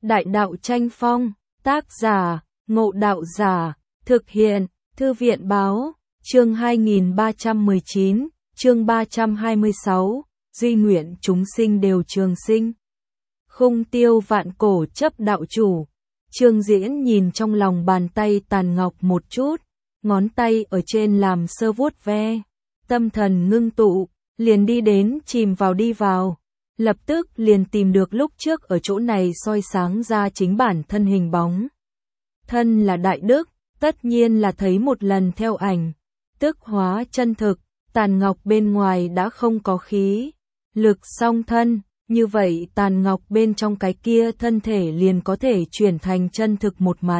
Đại đạo tranh phong, tác giả, Ngộ Đạo Giả, thực hiện, Thư viện báo, chương 2319, chương 326, duy nguyện chúng sinh đều trường sinh. Khung tiêu vạn cổ chấp đạo chủ, Trương Diễn nhìn trong lòng bàn tay tàn ngọc một chút, ngón tay ở trên làm sơ vuốt ve, tâm thần ngưng tụ, liền đi đến chìm vào đi vào. Lập tức liền tìm được lúc trước ở chỗ này soi sáng ra chính bản thân hình bóng. Thân là đại đức, tất nhiên là thấy một lần theo ảnh, tức hóa chân thực, tàn ngọc bên ngoài đã không có khí, lực song thân, như vậy tàn ngọc bên trong cái kia thân thể liền có thể chuyển thành chân thực một mặt.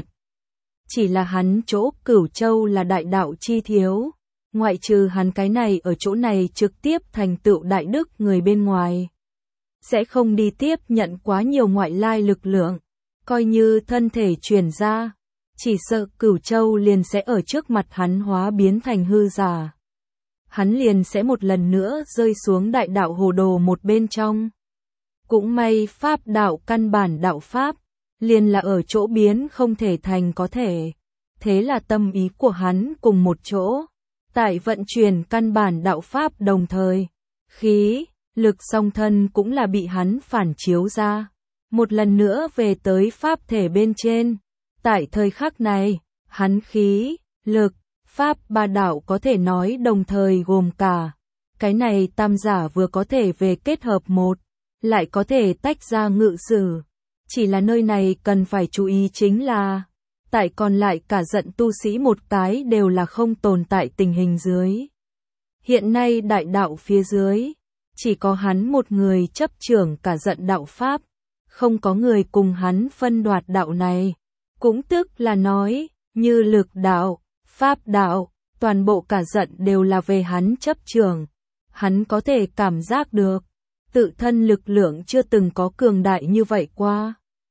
Chỉ là hắn chỗ Cửu Châu là đại đạo chi thiếu, ngoại trừ hắn cái này ở chỗ này trực tiếp thành tựu đại đức người bên ngoài. Sẽ không đi tiếp nhận quá nhiều ngoại lai lực lượng, coi như thân thể chuyển ra, chỉ sợ Cửu Châu liền sẽ ở trước mặt hắn hóa biến thành hư giả. Hắn liền sẽ một lần nữa rơi xuống đại đạo hồ đồ một bên trong. Cũng may pháp đạo căn bản đạo pháp, liền là ở chỗ biến không thể thành có thể. Thế là tâm ý của hắn cùng một chỗ, tại vận chuyển căn bản đạo pháp đồng thời, khí, lực song thân cũng là bị hắn phản chiếu ra. Một lần nữa về tới pháp thể bên trên. Tại thời khắc này, hắn khí, lực, pháp ba đạo có thể nói đồng thời gồm cả. Cái này tam giả vừa có thể về kết hợp một, lại có thể tách ra ngự sử. Chỉ là nơi này cần phải chú ý chính là, tại còn lại cả giận tu sĩ một cái đều là không tồn tại tình hình dưới. Hiện nay đại đạo phía dưới, chỉ có hắn một người chấp trưởng cả giận đạo pháp, không có người cùng hắn phân đoạt đạo này. Cũng tức là nói, như lực đạo, pháp đạo, toàn bộ cả giận đều là về hắn chấp trưởng. Hắn có thể cảm giác được, tự thân lực lượng chưa từng có cường đại như vậy qua.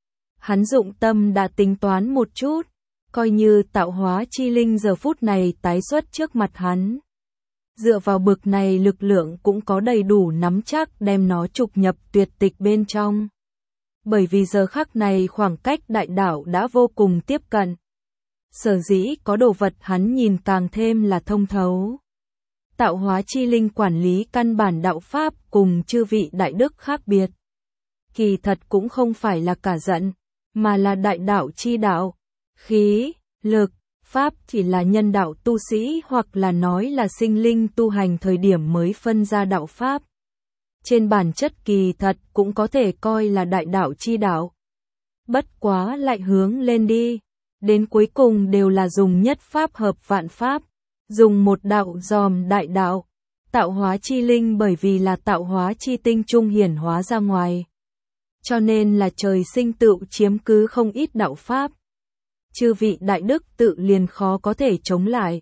Hắn dụng tâm đã tính toán một chút, coi như tạo hóa chi linh giờ phút này tái xuất trước mặt hắn. Dựa vào bực này lực lượng cũng có đầy đủ nắm chắc đem nó trục nhập tuyệt tịch bên trong. Bởi vì giờ khắc này khoảng cách đại đạo đã vô cùng tiếp cận. Sở dĩ có đồ vật hắn nhìn càng thêm là thông thấu. Tạo hóa chi linh quản lý căn bản đạo pháp cùng chư vị đại đức khác biệt. Kỳ thật cũng không phải là cả giận, mà là đại đạo chi đạo, khí, lực, pháp chỉ là nhân đạo tu sĩ hoặc là nói là sinh linh tu hành thời điểm mới phân ra đạo pháp. Trên bản chất kỳ thật cũng có thể coi là đại đạo chi đạo. Bất quá lại hướng lên đi, đến cuối cùng đều là dùng nhất pháp hợp vạn pháp, dùng một đạo dòm đại đạo. Tạo hóa chi linh bởi vì là tạo hóa chi tinh trung hiển hóa ra ngoài. Cho nên là trời sinh tự chiếm cứ không ít đạo pháp. Chư vị đại đức tự liền khó có thể chống lại,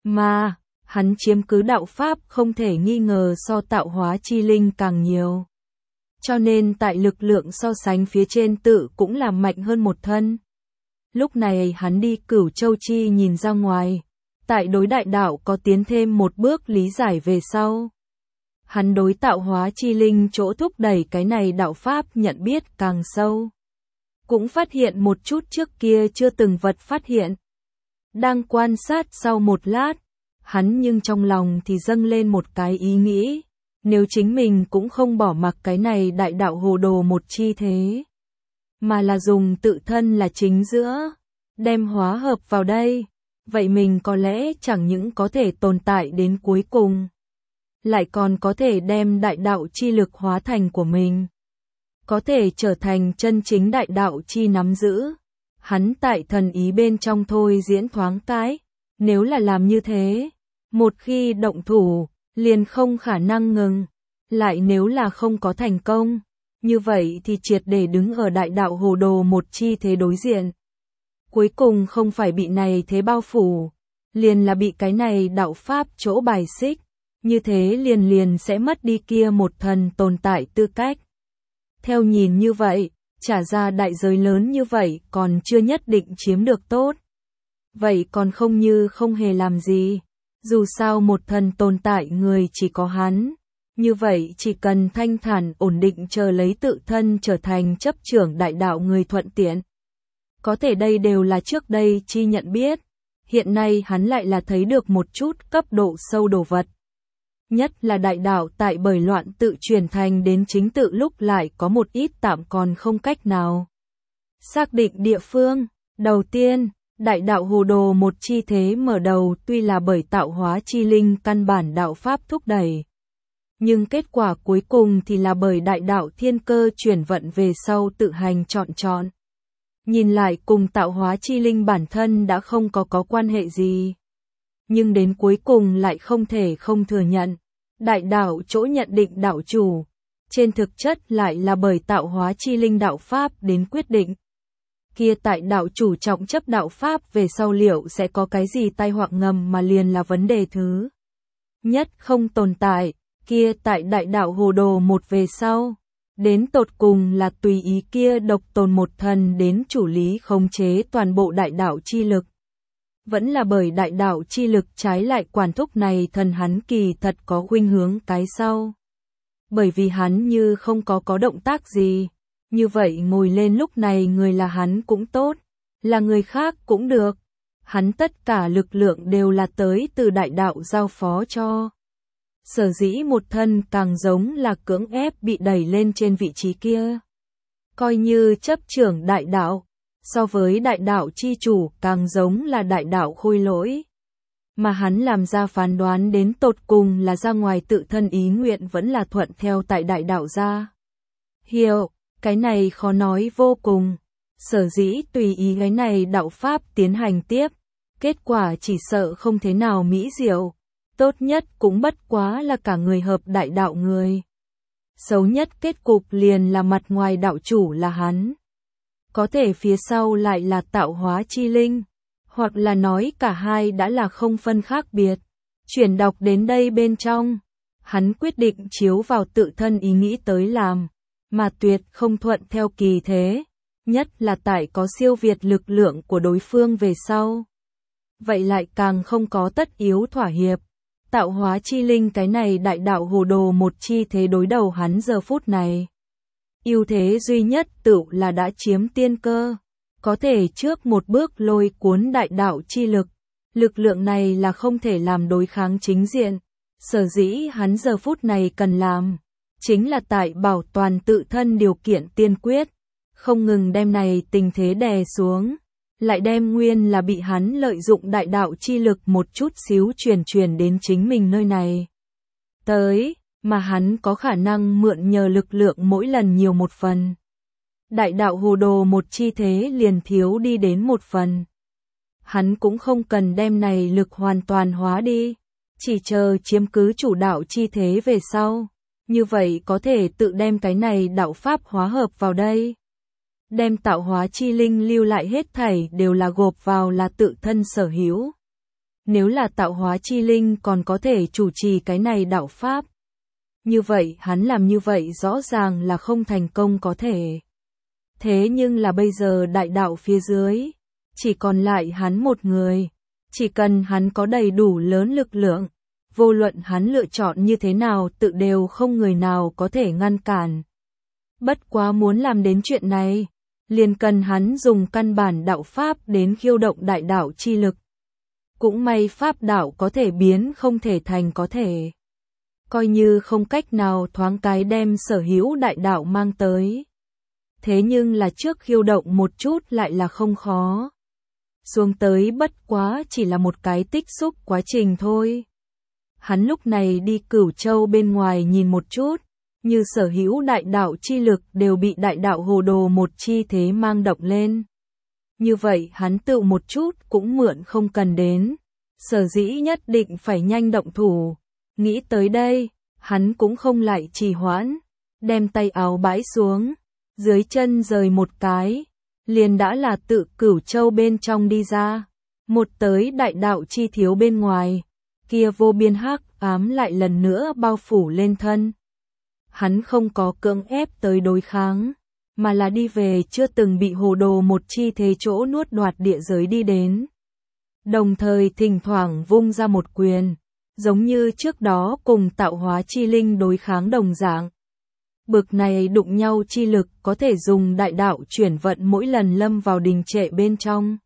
mà hắn chiếm cứ đạo pháp không thể nghi ngờ so tạo hóa chi linh càng nhiều. Cho nên tại lực lượng so sánh phía trên tự cũng là mạnh hơn một thân. Lúc này hắn đi Cửu Châu chi nhìn ra ngoài, tại đối đại đạo có tiến thêm một bước lý giải về sau. Hắn đối tạo hóa chi linh chỗ thúc đẩy cái này đạo pháp nhận biết càng sâu. Cũng phát hiện một chút trước kia chưa từng vật phát hiện. Đang quan sát sau một lát, hắn nhưng trong lòng thì dâng lên một cái ý nghĩ, nếu chính mình cũng không bỏ mặc cái này đại đạo hồ đồ một chi thế, mà là dùng tự thân là chính giữa, đem hóa hợp vào đây, vậy mình có lẽ chẳng những có thể tồn tại đến cuối cùng, lại còn có thể đem đại đạo chi lực hóa thành của mình. Có thể trở thành chân chính đại đạo chi nắm giữ. Hắn tại thần ý bên trong thôi diễn thoáng cái, nếu là làm như thế, một khi động thủ, liền không khả năng ngừng, lại nếu là không có thành công, như vậy thì triệt để đứng ở đại đạo hồ đồ một chi thế đối diện. Cuối cùng không phải bị này thế bao phủ, liền là bị cái này đạo pháp chỗ bài xích, như thế liền sẽ mất đi kia một thần tồn tại tư cách. Theo nhìn như vậy, trả ra đại giới lớn như vậy còn chưa nhất định chiếm được tốt. Vậy còn không như không hề làm gì. Dù sao một thần tồn tại người chỉ có hắn. Như vậy chỉ cần thanh thản ổn định chờ lấy tự thân trở thành chấp trưởng đại đạo người thuận tiện. Có thể đây đều là trước đây chi nhận biết, hiện nay hắn lại là thấy được một chút cấp độ sâu đồ vật. Nhất là đại đạo tại bởi loạn tự chuyển thành đến chính tự lúc lại có một ít tạm còn không cách nào xác định địa phương. Đầu tiên, đại đạo hồ đồ một chi thế mở đầu tuy là bởi tạo hóa chi linh căn bản đạo pháp thúc đẩy. Nhưng kết quả cuối cùng thì là bởi đại đạo thiên cơ chuyển vận về sau tự hành chọn. Nhìn lại cùng tạo hóa chi linh bản thân đã không có quan hệ gì. Nhưng đến cuối cùng lại không thể không thừa nhận. Đại đạo chỗ nhận định đạo chủ, trên thực chất lại là bởi tạo hóa chi linh đạo pháp đến quyết định. Kia tại đạo chủ trọng chấp đạo pháp về sau liệu sẽ có cái gì tai họa ngầm mà liền là vấn đề thứ nhất không tồn tại. Kia tại đại đạo hồ đồ một về sau, đến tột cùng là tùy ý kia độc tồn một thần đến chủ lý khống chế toàn bộ đại đạo chi lực. Vẫn là bởi đại đạo chi lực trái lại quản thúc này thần hắn kỳ thật có khuynh hướng cái sau. Bởi vì hắn như không có động tác gì, như vậy ngồi lên lúc này người là hắn cũng tốt, là người khác cũng được. Hắn tất cả lực lượng đều là tới từ đại đạo giao phó cho. Sở dĩ một thân càng giống là cưỡng ép bị đẩy lên trên vị trí kia. Coi như chấp trưởng đại đạo, so với đại đạo chi chủ càng giống là đại đạo khôi lỗi. Mà hắn làm ra phán đoán đến tột cùng là ra ngoài tự thân ý nguyện vẫn là thuận theo tại đại đạo ra. Hiểu, cái này khó nói vô cùng. Sở dĩ tùy ý cái này đạo pháp tiến hành tiếp, kết quả chỉ sợ không thế nào mỹ diệu. Tốt nhất cũng bất quá là cả người hợp đại đạo người. Xấu nhất kết cục liền là mặt ngoài đạo chủ là hắn. Có thể phía sau lại là tạo hóa chi linh, hoặc là nói cả hai đã là không phân khác biệt. Chuyển đọc đến đây bên trong, hắn quyết định chiếu vào tự thân ý nghĩ tới làm, mà tuyệt không thuận theo kỳ thế, nhất là tại có siêu việt lực lượng của đối phương về sau. Vậy lại càng không có tất yếu thỏa hiệp. Tạo hóa chi linh cái này đại đạo hồ đồ một chi thế đối đầu hắn giờ phút này. Ưu thế duy nhất tự là đã chiếm tiên cơ, có thể trước một bước lôi cuốn đại đạo chi lực. Lực lượng này là không thể làm đối kháng chính diện. Sở dĩ hắn giờ phút này cần làm, chính là tại bảo toàn tự thân điều kiện tiên quyết, không ngừng đem này tình thế đè xuống. Lại đem nguyên là bị hắn lợi dụng đại đạo chi lực một chút xíu truyền đến chính mình nơi này. Tới, mà hắn có khả năng mượn nhờ lực lượng mỗi lần nhiều một phần. Đại đạo hồ đồ một chi thế liền thiếu đi đến một phần. Hắn cũng không cần đem này lực hoàn toàn hóa đi, chỉ chờ chiếm cứ chủ đạo chi thế về sau. Như vậy có thể tự đem cái này đạo pháp hóa hợp vào đây. Đem tạo hóa chi linh lưu lại hết thảy đều là gộp vào là tự thân sở hữu. Nếu là tạo hóa chi linh còn có thể chủ trì cái này đạo pháp. Như vậy hắn làm như vậy rõ ràng là không thành công có thể. Thế nhưng là bây giờ đại đạo phía dưới, chỉ còn lại hắn một người. Chỉ cần hắn có đầy đủ lớn lực lượng, vô luận hắn lựa chọn như thế nào tự đều không người nào có thể ngăn cản. Bất quá muốn làm đến chuyện này, liền cần hắn dùng căn bản đạo pháp đến khiêu động đại đạo chi lực. Cũng may pháp đạo có thể biến không thể thành có thể. Coi như không cách nào thoáng cái đem sở hữu đại đạo mang tới. Thế nhưng là trước khiêu động một chút lại là không khó. Xuống tới bất quá chỉ là một cái tích xúc quá trình thôi. Hắn lúc này đi Cửu Châu bên ngoài nhìn một chút. Như sở hữu đại đạo chi lực đều bị đại đạo hồ đồ một chi thế mang động lên. Như vậy hắn tự một chút cũng mượn không cần đến. Sở dĩ nhất định phải nhanh động thủ. Nghĩ tới đây, hắn cũng không lại trì hoãn. Đem tay áo bãi xuống, dưới chân rời một cái. Liền đã là tự Cửu Châu bên trong đi ra. Một tới đại đạo chi thiếu bên ngoài. Kia vô biên hắc ám lại lần nữa bao phủ lên thân. Hắn không có cưỡng ép tới đối kháng, mà là đi về chưa từng bị hồ đồ một chi thế chỗ nuốt đoạt địa giới đi đến. Đồng thời thỉnh thoảng vung ra một quyền, giống như trước đó cùng tạo hóa chi linh đối kháng đồng dạng. Bực này đụng nhau chi lực có thể dùng đại đạo chuyển vận mỗi lần lâm vào đình trệ bên trong.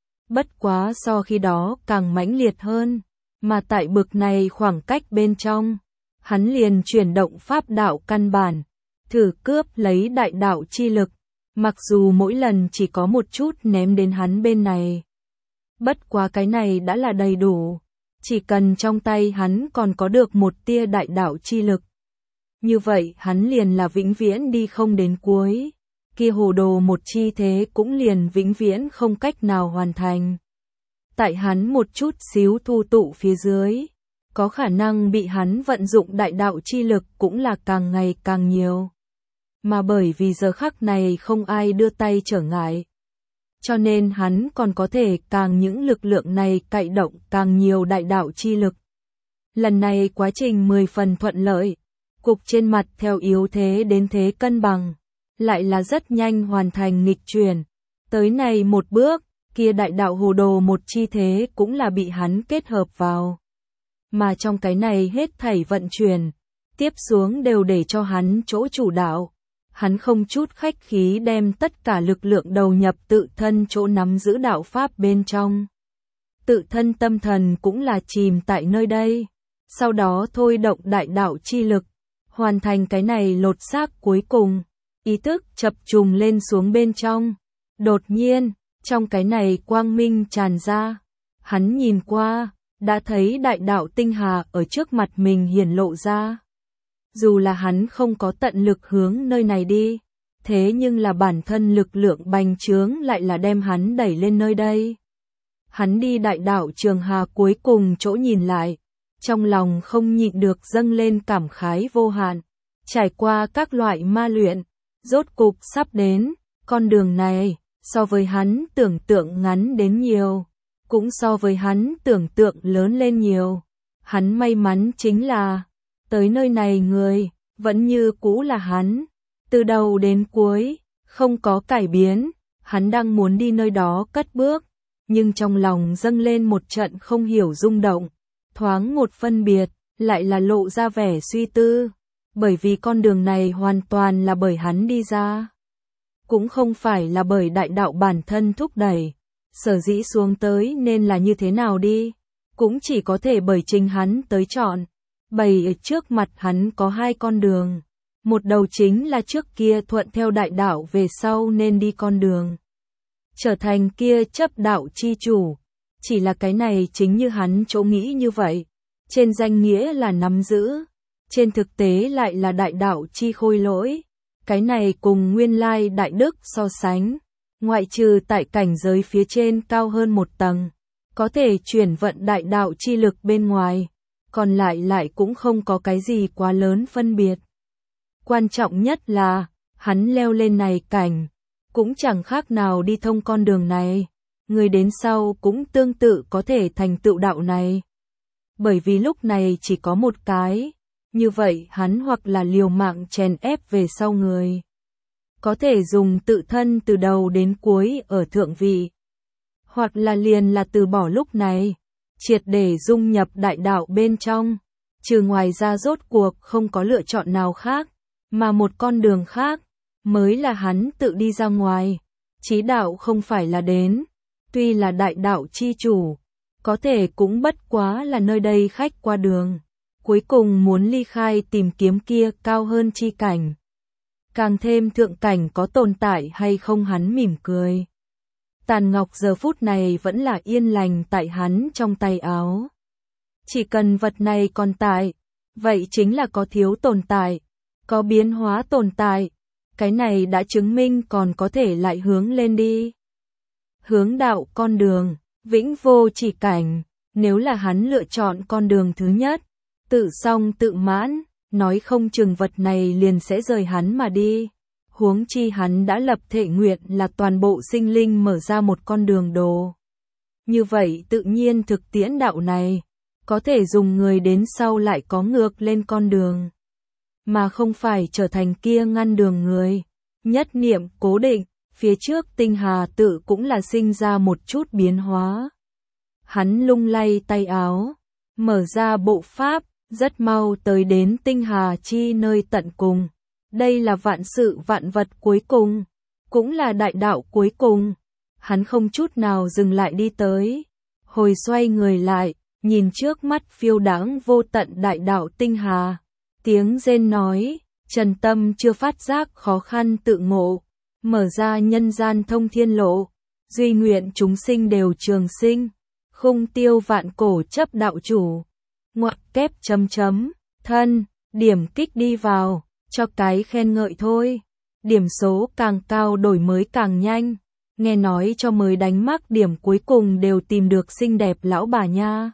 Bất quá so khi đó càng mãnh liệt hơn, mà tại bực này khoảng cách bên trong, hắn liền chuyển động pháp đạo căn bản, thử cướp lấy đại đạo chi lực, mặc dù mỗi lần chỉ có một chút ném đến hắn bên này. Bất quá cái này đã là đầy đủ, chỉ cần trong tay hắn còn có được một tia đại đạo chi lực. Như vậy hắn liền là vĩnh viễn đi không đến cuối, kia hồ đồ một chi thế cũng liền vĩnh viễn không cách nào hoàn thành. Tại hắn một chút xíu thu tụ phía dưới, có khả năng bị hắn vận dụng đại đạo chi lực cũng là càng ngày càng nhiều. Mà bởi vì giờ khắc này không ai đưa tay trở ngại, cho nên hắn còn có thể càng những lực lượng này cậy động càng nhiều đại đạo chi lực. Lần này quá trình 10 phần thuận lợi, cục trên mặt theo yếu thế đến thế cân bằng, lại là rất nhanh hoàn thành nghịch chuyển. Tới này một bước, kia đại đạo hồ đồ một chi thế cũng là bị hắn kết hợp vào. Mà trong cái này hết thảy vận chuyển, tiếp xuống đều để cho hắn chỗ chủ đạo. Hắn không chút khách khí đem tất cả lực lượng đầu nhập tự thân chỗ nắm giữ đạo pháp bên trong. Tự thân tâm thần cũng là chìm tại nơi đây, sau đó thôi động đại đạo chi lực, hoàn thành cái này lột xác cuối cùng, ý thức chập trùng lên xuống bên trong. Đột nhiên, trong cái này quang minh tràn ra, hắn nhìn qua, đã thấy đại đạo tinh hà ở trước mặt mình hiển lộ ra. Dù là hắn không có tận lực hướng nơi này đi, thế nhưng là bản thân lực lượng bành trướng lại là đem hắn đẩy lên nơi đây. Hắn đi đại đạo trường hà cuối cùng chỗ nhìn lại, trong lòng không nhịn được dâng lên cảm khái vô hạn. Trải qua các loại ma luyện, rốt cục sắp đến, con đường này, so với hắn tưởng tượng ngắn đến nhiều, cũng so với hắn tưởng tượng lớn lên nhiều. Hắn may mắn chính là, tới nơi này người, vẫn như cũ là hắn, từ đầu đến cuối, không có cải biến. Hắn đang muốn đi nơi đó cất bước, nhưng trong lòng dâng lên một trận không hiểu rung động, thoáng một phân biệt, lại là lộ ra vẻ suy tư, bởi vì con đường này hoàn toàn là bởi hắn đi ra, cũng không phải là bởi đại đạo bản thân thúc đẩy, sở dĩ xuống tới nên là như thế nào đi, cũng chỉ có thể bởi chính hắn tới chọn. Bày ở trước mặt hắn có hai con đường, một đầu chính là trước kia thuận theo đại đạo về sau nên đi con đường, trở thành kia chấp đạo chi chủ. Chỉ là cái này chính như hắn chỗ nghĩ như vậy, trên danh nghĩa là nắm giữ, trên thực tế lại là đại đạo chi khôi lỗi. Cái này cùng nguyên lai đại đức so sánh, ngoại trừ tại cảnh giới phía trên cao hơn một tầng, có thể chuyển vận đại đạo chi lực bên ngoài, còn lại cũng không có cái gì quá lớn phân biệt. Quan trọng nhất là, hắn leo lên này cảnh, cũng chẳng khác nào đi thông con đường này, người đến sau cũng tương tự có thể thành tựu đạo này. Bởi vì lúc này chỉ có một cái, như vậy hắn hoặc là liều mạng chèn ép về sau người, có thể dùng tự thân từ đầu đến cuối ở thượng vị, hoặc là liền là từ bỏ lúc này, triệt để dung nhập đại đạo bên trong, trừ ngoài ra rốt cuộc không có lựa chọn nào khác, mà một con đường khác, mới là hắn tự đi ra ngoài. Chí đạo không phải là đến, tuy là đại đạo chi chủ, có thể cũng bất quá là nơi đây khách qua đường, cuối cùng muốn ly khai tìm kiếm kia cao hơn chi cảnh. Càng thêm thượng cảnh có tồn tại hay không hắn mỉm cười. Tàn ngọc giờ phút này vẫn là yên lành tại hắn trong tay áo. Chỉ cần vật này còn tại, vậy chính là có thiếu tồn tại, có biến hóa tồn tại. Cái này đã chứng minh còn có thể lại hướng lên đi. Hướng đạo con đường, vĩnh vô chỉ cảnh, nếu là hắn lựa chọn con đường thứ nhất, tự song tự mãn, nói không chừng vật này liền sẽ rời hắn mà đi. Huống chi hắn đã lập thệ nguyện là toàn bộ sinh linh mở ra một con đường đồ. Như vậy tự nhiên thực tiễn đạo này, có thể dùng người đến sau lại có ngược lên con đường, mà không phải trở thành kia ngăn đường người. Nhất niệm cố định, phía trước tinh hà tự cũng là sinh ra một chút biến hóa. Hắn lung lay tay áo, mở ra bộ pháp, rất mau tới đến tinh hà chi nơi tận cùng. Đây là vạn sự vạn vật cuối cùng, cũng là đại đạo cuối cùng. Hắn không chút nào dừng lại đi tới, hồi xoay người lại, nhìn trước mắt phiêu đãng vô tận đại đạo tinh hà. Tiếng rên nói, Trần Tâm chưa phát giác khó khăn tự ngộ, mở ra nhân gian thông thiên lộ, duy nguyện chúng sinh đều trường sinh, khung tiêu vạn cổ chấp đạo chủ. Ngoặc kép chấm chấm, thân, điểm kích đi vào, cho cái khen ngợi thôi. Điểm số càng cao đổi mới càng nhanh, nghe nói cho mới đánh mắc điểm cuối cùng đều tìm được xinh đẹp lão bà nha.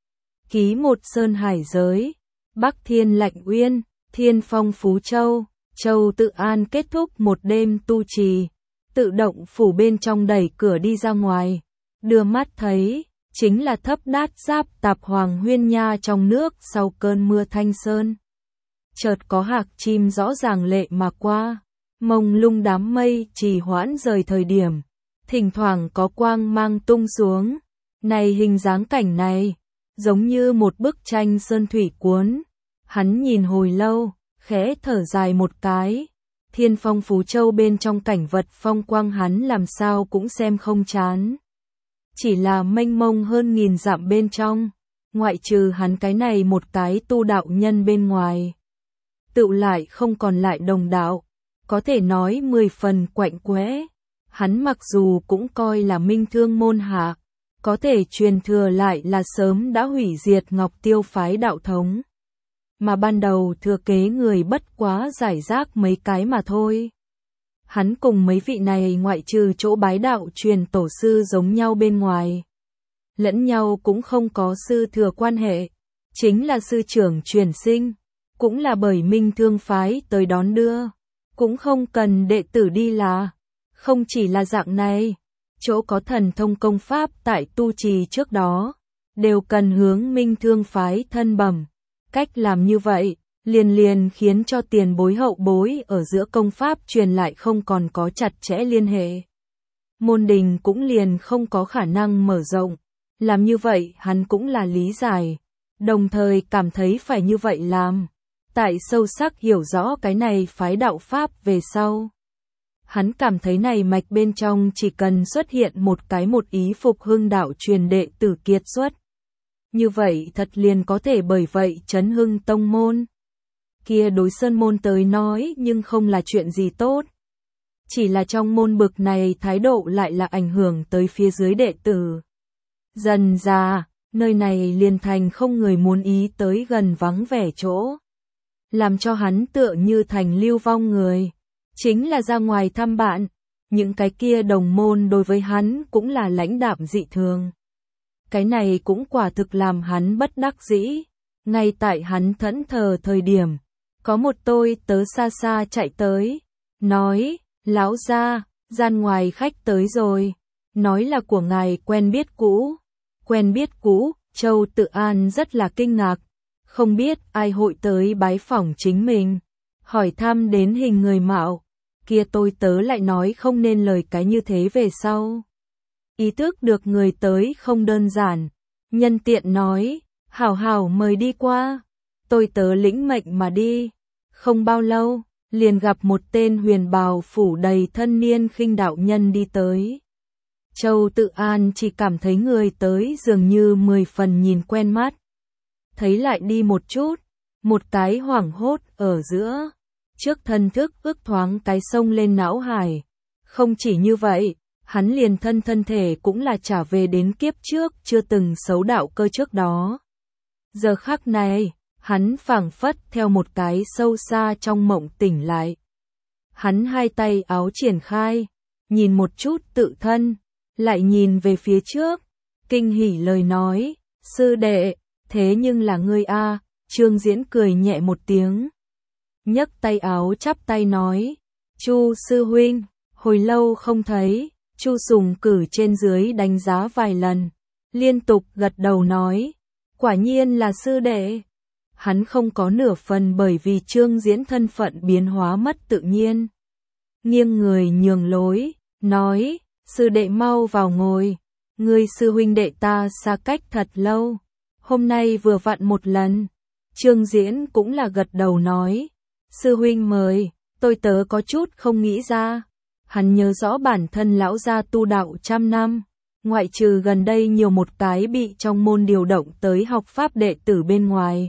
Ký một sơn hải giới, Bắc Thiên Lạnh Uyên, Thiên Phong Phú Châu, Châu Tự An kết thúc một đêm tu trì, tự động phủ bên trong đẩy cửa đi ra ngoài, đưa mắt thấy, chính là Thấp Đát Giáp Tạp Hoàng Huyên Nha trong nước sau cơn mưa thanh sơn. Chợt có hạc chim rõ ràng lệ mà qua, mông lung đám mây trì hoãn rời thời điểm, thỉnh thoảng có quang mang tung xuống, này hình dáng cảnh này, giống như một bức tranh sơn thủy cuốn. Hắn nhìn hồi lâu, khẽ thở dài một cái. Thiên Phong Phú Châu bên trong cảnh vật phong quang hắn làm sao cũng xem không chán. Chỉ là mênh mông hơn nghìn dặm bên trong, ngoại trừ hắn cái này một cái tu đạo nhân bên ngoài. Tựu lại không còn lại đồng đạo, có thể nói 10 phần quạnh quẽ. Hắn mặc dù cũng coi là minh thương môn hạ, có thể truyền thừa lại là sớm đã hủy diệt Ngọc Tiêu phái đạo thống. Mà ban đầu thừa kế người bất quá giải rác mấy cái mà thôi. Hắn cùng mấy vị này ngoại trừ chỗ bái đạo truyền tổ sư giống nhau bên ngoài. Lẫn nhau cũng không có sư thừa quan hệ, chính là sư trưởng truyền sinh, cũng là bởi minh thương phái tới đón đưa, cũng không cần đệ tử đi là. Không chỉ là dạng này, chỗ có thần thông công pháp tại tu trì trước đó, đều cần hướng minh thương phái thân bẩm. Cách làm như vậy, liền khiến cho tiền bối hậu bối ở giữa công pháp truyền lại không còn có chặt chẽ liên hệ. Môn đình cũng liền không có khả năng mở rộng. Làm như vậy hắn cũng là lý giải, đồng thời cảm thấy phải như vậy làm. Tại sâu sắc hiểu rõ cái này phái đạo pháp về sau. Hắn cảm thấy này mạch bên trong chỉ cần xuất hiện một ý phục hưng đạo truyền đệ tử kiệt xuất. Như vậy thật liền có thể bởi vậy chấn hưng tông môn. Kia đối sơn môn tới nói nhưng không là chuyện gì tốt. Chỉ là trong môn bực này thái độ lại là ảnh hưởng tới phía dưới đệ tử. Dần ra, nơi này liền thành không người muốn ý tới gần vắng vẻ chỗ. Làm cho hắn tựa như thành lưu vong người. Chính là ra ngoài thăm bạn, những cái kia đồng môn đối với hắn cũng là lãnh đạm dị thường. Cái này cũng quả thực làm hắn bất đắc dĩ. Ngay tại hắn thẫn thờ thời điểm, có một tôi tớ xa xa chạy tới, nói, lão gia, gian ngoài khách tới rồi, nói là của ngài quen biết cũ. Quen biết cũ, Châu Tự An rất là kinh ngạc, không biết ai hội tới bái phỏng chính mình, hỏi thăm đến hình người mạo, kia tôi tớ lại nói không nên lời cái như thế về sau. Ý thức được người tới không đơn giản, nhân tiện nói, hảo hảo mời đi qua, tôi tớ lĩnh mệnh mà đi, không bao lâu, liền gặp một tên huyền bào phủ đầy thân niên khinh đạo nhân đi tới. Châu Tự An chỉ cảm thấy người tới dường như 10 phần nhìn quen mắt. Thấy lại đi một chút, một cái hoảng hốt ở giữa, trước thân thức ước thoáng cái sông lên não hải. Không chỉ như vậy, hắn liền thân thể cũng là trả về đến kiếp trước chưa từng xấu đạo cơ trước đó. Giờ khắc này, hắn phảng phất theo một cái sâu xa trong mộng tỉnh lại. Hắn hai tay áo triển khai, nhìn một chút tự thân, lại nhìn về phía trước, kinh hỉ lời nói, sư đệ, thế nhưng là ngươi a. Trương Diễn cười nhẹ một tiếng, nhấc tay áo chắp tay nói, Chu sư huynh, hồi lâu không thấy. Chu Sùng cử trên dưới đánh giá vài lần, liên tục gật đầu nói, quả nhiên là sư đệ. Hắn không có nửa phần bởi vì Trương Diễn thân phận biến hóa mất tự nhiên. Nghiêng người nhường lối, nói, sư đệ mau vào ngồi, ngươi sư huynh đệ ta xa cách thật lâu, hôm nay vừa vặn một lần. Trương Diễn cũng là gật đầu nói, sư huynh mời, tôi tớ có chút không nghĩ ra. Hắn nhớ rõ bản thân lão gia tu đạo trăm năm, ngoại trừ gần đây nhiều một cái bị trong môn điều động tới học pháp đệ tử bên ngoài.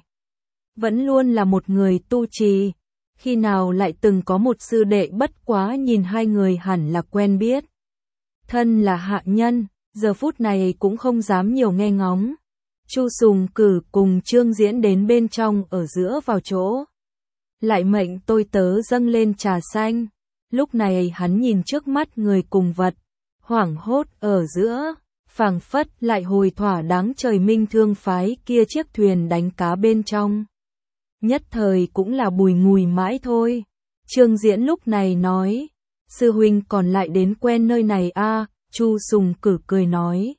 Vẫn luôn là một người tu trì, khi nào lại từng có một sư đệ, bất quá nhìn hai người hẳn là quen biết. Thân là hạ nhân, giờ phút này cũng không dám nhiều nghe ngóng. Chu Sùng Cử cùng Trương Diễn đến bên trong ở giữa vào chỗ. Lại mệnh tôi tớ dâng lên trà xanh. Lúc này hắn nhìn trước mắt người cùng vật, hoảng hốt ở giữa, phảng phất lại hồi thỏa đáng trời minh thương phái kia chiếc thuyền đánh cá bên trong. Nhất thời cũng là bùi ngùi mãi thôi. Trương Diễn lúc này nói, sư huynh còn lại đến quen nơi này a. Chu Sùng Cử cười nói,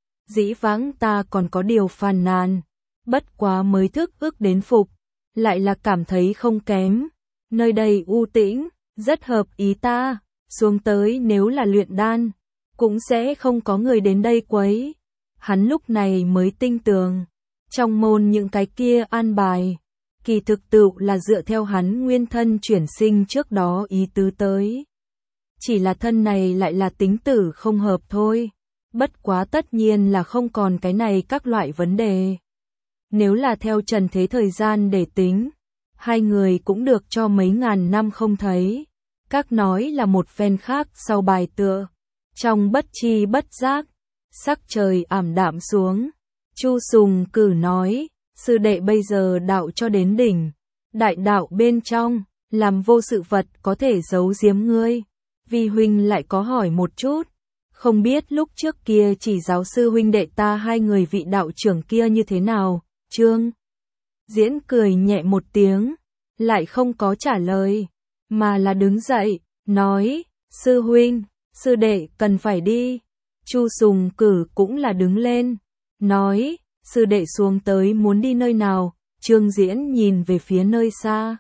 dĩ vãng ta còn có điều phàn nàn, bất quá mới thức ức đến phục, lại là cảm thấy không kém. Nơi đây u tĩnh, rất hợp ý ta, xuống tới nếu là luyện đan, cũng sẽ không có người đến đây quấy. Hắn lúc này mới tinh tường, trong môn những cái kia an bài, kỳ thực tự là dựa theo hắn nguyên thân chuyển sinh trước đó ý tứ tới. Chỉ là thân này lại là tính tử không hợp thôi, bất quá tất nhiên là không còn cái này các loại vấn đề. Nếu là theo trần thế thời gian để tính, hai người cũng được cho mấy ngàn năm không thấy. Các nói là một phen khác sau bài tựa. Trong bất chi bất giác, sắc trời ảm đạm xuống. Chu Sùng Cử nói, sư đệ bây giờ đạo cho đến đỉnh. Đại đạo bên trong, làm vô sự vật có thể giấu giếm ngươi. Vi huynh lại có hỏi một chút. Không biết lúc trước kia chỉ giáo sư huynh đệ ta hai người vị đạo trưởng kia như thế nào, Trương Diễn cười nhẹ một tiếng, lại không có trả lời, mà là đứng dậy, nói, sư huynh, sư đệ cần phải đi. Chu Sùng Cử cũng là đứng lên, nói, sư đệ xuống tới muốn đi nơi nào. Trương Diễn nhìn về phía nơi xa,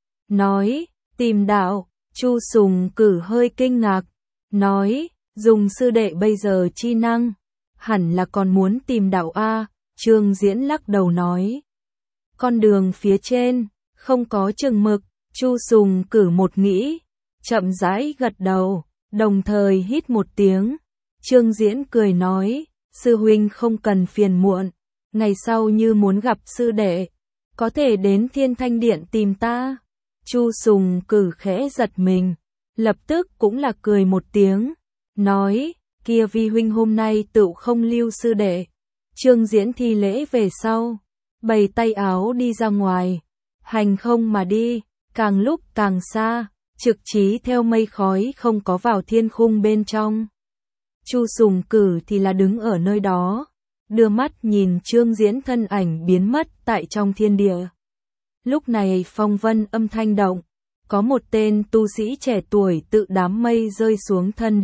nói, tìm đạo. Chu Sùng Cử hơi kinh ngạc, nói, dùng sư đệ bây giờ chi năng, hẳn là còn muốn tìm đạo a. Trương Diễn lắc đầu nói, con đường phía trên không có chừng mực. Chu Sùng Cử một nghĩ, chậm rãi gật đầu, đồng thời hít một tiếng. Trương Diễn cười nói, sư huynh không cần phiền muộn, ngày sau như muốn gặp sư đệ, có thể đến Thiên Thanh Điện tìm ta. Chu Sùng Cử khẽ giật mình, lập tức cũng là cười một tiếng, nói, kia vi huynh hôm nay tự không lưu sư đệ. Trương Diễn thi lễ về sau, bày tay áo đi ra ngoài, hành không mà đi, càng lúc càng xa, trực chí theo mây khói không có vào thiên khung bên trong. Chu Sùng Cử thì là đứng ở nơi đó, đưa mắt nhìn Trương Diễn thân ảnh biến mất tại trong thiên địa. Lúc này phong vân âm thanh động, có một tên tu sĩ trẻ tuổi tự đám mây rơi xuống thân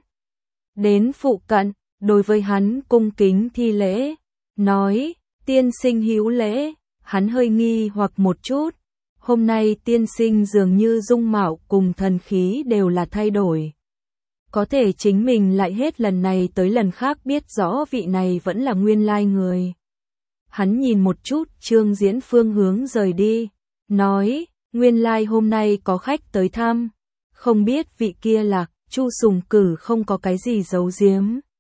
đến phụ cận, đối với hắn cung kính thi lễ, nói, tiên sinh hữu lễ. Hắn hơi nghi hoặc một chút, hôm nay tiên sinh dường như dung mạo cùng thần khí đều là thay đổi. Có thể chính mình lại hết lần này tới lần khác biết rõ vị này vẫn là nguyên lai người. Hắn nhìn một chút Trương Diễn phương hướng rời đi, nói, nguyên lai hôm nay có khách tới thăm, không biết vị kia là. Chu Sùng Cử không có cái gì giấu giếm,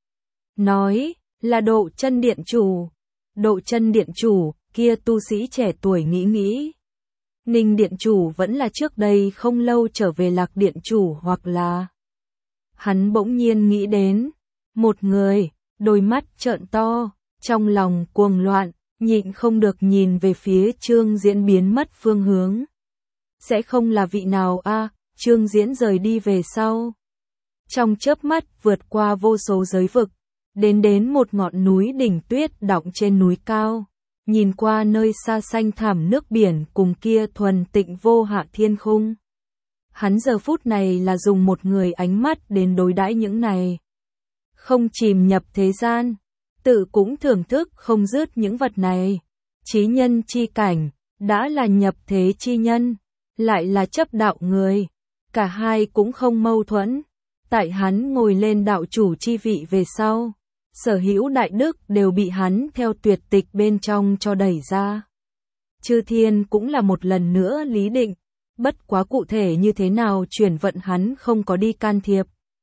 nói, là Độ Chân Điện chủ. Độ Chân Điện chủ, kia tu sĩ trẻ tuổi nghĩ. Ninh Điện chủ vẫn là trước đây không lâu trở về Lạc Điện chủ, hoặc là. Hắn bỗng nhiên nghĩ đến một người, đôi mắt trợn to, trong lòng cuồng loạn, nhịn không được nhìn về phía Trương Diễn biến mất phương hướng. Sẽ không là vị nào a? Trương Diễn rời đi về sau, trong chớp mắt vượt qua vô số giới vực, đến một ngọn núi đỉnh tuyết đọng trên núi cao, nhìn qua nơi xa xanh thẳm nước biển cùng kia thuần tịnh vô hạ thiên khung. Hắn giờ phút này là dùng một người ánh mắt đến đối đãi những này. Không chìm nhập thế gian, tự cũng thưởng thức không dứt những vật này. Chí nhân chi cảnh, đã là nhập thế chi nhân, lại là chấp đạo người. Cả hai cũng không mâu thuẫn. Tại hắn ngồi lên đạo chủ chi vị về sau, sở hữu đại đức đều bị hắn theo tuyệt tịch bên trong cho đẩy ra. Chư thiên cũng là một lần nữa lý định, bất quá cụ thể như thế nào chuyển vận hắn không có đi can thiệp.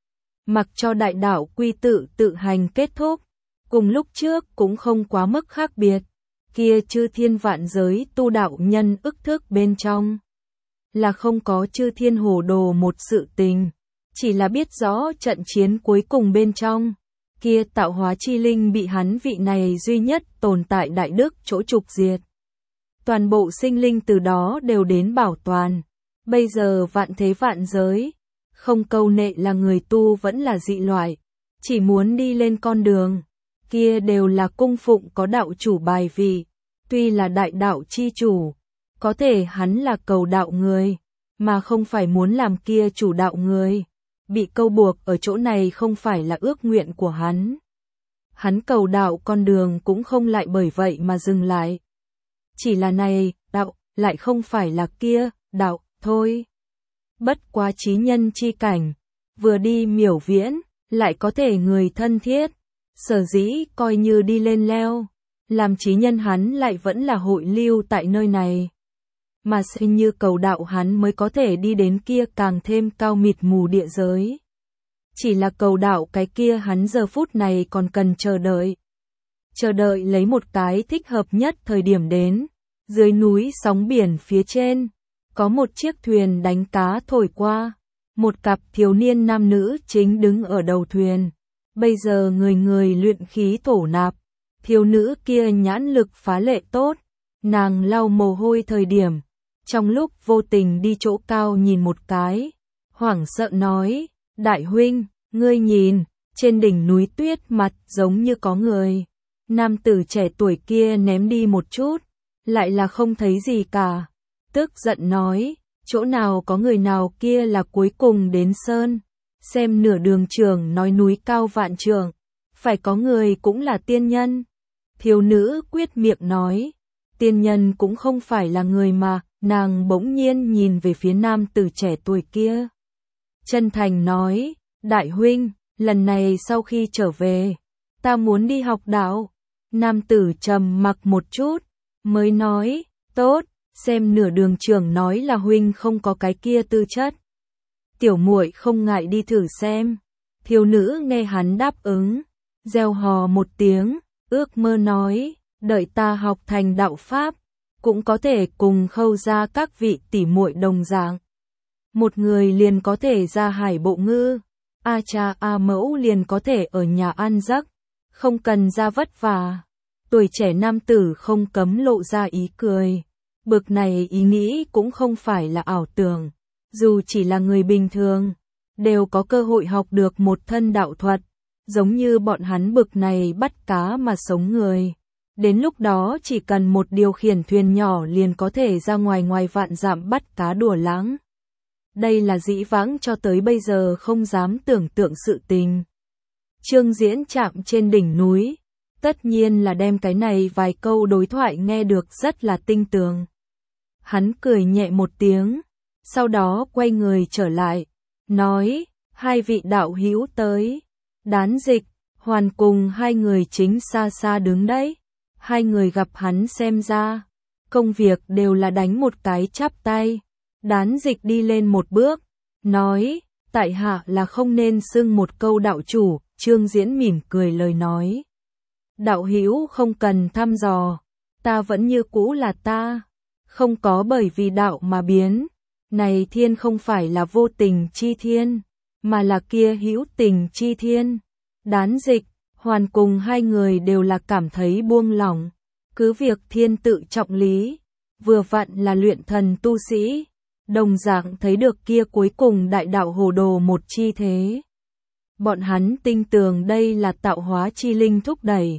Mặc cho đại đạo quy tự hành kết thúc, cùng lúc trước cũng không quá mức khác biệt, kia chư thiên vạn giới tu đạo nhân ức thức bên trong. Là không có chư thiên hồ đồ một sự tình, chỉ là biết rõ trận chiến cuối cùng bên trong, kia tạo hóa chi linh bị hắn vị này duy nhất tồn tại đại đức chỗ trục diệt. Toàn bộ sinh linh từ đó đều đến bảo toàn, bây giờ vạn thế vạn giới, không câu nệ là người tu vẫn là dị loại, chỉ muốn đi lên con đường, kia đều là cung phụng có đạo chủ bài vị, tuy là đại đạo chi chủ, có thể hắn là cầu đạo người, mà không phải muốn làm kia chủ đạo người. Bị câu buộc ở chỗ này không phải là ước nguyện của hắn. Hắn cầu đạo con đường cũng không lại bởi vậy mà dừng lại. Chỉ là này, đạo, lại không phải là kia, đạo, thôi. Bất quá trí nhân chi cảnh, vừa đi miểu viễn, lại có thể người thân thiết. Sở dĩ coi như đi lên leo, làm trí nhân hắn lại vẫn là hội lưu tại nơi này. Mà sinh như cầu đạo hắn mới có thể đi đến kia càng thêm cao mịt mù địa giới. Chỉ là cầu đạo cái kia hắn giờ phút này còn cần chờ đợi. Chờ đợi lấy một cái thích hợp nhất thời điểm đến. Dưới núi sóng biển phía trên, có một chiếc thuyền đánh cá thổi qua. Một cặp thiếu niên nam nữ chính đứng ở đầu thuyền. Bây giờ người người luyện khí thổ nạp. Thiếu nữ kia nhãn lực phá lệ tốt. Nàng lau mồ hôi thời điểm. Trong lúc vô tình đi chỗ cao nhìn một cái, hoảng sợ nói, đại huynh, ngươi nhìn, trên đỉnh núi tuyết mặt giống như có người. Nam tử trẻ tuổi kia ném đi một chút, lại là không thấy gì cả. Tức giận nói, chỗ nào có người nào kia là cuối cùng đến sơn. Xem nửa đường trường nói núi cao vạn trượng, phải có người cũng là tiên nhân. Thiếu nữ quyết miệng nói, tiên nhân cũng không phải là người mà. Nàng bỗng nhiên nhìn về phía nam tử trẻ tuổi kia. Chân thành nói, đại huynh, lần này sau khi trở về, ta muốn đi học đạo. Nam tử trầm mặc một chút, mới nói, tốt, xem nửa đường trưởng nói là huynh không có cái kia tư chất. Tiểu muội không ngại đi thử xem. Thiếu nữ nghe hắn đáp ứng, reo hò một tiếng, ước mơ nói, đợi ta học thành đạo pháp. Cũng có thể cùng Khâu ra các vị tỷ muội đồng dạng. Một người liền có thể ra hải bộ ngư, A cha A mẫu liền có thể ở nhà ăn giấc, không cần ra vất vả. Tuổi trẻ nam tử không cấm lộ ra ý cười. Bực này ý nghĩ cũng không phải là ảo tưởng, dù chỉ là người bình thường, đều có cơ hội học được một thân đạo thuật, giống như bọn hắn bực này bắt cá mà sống người. Đến lúc đó chỉ cần một điều khiển thuyền nhỏ liền có thể ra ngoài vạn dặm bắt cá đùa lãng. Đây là dĩ vãng cho tới bây giờ không dám tưởng tượng sự tình. Trương Diễn chạm trên đỉnh núi, tất nhiên là đem cái này vài câu đối thoại nghe được rất là tinh tường. Hắn cười nhẹ một tiếng, sau đó quay người trở lại, nói, hai vị đạo hữu tới. Đán Dịch, Hoàn cùng hai người chính xa xa đứng đấy. Hai người gặp hắn xem ra, công việc đều là đánh một cái chắp tay. Đán Dịch đi lên một bước, nói, tại hạ là không nên xưng một câu đạo chủ. Trương Diễn mỉm cười lời nói, đạo hữu không cần thăm dò, ta vẫn như cũ là ta, không có bởi vì đạo mà biến. Này thiên không phải là vô tình chi thiên, mà là kia hữu tình chi thiên. Đán Dịch, Hoàn cùng hai người đều là cảm thấy buông lỏng, cứ việc thiên tự trọng lý, vừa vặn là luyện thần tu sĩ, đồng dạng thấy được kia cuối cùng đại đạo hồ đồ một chi thế. Bọn hắn tin tưởng đây là tạo hóa chi linh thúc đẩy.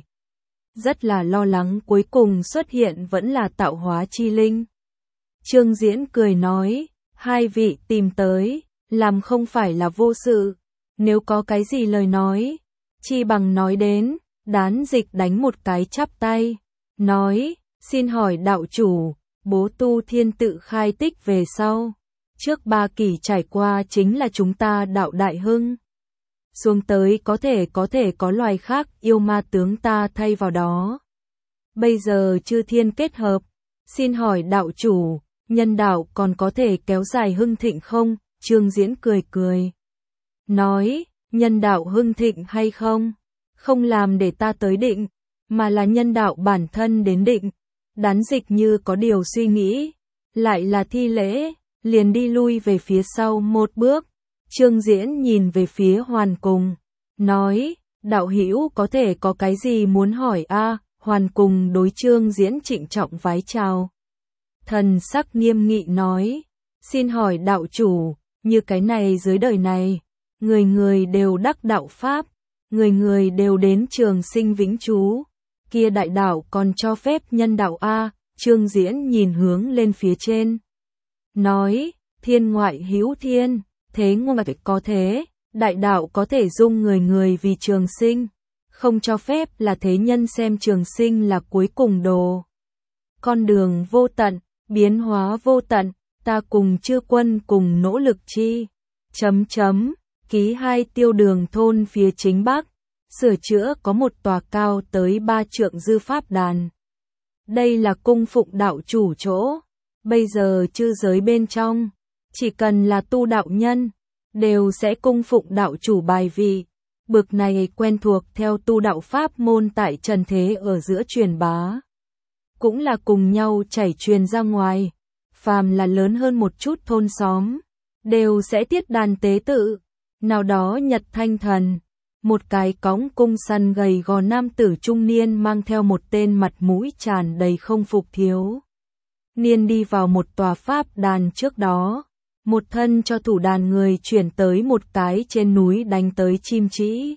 Rất là lo lắng cuối cùng xuất hiện vẫn là tạo hóa chi linh. Trương Diễn cười nói, hai vị tìm tới, làm không phải là vô sự, nếu có cái gì lời nói, chi bằng nói đến. Đán Dịch đánh một cái chắp tay, nói, xin hỏi đạo chủ, bố tu thiên tự khai tích về sau, trước 3 kỳ trải qua chính là chúng ta đạo đại hưng. xuống tới có thể có loài khác yêu ma tướng ta thay vào đó. Bây giờ chư thiên kết hợp, xin hỏi đạo chủ, nhân đạo còn có thể kéo dài hưng thịnh không? Trương Diễn cười cười. Nói, nhân đạo hưng thịnh hay không? Không làm để ta tới định, mà là nhân đạo bản thân đến định. Đán Dịch như có điều suy nghĩ, lại là thi lễ, liền đi lui về phía sau một bước. Trương Diễn nhìn về phía Hoàn Cùng, nói, đạo hữu có thể có cái gì muốn hỏi a? Hoàn Cùng đối Trương Diễn trịnh trọng vái chào. Thần sắc nghiêm nghị nói, xin hỏi đạo chủ, như cái này dưới đời này, người người đều đắc đạo pháp, người người đều đến trường sinh vĩnh trú, kia đại đạo còn cho phép nhân đạo a? Trương Diễn nhìn hướng lên phía trên, nói, thiên ngoại hữu thiên, thế ngoại có thế, đại đạo có thể dung người người vì trường sinh, không cho phép là thế nhân xem trường sinh là cuối cùng đồ. Con đường vô tận, biến hóa vô tận, ta cùng chư quân cùng nỗ lực chi. Ký 2 Tiêu Đường thôn phía chính bắc, sửa chữa có một tòa cao tới 3 trượng dư pháp đàn. Đây là cung phụng đạo chủ chỗ, bây giờ chư giới bên trong, chỉ cần là tu đạo nhân, đều sẽ cung phụng đạo chủ bài vị. Bực này quen thuộc theo tu đạo pháp môn tại trần thế ở giữa truyền bá. Cũng là cùng nhau chảy truyền ra ngoài, phàm là lớn hơn một chút thôn xóm, đều sẽ tiết đàn tế tự. Nào đó Nhật Thanh Thần, một cái cõng cung săn gầy gò nam tử trung niên mang theo một tên mặt mũi tràn đầy không phục thiếu niên đi vào một tòa pháp đàn trước đó, một thân cho thủ đàn người chuyển tới một cái trên núi đánh tới chim trĩ.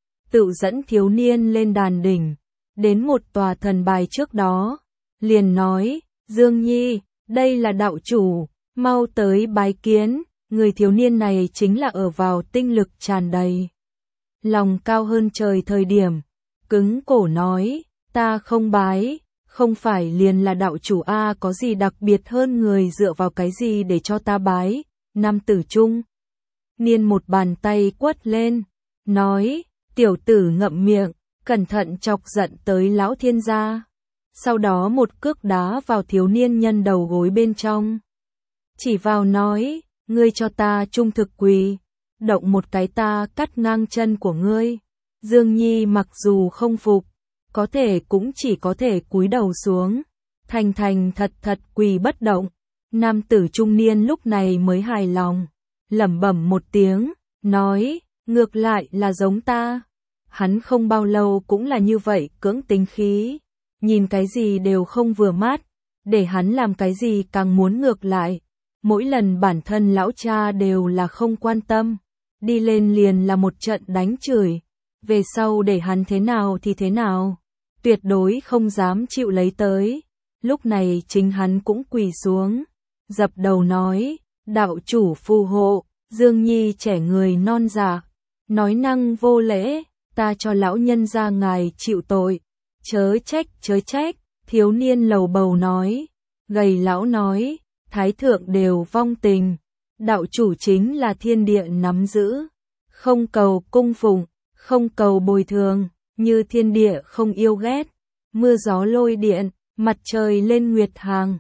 Tự dẫn thiếu niên lên đàn đỉnh, đến một tòa thần bài trước đó, liền nói, Dương Nhi, đây là đạo chủ, mau tới bái kiến. Người thiếu niên này chính là ở vào tinh lực tràn đầy, lòng cao hơn trời thời điểm, cứng cổ nói, ta không bái, không phải liền là đạo chủ a, có gì đặc biệt hơn người dựa vào cái gì để cho ta bái. Nam tử trung niên một bàn tay quất lên, nói, tiểu tử ngậm miệng, cẩn thận chọc giận tới lão thiên gia. Sau đó một cước đá vào thiếu niên nhân đầu gối bên trong, chỉ vào nói, ngươi cho ta trung thực quỳ, động một cái ta cắt ngang chân của ngươi. Dương Nhi mặc dù không phục, có thể cũng chỉ có thể cúi đầu xuống, thành thành thật thật quỳ bất động. Nam tử trung niên lúc này mới hài lòng, lẩm bẩm một tiếng, nói, ngược lại là giống ta. Hắn không bao lâu cũng là như vậy, cưỡng tính khí, nhìn cái gì đều không vừa mắt, để hắn làm cái gì càng muốn ngược lại. Mỗi lần bản thân lão cha đều là không quan tâm, đi lên liền là một trận đánh chửi, về sau để hắn thế nào thì thế nào, tuyệt đối không dám chịu lấy tới. Lúc này chính hắn cũng quỳ xuống, dập đầu nói, đạo chủ phù hộ, Dương Nhi trẻ người non dạ, nói năng vô lễ, ta cho lão nhân gia ngài chịu tội, chớ trách, thiếu niên lầu bầu nói, gầy lão nói, thái thượng đều vong tình, đạo chủ chính là thiên địa nắm giữ, không cầu cung phụng, không cầu bồi thường, như thiên địa không yêu ghét, mưa gió lôi điện, mặt trời lên nguyệt hàng,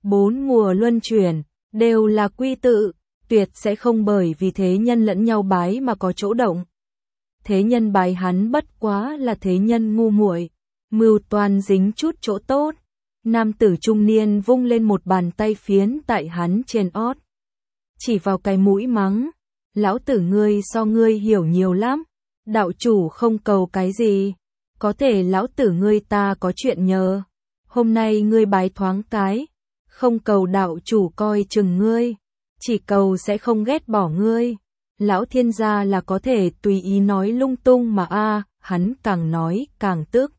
4 mùa luân chuyển, đều là quy tự, tuyệt sẽ không bởi vì thế nhân lẫn nhau bái mà có chỗ động. Thế nhân bái hắn bất quá là thế nhân ngu muội, mưu toan dính chút chỗ tốt. Nam tử trung niên vung lên một bàn tay phiến tại hắn trên ót, chỉ vào cái mũi mắng, lão tử ngươi so ngươi hiểu nhiều lắm, đạo chủ không cầu cái gì, có thể lão tử ngươi ta có chuyện nhờ, hôm nay ngươi bái thoáng cái, không cầu đạo chủ coi chừng ngươi, chỉ cầu sẽ không ghét bỏ ngươi. Lão thiên gia là có thể tùy ý nói lung tung mà a, hắn càng nói càng tức.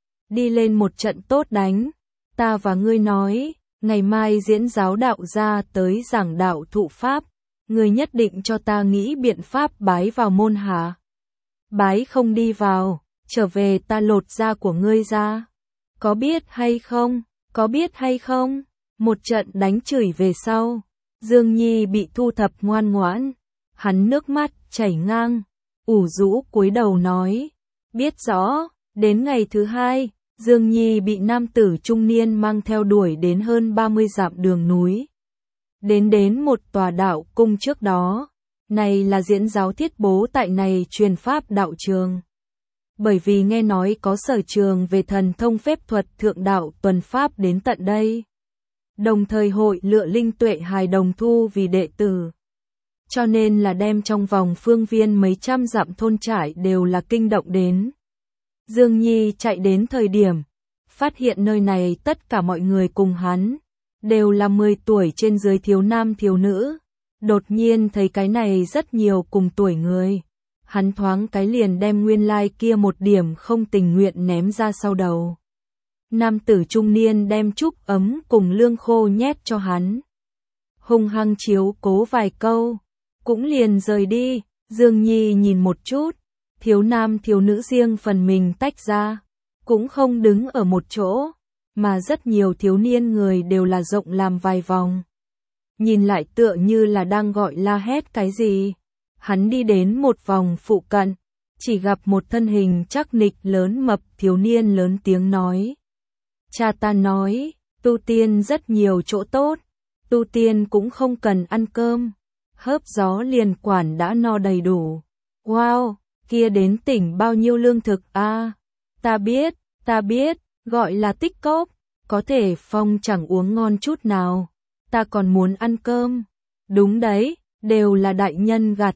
Đi lên một trận tốt đánh, ta và ngươi nói, ngày mai diễn giáo đạo gia tới giảng đạo thụ pháp, ngươi nhất định cho ta nghĩ biện pháp bái vào môn hả? Bái không đi vào, trở về ta lột da của ngươi ra. Có biết hay không? Có biết hay không? Một trận đánh chửi về sau, Dương Nhi bị thu thập ngoan ngoãn, hắn nước mắt chảy ngang, ủ rũ cúi đầu nói, biết rõ. Đến ngày thứ hai, Dương Nhi bị nam tử trung niên mang theo đuổi đến hơn 30 dặm đường núi. Đến một tòa đạo cung trước đó, này là diễn giáo thiết bố tại này truyền pháp đạo trường. Bởi vì nghe nói có sở trường về thần thông phép thuật thượng đạo tuần pháp đến tận đây. Đồng thời hội lựa linh tuệ hài đồng thu vì đệ tử. Cho nên là đem trong vòng phương viên mấy trăm dặm thôn trải đều là kinh động đến. Dương Nhi chạy đến thời điểm, phát hiện nơi này tất cả mọi người cùng hắn, đều là 10 tuổi trên dưới thiếu nam thiếu nữ. Đột nhiên thấy cái này rất nhiều cùng tuổi người. Hắn thoáng cái liền đem nguyên lai kia một điểm không tình nguyện ném ra sau đầu. Nam tử trung niên đem trúc ấm cùng lương khô nhét cho hắn. Hung hăng chiếu cố vài câu, cũng liền rời đi. Dương Nhi nhìn một chút, thiếu nam thiếu nữ riêng phần mình tách ra, cũng không đứng ở một chỗ, mà rất nhiều thiếu niên người đều là rộng làm vài vòng. Nhìn lại tựa như là đang gọi la hét cái gì. Hắn đi đến một vòng phụ cận, chỉ gặp một thân hình chắc nịch lớn mập thiếu niên lớn tiếng nói. Cha ta nói, tu tiên rất nhiều chỗ tốt, tu tiên cũng không cần ăn cơm, hớp gió liền quản đã no đầy đủ. Wow, kia đến tỉnh bao nhiêu lương thực a? Ta biết, gọi là tích cóp, có thể phong chẳng uống ngon chút nào, ta còn muốn ăn cơm. Đúng đấy, đều là đại nhân gạt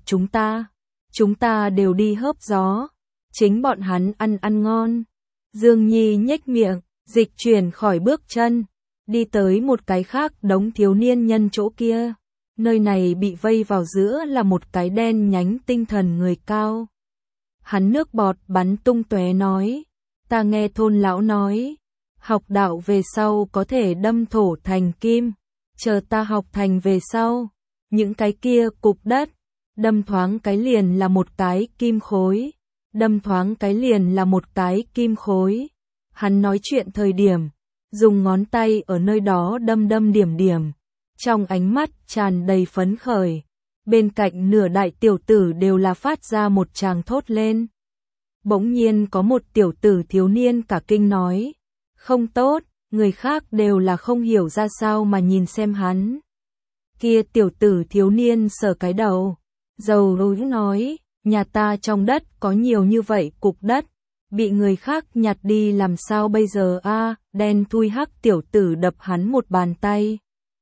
chúng ta đều đi hớp gió, chính bọn hắn ăn ngon. Dương Nhi nhếch miệng, dịch chuyển khỏi bước chân, đi tới một cái khác đống thiếu niên nhân chỗ kia. Nơi này bị vây vào giữa là một cái đen nhánh tinh thần người cao. Hắn nước bọt bắn tung tóe nói, ta nghe thôn lão nói, học đạo về sau có thể đâm thổ thành kim, chờ ta học thành về sau, những cái kia cục đất, đâm thoáng cái liền là một cái kim khối, đâm thoáng cái liền là một cái kim khối. Hắn nói chuyện thời điểm, dùng ngón tay ở nơi đó đâm điểm, trong ánh mắt tràn đầy phấn khởi. Bên cạnh nửa đại tiểu tử đều là phát ra một tràng thốt lên. Bỗng nhiên có một tiểu tử thiếu niên cả kinh nói, không tốt, người khác đều là không hiểu ra sao mà nhìn xem hắn. Kia tiểu tử thiếu niên sờ cái đầu, dầu nói, nhà ta trong đất có nhiều như vậy cục đất, bị người khác nhặt đi làm sao bây giờ a? Đen thui hắc tiểu tử đập hắn một bàn tay.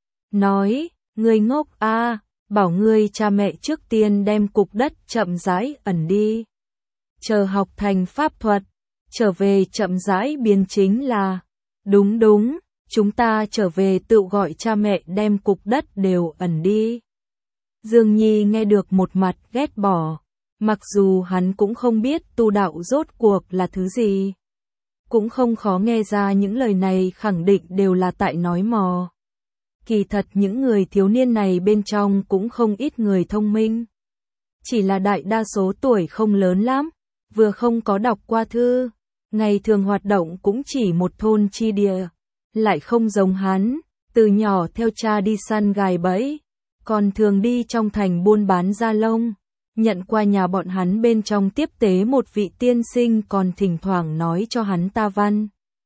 Nói, ngươi ngốc a, bảo ngươi cha mẹ trước tiên đem cục đất chậm rãi ẩn đi. Chờ học thành pháp thuật, trở về chậm rãi biến chính là, đúng, chúng ta trở về tự gọi cha mẹ đem cục đất đều ẩn đi. Dương Nhi nghe được một mặt ghét bỏ, mặc dù hắn cũng không biết tu đạo rốt cuộc là thứ gì. Cũng không khó nghe ra những lời này khẳng định đều là tại nói mò. Kỳ thật những người thiếu niên này bên trong cũng không ít người thông minh. Chỉ là đại đa số tuổi không lớn lắm, vừa không có đọc qua thư, ngày thường hoạt động cũng chỉ một thôn chi địa. Lại không giống hắn, từ nhỏ theo cha đi săn gài bẫy, còn thường đi trong thành buôn bán da lông. Nhận qua nhà bọn hắn bên trong tiếp tế một vị tiên sinh còn thỉnh thoảng nói cho hắn ta văn.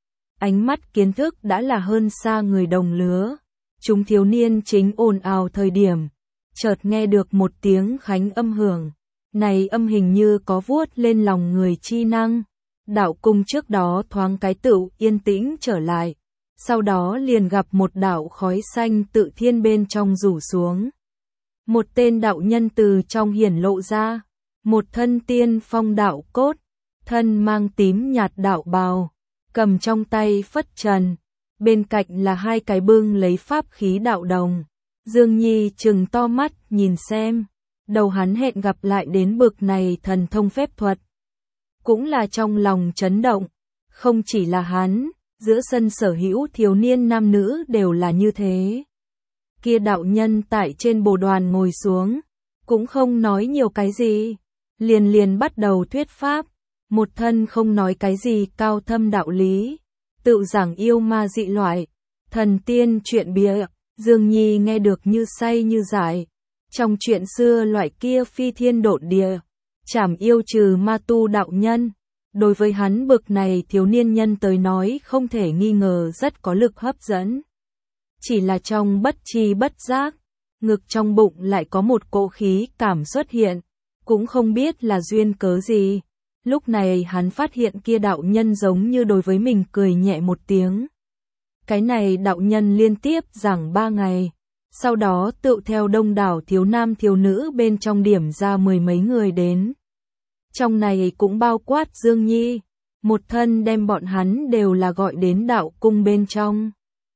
Ánh mắt kiến thức đã là hơn xa người đồng lứa. Chúng thiếu niên chính ồn ào thời điểm, chợt nghe được một tiếng khánh âm hưởng. Này âm hình như có vuốt lên lòng người chi năng. Đạo cung trước đó thoáng cái tựu yên tĩnh trở lại. Sau đó liền gặp một đạo khói xanh tự thiên bên trong rủ xuống. Một tên đạo nhân từ trong hiển lộ ra, một thân tiên phong đạo cốt, thân mang tím nhạt đạo bào, cầm trong tay phất trần, bên cạnh là hai cái bưng lấy pháp khí đạo đồng. Dương Nhi trừng to mắt nhìn xem, đầu hắn hẹn gặp lại đến bực này thần thông phép thuật. Cũng là trong lòng chấn động, không chỉ là hắn, giữa sân sở hữu thiếu niên nam nữ đều là như thế. Kia đạo nhân tại trên bồ đoàn ngồi xuống, cũng không nói nhiều cái gì, liền bắt đầu thuyết pháp, một thân không nói cái gì cao thâm đạo lý, tự giảng yêu ma dị loại, thần tiên chuyện bịa. Dương Nhi nghe được như say như dại, trong chuyện xưa loại kia phi thiên độn địa, trảm yêu trừ ma tu đạo nhân. Đối với hắn bực này thiếu niên nhân tới nói không thể nghi ngờ rất có lực hấp dẫn. Chỉ là trong bất tri bất giác, ngực trong bụng lại có một cỗ khí cảm xuất hiện, cũng không biết là duyên cớ gì. Lúc này hắn phát hiện kia đạo nhân giống như đối với mình cười nhẹ một tiếng. Cái này đạo nhân liên tiếp giảng 3 ngày, sau đó tự theo đông đảo thiếu nam thiếu nữ bên trong điểm ra 10 mấy người đến. Trong này cũng bao quát Dương Nhi, một thân đem bọn hắn đều là gọi đến đạo cung bên trong.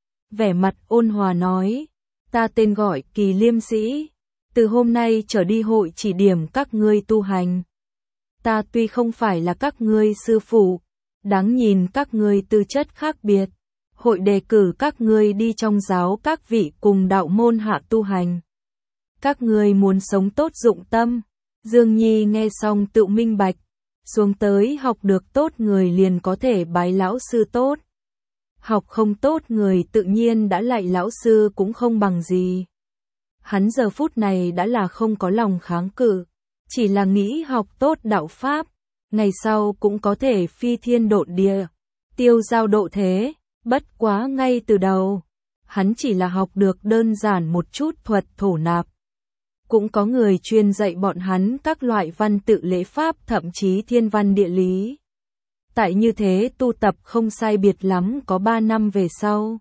Vẻ mặt ôn hòa nói, ta tên gọi Kỳ Liêm Sĩ, từ hôm nay trở đi hội chỉ điểm các ngươi tu hành. Ta tuy không phải là các ngươi sư phụ, đáng nhìn các ngươi tư chất khác biệt, hội đề cử các ngươi đi trong giáo các vị cùng đạo môn hạ tu hành. Các ngươi muốn sống tốt dụng tâm. Dương Nhi nghe xong tự minh bạch, xuống tới học được tốt người liền có thể bái lão sư tốt. Học không tốt người tự nhiên đã lạy lão sư cũng không bằng gì. Hắn giờ phút này đã là không có lòng kháng cự, chỉ là nghĩ học tốt đạo pháp, ngày sau cũng có thể phi thiên độn địa, tiêu giao độ thế. Bất quá ngay từ đầu, hắn chỉ là học được đơn giản một chút thuật thổ nạp. Cũng có người chuyên dạy bọn hắn các loại văn tự lễ pháp thậm chí thiên văn địa lý. Tại như thế tu tập không sai biệt lắm có 3 năm về sau.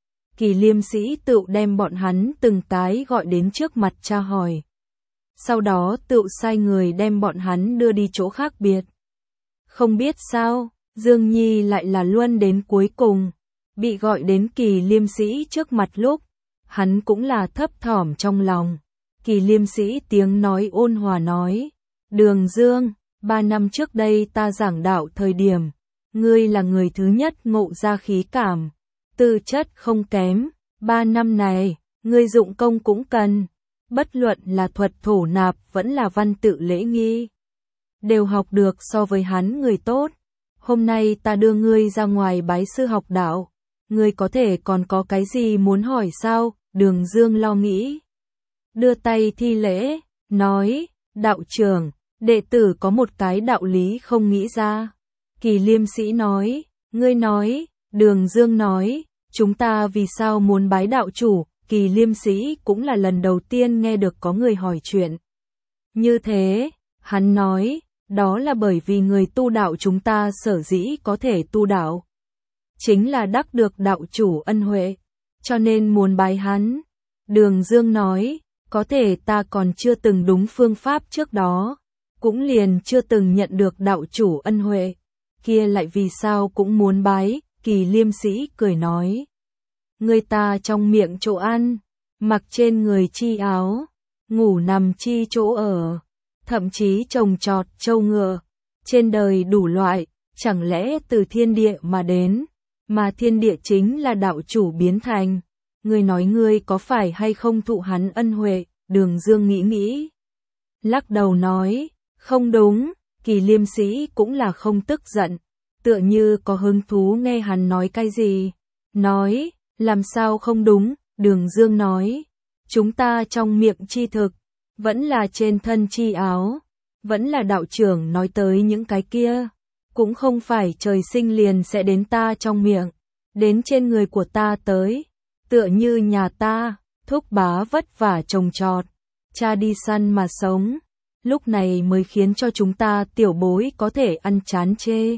Kỳ Liêm Sĩ tự đem bọn hắn từng cái gọi đến trước mặt tra hỏi. Sau đó tự sai người đem bọn hắn đưa đi chỗ khác biệt. Không biết sao, Dương Nhi lại là luôn đến cuối cùng. Bị gọi đến Kỳ Liêm Sĩ trước mặt lúc, hắn cũng là thấp thỏm trong lòng. Kỳ Liêm Sĩ tiếng nói ôn hòa nói, Đường Dương, 3 năm trước đây ta giảng đạo thời điểm, ngươi là người thứ nhất ngộ ra khí cảm, tư chất không kém, 3 năm này, ngươi dụng công cũng cần, bất luận là thuật thổ nạp vẫn là văn tự lễ nghi, đều học được so với hắn người tốt. Hôm nay ta đưa ngươi ra ngoài bái sư học đạo, ngươi có thể còn có cái gì muốn hỏi sao? Đường Dương lo nghĩ, đưa tay thi lễ, nói, đạo trưởng, đệ tử có một cái đạo lý không nghĩ ra. Kỳ Liêm Sĩ nói, ngươi nói. Đường Dương nói, chúng ta vì sao muốn bái đạo chủ? Kỳ Liêm Sĩ cũng là lần đầu tiên nghe được có người hỏi chuyện như thế. Hắn nói, đó là bởi vì người tu đạo chúng ta sở dĩ có thể tu đạo, chính là đắc được đạo chủ ân huệ, cho nên muốn bái hắn. Đường Dương nói, có thể ta còn chưa từng đúng phương pháp trước đó, cũng liền chưa từng nhận được đạo chủ ân huệ, kia lại vì sao cũng muốn bái? Kỳ Liêm Sĩ cười nói, người ta trong miệng chỗ ăn, mặc trên người chi áo, ngủ nằm chi chỗ ở, thậm chí trồng trọt trâu ngựa, trên đời đủ loại, chẳng lẽ từ thiên địa mà đến, mà thiên địa chính là đạo chủ biến thành. Ngươi nói ngươi có phải hay không thụ hắn ân huệ? Đường Dương nghĩ nghĩ, lắc đầu nói, không đúng. Kỳ Liêm Sĩ cũng là không tức giận, tựa như có hứng thú nghe hắn nói cái gì. Nói, làm sao không đúng? Đường Dương nói, chúng ta trong miệng chi thực, vẫn là trên thân chi áo, vẫn là đạo trưởng nói tới những cái kia, cũng không phải trời sinh liền sẽ đến ta trong miệng, đến trên người của ta tới. Tựa như nhà ta, thúc bá vất vả trồng trọt, cha đi săn mà sống, lúc này mới khiến cho chúng ta tiểu bối có thể ăn chán chê.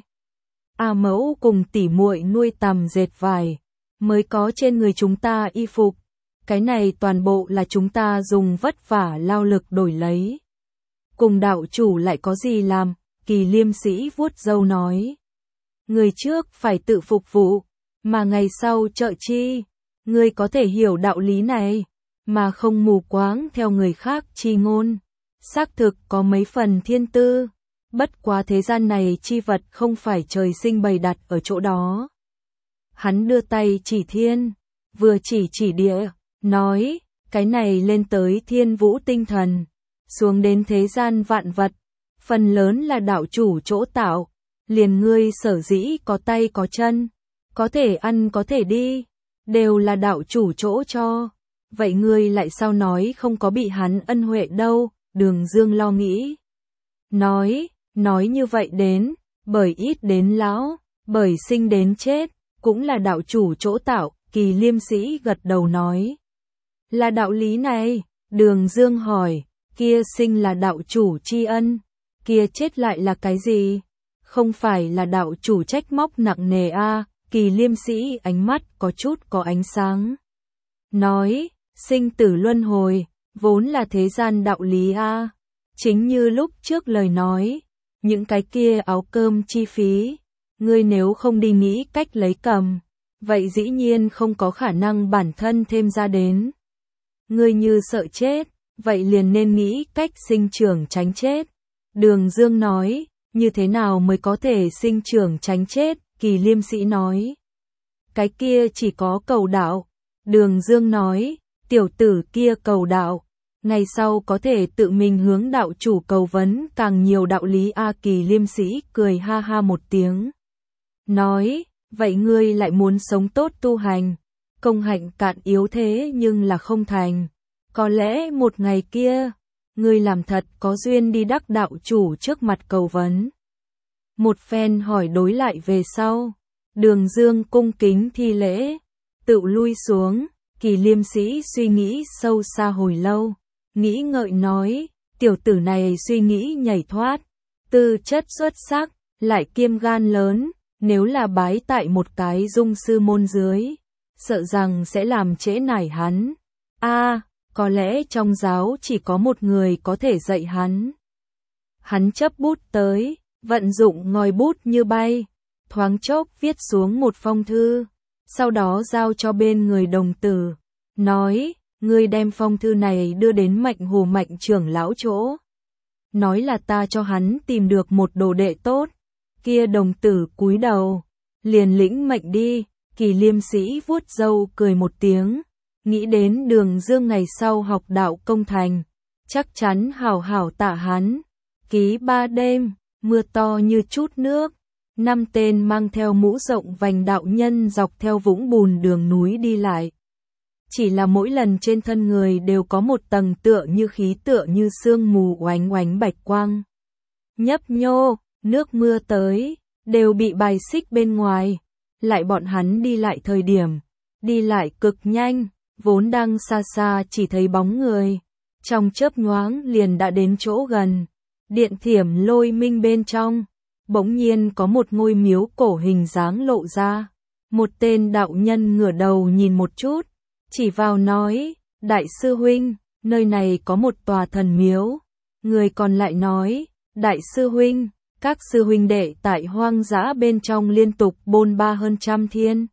A mẫu cùng tỉ muội nuôi tằm dệt vải, mới có trên người chúng ta y phục, cái này toàn bộ là chúng ta dùng vất vả lao lực đổi lấy. Cùng đạo chủ lại có gì làm? Kỳ Liêm Sĩ vuốt râu nói, người trước phải tự phục vụ, mà ngày sau trợ chi. Ngươi có thể hiểu đạo lý này, mà không mù quáng theo người khác chi ngôn. Xác thực có mấy phần thiên tư, bất quá thế gian này chi vật không phải trời sinh bày đặt ở chỗ đó. Hắn đưa tay chỉ thiên, vừa chỉ địa, nói, cái này lên tới thiên vũ tinh thần, xuống đến thế gian vạn vật, phần lớn là đạo chủ chỗ tạo, liền ngươi sở dĩ có tay có chân, có thể ăn có thể đi, đều là đạo chủ chỗ cho. Vậy ngươi lại sao nói không có bị hắn ân huệ đâu? Đường Dương lo nghĩ, nói như vậy đến, bởi ít đến lão, bởi sinh đến chết, cũng là đạo chủ chỗ tạo, Kỳ Liêm Sĩ gật đầu nói. Là đạo lý này, Đường Dương hỏi, kia sinh là đạo chủ tri ân, kia chết lại là cái gì? Không phải là đạo chủ trách móc nặng nề a? Kỳ Liêm Sĩ ánh mắt có chút có ánh sáng. Nói, sinh tử luân hồi, vốn là thế gian đạo lý a. Chính như lúc trước lời nói, những cái kia áo cơm chi phí, ngươi nếu không đi nghĩ cách lấy cầm, vậy dĩ nhiên không có khả năng bản thân thêm ra đến. Ngươi như sợ chết, vậy liền nên nghĩ cách sinh trưởng tránh chết. Đường Dương nói, như thế nào mới có thể sinh trưởng tránh chết? Kỳ Liêm Sĩ nói, cái kia chỉ có cầu đạo. Đường Dương nói, tiểu tử kia cầu đạo, ngày sau có thể tự mình hướng đạo chủ cầu vấn càng nhiều đạo lý a. Kỳ Liêm Sĩ cười ha ha một tiếng. Nói, vậy ngươi lại muốn sống tốt tu hành, công hạnh cạn yếu thế nhưng là không thành. Có lẽ một ngày kia, ngươi làm thật có duyên đi đắc đạo chủ trước mặt cầu vấn. Một phen hỏi đối lại về sau, Đường Dương cung kính thi lễ, tự lui xuống. Kỳ Liêm Sĩ suy nghĩ sâu xa hồi lâu, nghĩ ngợi nói, tiểu tử này suy nghĩ nhảy thoát, tư chất xuất sắc, lại kiêm gan lớn, nếu là bái tại một cái dung sư môn dưới, sợ rằng sẽ làm trễ nải hắn. Có lẽ trong giáo chỉ có một người có thể dạy hắn. Hắn chấp bút tới, vận dụng ngòi bút như bay, thoáng chốc viết xuống một phong thư, sau đó giao cho bên người đồng tử, nói, ngươi đem phong thư này đưa đến Mạnh Hồ Mạnh trưởng lão chỗ. Nói là ta cho hắn tìm được một đồ đệ tốt. Kia đồng tử cúi đầu, liền lĩnh mệnh đi. Kỳ Liêm Sĩ vuốt râu cười một tiếng, nghĩ đến Đường Dương ngày sau học đạo công thành, chắc chắn hảo hảo tạ hắn. Ký 3 đêm, mưa to như chút nước, 5 tên mang theo mũ rộng vành đạo nhân dọc theo vũng bùn đường núi đi lại. Chỉ là mỗi lần trên thân người đều có một tầng tựa như sương mù oánh oánh bạch quang. Nhấp nhô, nước mưa tới, đều bị bài xích bên ngoài. Lại bọn hắn đi lại thời điểm, đi lại cực nhanh, vốn đang xa xa chỉ thấy bóng người. Trong chớp nhoáng liền đã đến chỗ gần, điện thiểm lôi minh bên trong. Bỗng nhiên có một ngôi miếu cổ hình dáng lộ ra. Một tên đạo nhân ngửa đầu nhìn một chút, chỉ vào nói, đại sư huynh, nơi này có một tòa thần miếu. Người còn lại nói, đại sư huynh, các sư huynh đệ tại hoang dã bên trong liên tục bôn ba hơn 100 thiên.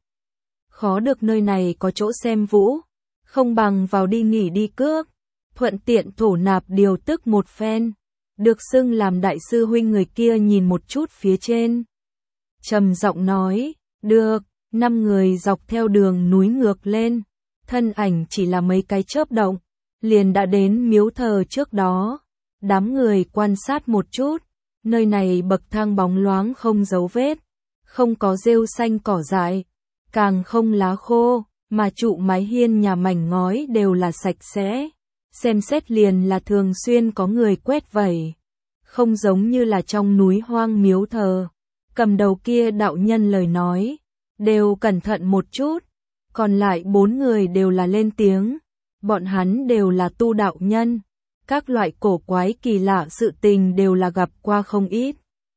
Khó được nơi này có chỗ xem vũ, không bằng vào đi nghỉ đi cước, thuận tiện thổ nạp điều tức một phen. Được xưng làm đại sư huynh người kia nhìn một chút phía trên, trầm giọng nói, được. 5 người dọc theo đường núi ngược lên, thân ảnh chỉ là mấy cái chớp động, liền đã đến miếu thờ trước đó. Đám người quan sát một chút, nơi này bậc thang bóng loáng không dấu vết, không có rêu xanh cỏ dại, càng không lá khô, mà trụ mái hiên nhà mảnh ngói đều là sạch sẽ. Xem xét liền là thường xuyên có người quét vẩy, không giống như là trong núi hoang miếu thờ. Cầm đầu kia đạo nhân lời nói, đều cẩn thận một chút, còn lại 4 người đều là lên tiếng, bọn hắn đều là tu đạo nhân, các loại cổ quái kỳ lạ sự tình đều là gặp qua không ít.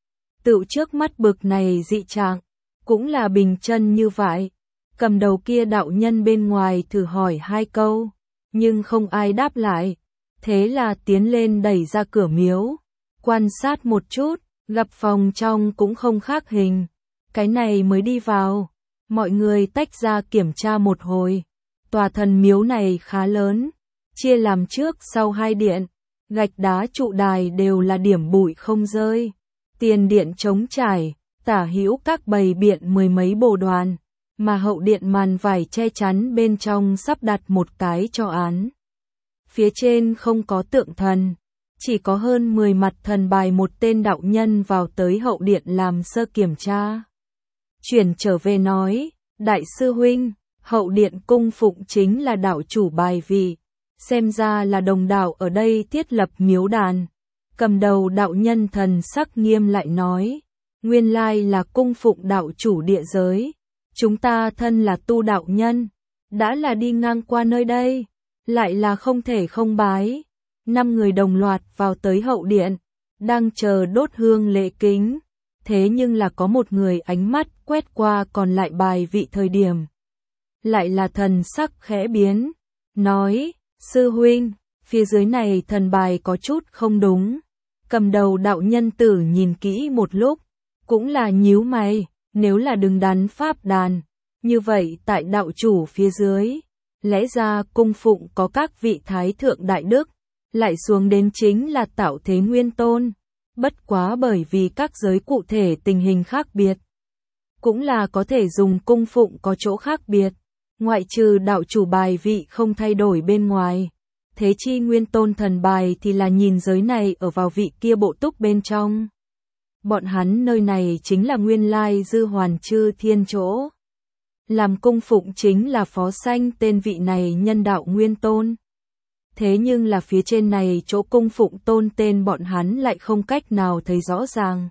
Tự trước mắt bực này dị trạng, cũng là bình chân như vậy. Cầm đầu kia đạo nhân bên ngoài thử hỏi 2 câu, nhưng không ai đáp lại, thế là tiến lên đẩy ra cửa miếu, quan sát một chút, gặp phòng trong cũng không khác hình, cái này mới đi vào. Mọi người tách ra kiểm tra một hồi, tòa thần miếu này khá lớn, chia làm trước sau 2 điện, gạch đá trụ đài đều là điểm bụi không rơi, tiền điện trống trải, tả hữu các bày biện 10 mấy bồ đoàn, mà hậu điện màn vải che chắn bên trong sắp đặt một cái cho án. Phía trên không có tượng thần, chỉ có hơn 10 mặt thần bài. Một tên đạo nhân vào tới hậu điện làm sơ kiểm tra, chuyển trở về nói, đại sư huynh, hậu điện cung phụng chính là đạo chủ bài vị, xem ra là đồng đạo ở đây thiết lập miếu đàn. Cầm đầu đạo nhân thần sắc nghiêm lại nói, nguyên lai là cung phụng đạo chủ địa giới. Chúng ta thân là tu đạo nhân, đã là đi ngang qua nơi đây, lại là không thể không bái. 5 người đồng loạt vào tới hậu điện, đang chờ đốt hương lễ kính. Thế nhưng là có một người ánh mắt quét qua còn lại bài vị thời điểm. Lại là thần sắc khẽ biến, nói, sư huynh, phía dưới này thần bài có chút không đúng. Cầm đầu đạo nhân tử nhìn kỹ một lúc, cũng là nhíu mày, nếu là đứng đắn pháp đàn, như vậy tại đạo chủ phía dưới, lẽ ra cung phụng có các vị thái thượng đại đức, lại xuống đến chính là tạo thế nguyên tôn. Bất quá bởi vì các giới cụ thể tình hình khác biệt, cũng là có thể dùng cung phụng có chỗ khác biệt, ngoại trừ đạo chủ bài vị không thay đổi bên ngoài. Thế chi nguyên tôn thần bài thì là nhìn giới này ở vào vị kia bộ túc bên trong. Bọn hắn nơi này chính là nguyên lai dư hoàn chư thiên chỗ. Làm cung phụng chính là phó sanh tên vị này nhân đạo nguyên tôn. Thế nhưng là phía trên này chỗ cung phụng tôn tên bọn hắn lại không cách nào thấy rõ ràng.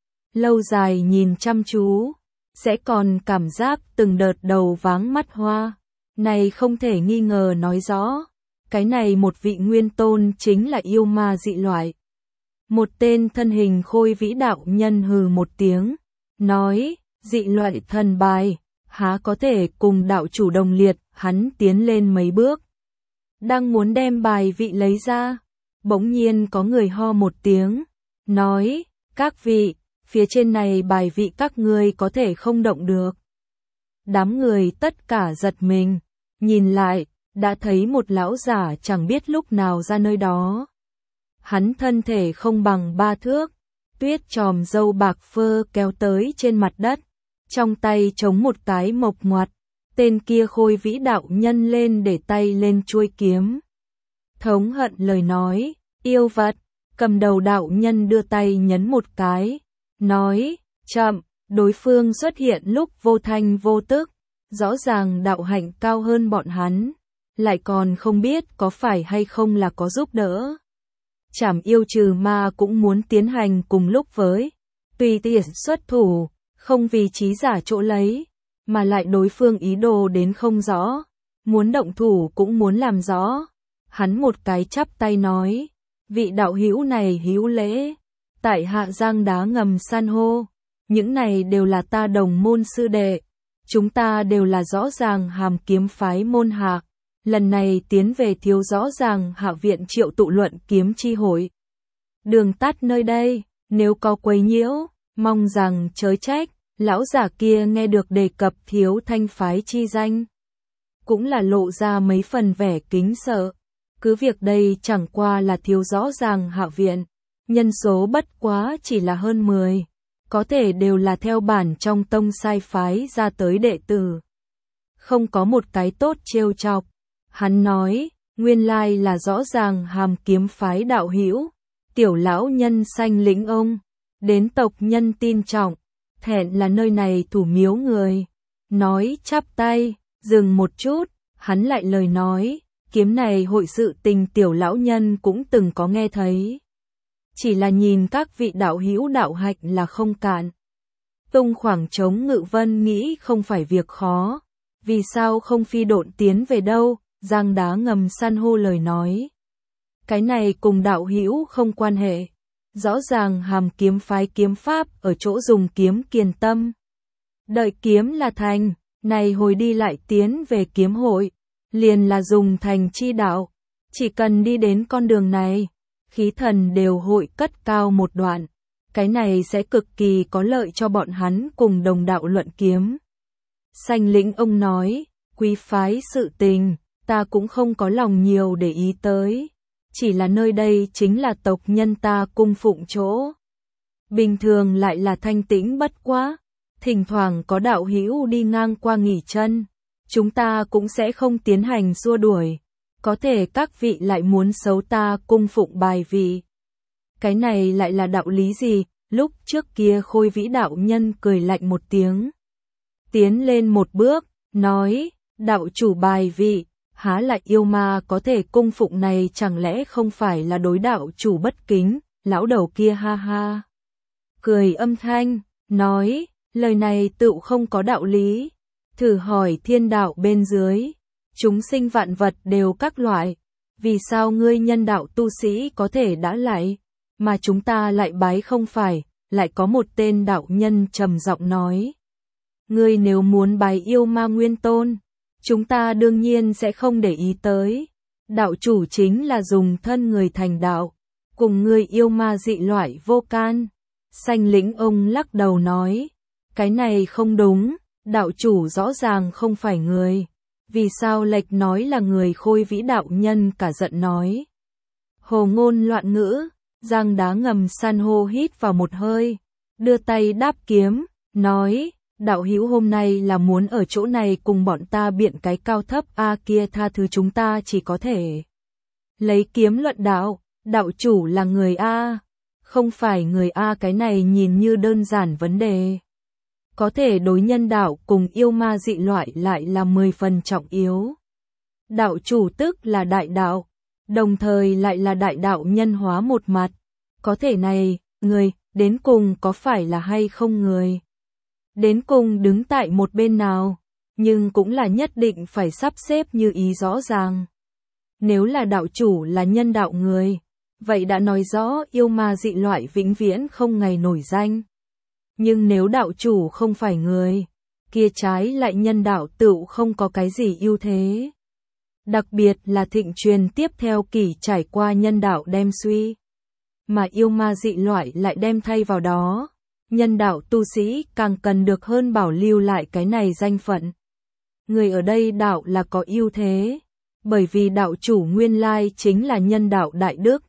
Lâu dài nhìn chăm chú, sẽ còn cảm giác từng đợt đầu váng mắt hoa. Này không thể nghi ngờ nói rõ. Cái này một vị nguyên tôn chính là yêu ma dị loại. Một tên thân hình khôi vĩ đạo nhân hừ một tiếng, nói, dị loại thần bài, há có thể cùng đạo chủ đồng liệt. Hắn tiến lên mấy bước, đang muốn đem bài vị lấy ra, bỗng nhiên có người ho một tiếng, nói, các vị, phía trên này bài vị các ngươi có thể không động được. Đám người tất cả giật mình, nhìn lại, đã thấy một lão giả chẳng biết lúc nào ra nơi đó. Hắn thân thể không bằng 3 thước, tuyết tròm râu bạc phơ kéo tới trên mặt đất, trong tay chống một cái mộc ngoặt. Tên kia khôi vĩ đạo nhân lên để tay lên chuôi kiếm. Thống hận lời nói, yêu vật. Cầm đầu đạo nhân đưa tay nhấn một cái, nói, chậm. Đối phương xuất hiện lúc vô thanh vô tức, rõ ràng đạo hạnh cao hơn bọn hắn, lại còn không biết có phải hay không là có giúp đỡ. Trảm yêu trừ ma cũng muốn tiến hành cùng lúc với, tùy tiện xuất thủ, không vì trí giả chỗ lấy, mà lại đối phương ý đồ đến không rõ, muốn động thủ cũng muốn làm rõ. Hắn một cái chắp tay nói, vị đạo hữu này hữu lễ, tại hạ giang đá ngầm san hô, những này đều là ta đồng môn sư đệ, chúng ta đều là rõ ràng hàm kiếm phái môn hạ, lần này tiến về thiếu rõ ràng hạ viện triệu tụ luận kiếm chi hội. Đường tắt nơi đây, nếu có quấy nhiễu, mong rằng chớ trách. Lão giả kia nghe được đề cập thiếu thanh phái chi danh, cũng là lộ ra mấy phần vẻ kính sợ. Cứ việc đây chẳng qua là thiếu rõ ràng hạ viện, nhân số bất quá chỉ là hơn 10, có thể đều là theo bản trong tông sai phái ra tới đệ tử. Không có một cái tốt trêu chọc. Hắn nói, nguyên lai là rõ ràng hàm kiếm phái đạo hữu, tiểu lão nhân sanh lĩnh ông, đến tộc nhân tin trọng. Thẹn là nơi này thủ miếu người. Nói chắp tay, dừng một chút, hắn lại lời nói, kiếm này hội sự tình tiểu lão nhân cũng từng có nghe thấy. Chỉ là nhìn các vị đạo hữu đạo hạnh là không cạn. Tung khoảng trống ngự vân nghĩ không phải việc khó. Vì sao không phi độn tiến về đâu, giang đá ngầm san hô lời nói. Cái này cùng đạo hữu không quan hệ. Rõ ràng hàm kiếm phái kiếm pháp ở chỗ dùng kiếm kiền tâm. Đợi kiếm là thành, này hồi đi lại tiến về kiếm hội, liền là dùng thành chi đạo. Chỉ cần đi đến con đường này, khí thần đều hội cất cao một đoạn. Cái này sẽ cực kỳ có lợi cho bọn hắn cùng đồng đạo luận kiếm. Sanh lĩnh ông nói, quý phái sự tình, ta cũng không có lòng nhiều để ý tới. Chỉ là nơi đây chính là tộc nhân ta cung phụng chỗ. Bình thường lại là thanh tĩnh bất quá, thỉnh thoảng có đạo hữu đi ngang qua nghỉ chân, chúng ta cũng sẽ không tiến hành xua đuổi. Có thể các vị lại muốn xấu ta cung phụng bài vị. Cái này lại là đạo lý gì? Lúc trước kia khôi vĩ đạo nhân cười lạnh một tiếng. Tiến lên một bước, nói, đạo chủ bài vị. Há lại yêu ma có thể cung phụng này chẳng lẽ không phải là đối đạo chủ bất kính, lão đầu kia ha ha. Cười âm thanh, nói, lời này tựu không có đạo lý. Thử hỏi thiên đạo bên dưới, chúng sinh vạn vật đều các loại. Vì sao ngươi nhân đạo tu sĩ có thể đã lại, mà chúng ta lại bái không phải? Lại có một tên đạo nhân trầm giọng nói. Ngươi nếu muốn bái yêu ma nguyên tôn, chúng ta đương nhiên sẽ không để ý tới. Đạo chủ chính là dùng thân người thành đạo, cùng ngươi yêu ma dị loại vô can. Sanh Lĩnh ông lắc đầu nói, cái này không đúng, đạo chủ rõ ràng không phải người. Vì sao lệch nói là người? Khôi Vĩ đạo nhân cả giận nói. Hồ ngôn loạn ngữ. Giang Đá Ngầm san hô hít vào một hơi, đưa tay đáp kiếm, nói, đạo hữu hôm nay là muốn ở chỗ này cùng bọn ta biện cái cao thấp a kia, tha thứ chúng ta chỉ có thể lấy kiếm luận đạo. Đạo chủ là người a, không phải người a, cái này nhìn như đơn giản vấn đề, có thể đối nhân đạo cùng yêu ma dị loại lại là 10 phần trọng yếu. Đạo chủ tức là đại đạo, đồng thời lại là đại đạo nhân hóa một mặt. Có thể này, người, đến cùng có phải là hay không người? Đến cùng đứng tại một bên nào? Nhưng cũng là nhất định phải sắp xếp như ý rõ ràng. Nếu là đạo chủ là nhân đạo người, vậy đã nói rõ yêu ma dị loại vĩnh viễn không ngày nổi danh. Nhưng nếu đạo chủ không phải người, kia trái lại nhân đạo tựu không có cái gì ưu thế. Đặc biệt là thịnh truyền tiếp theo kỷ trải qua nhân đạo đem suy, mà yêu ma dị loại lại đem thay vào đó. Nhân đạo tu sĩ càng cần được hơn bảo lưu lại cái này danh phận. Người ở đây đạo là có ưu thế, bởi vì đạo chủ nguyên lai chính là nhân đạo đại đức.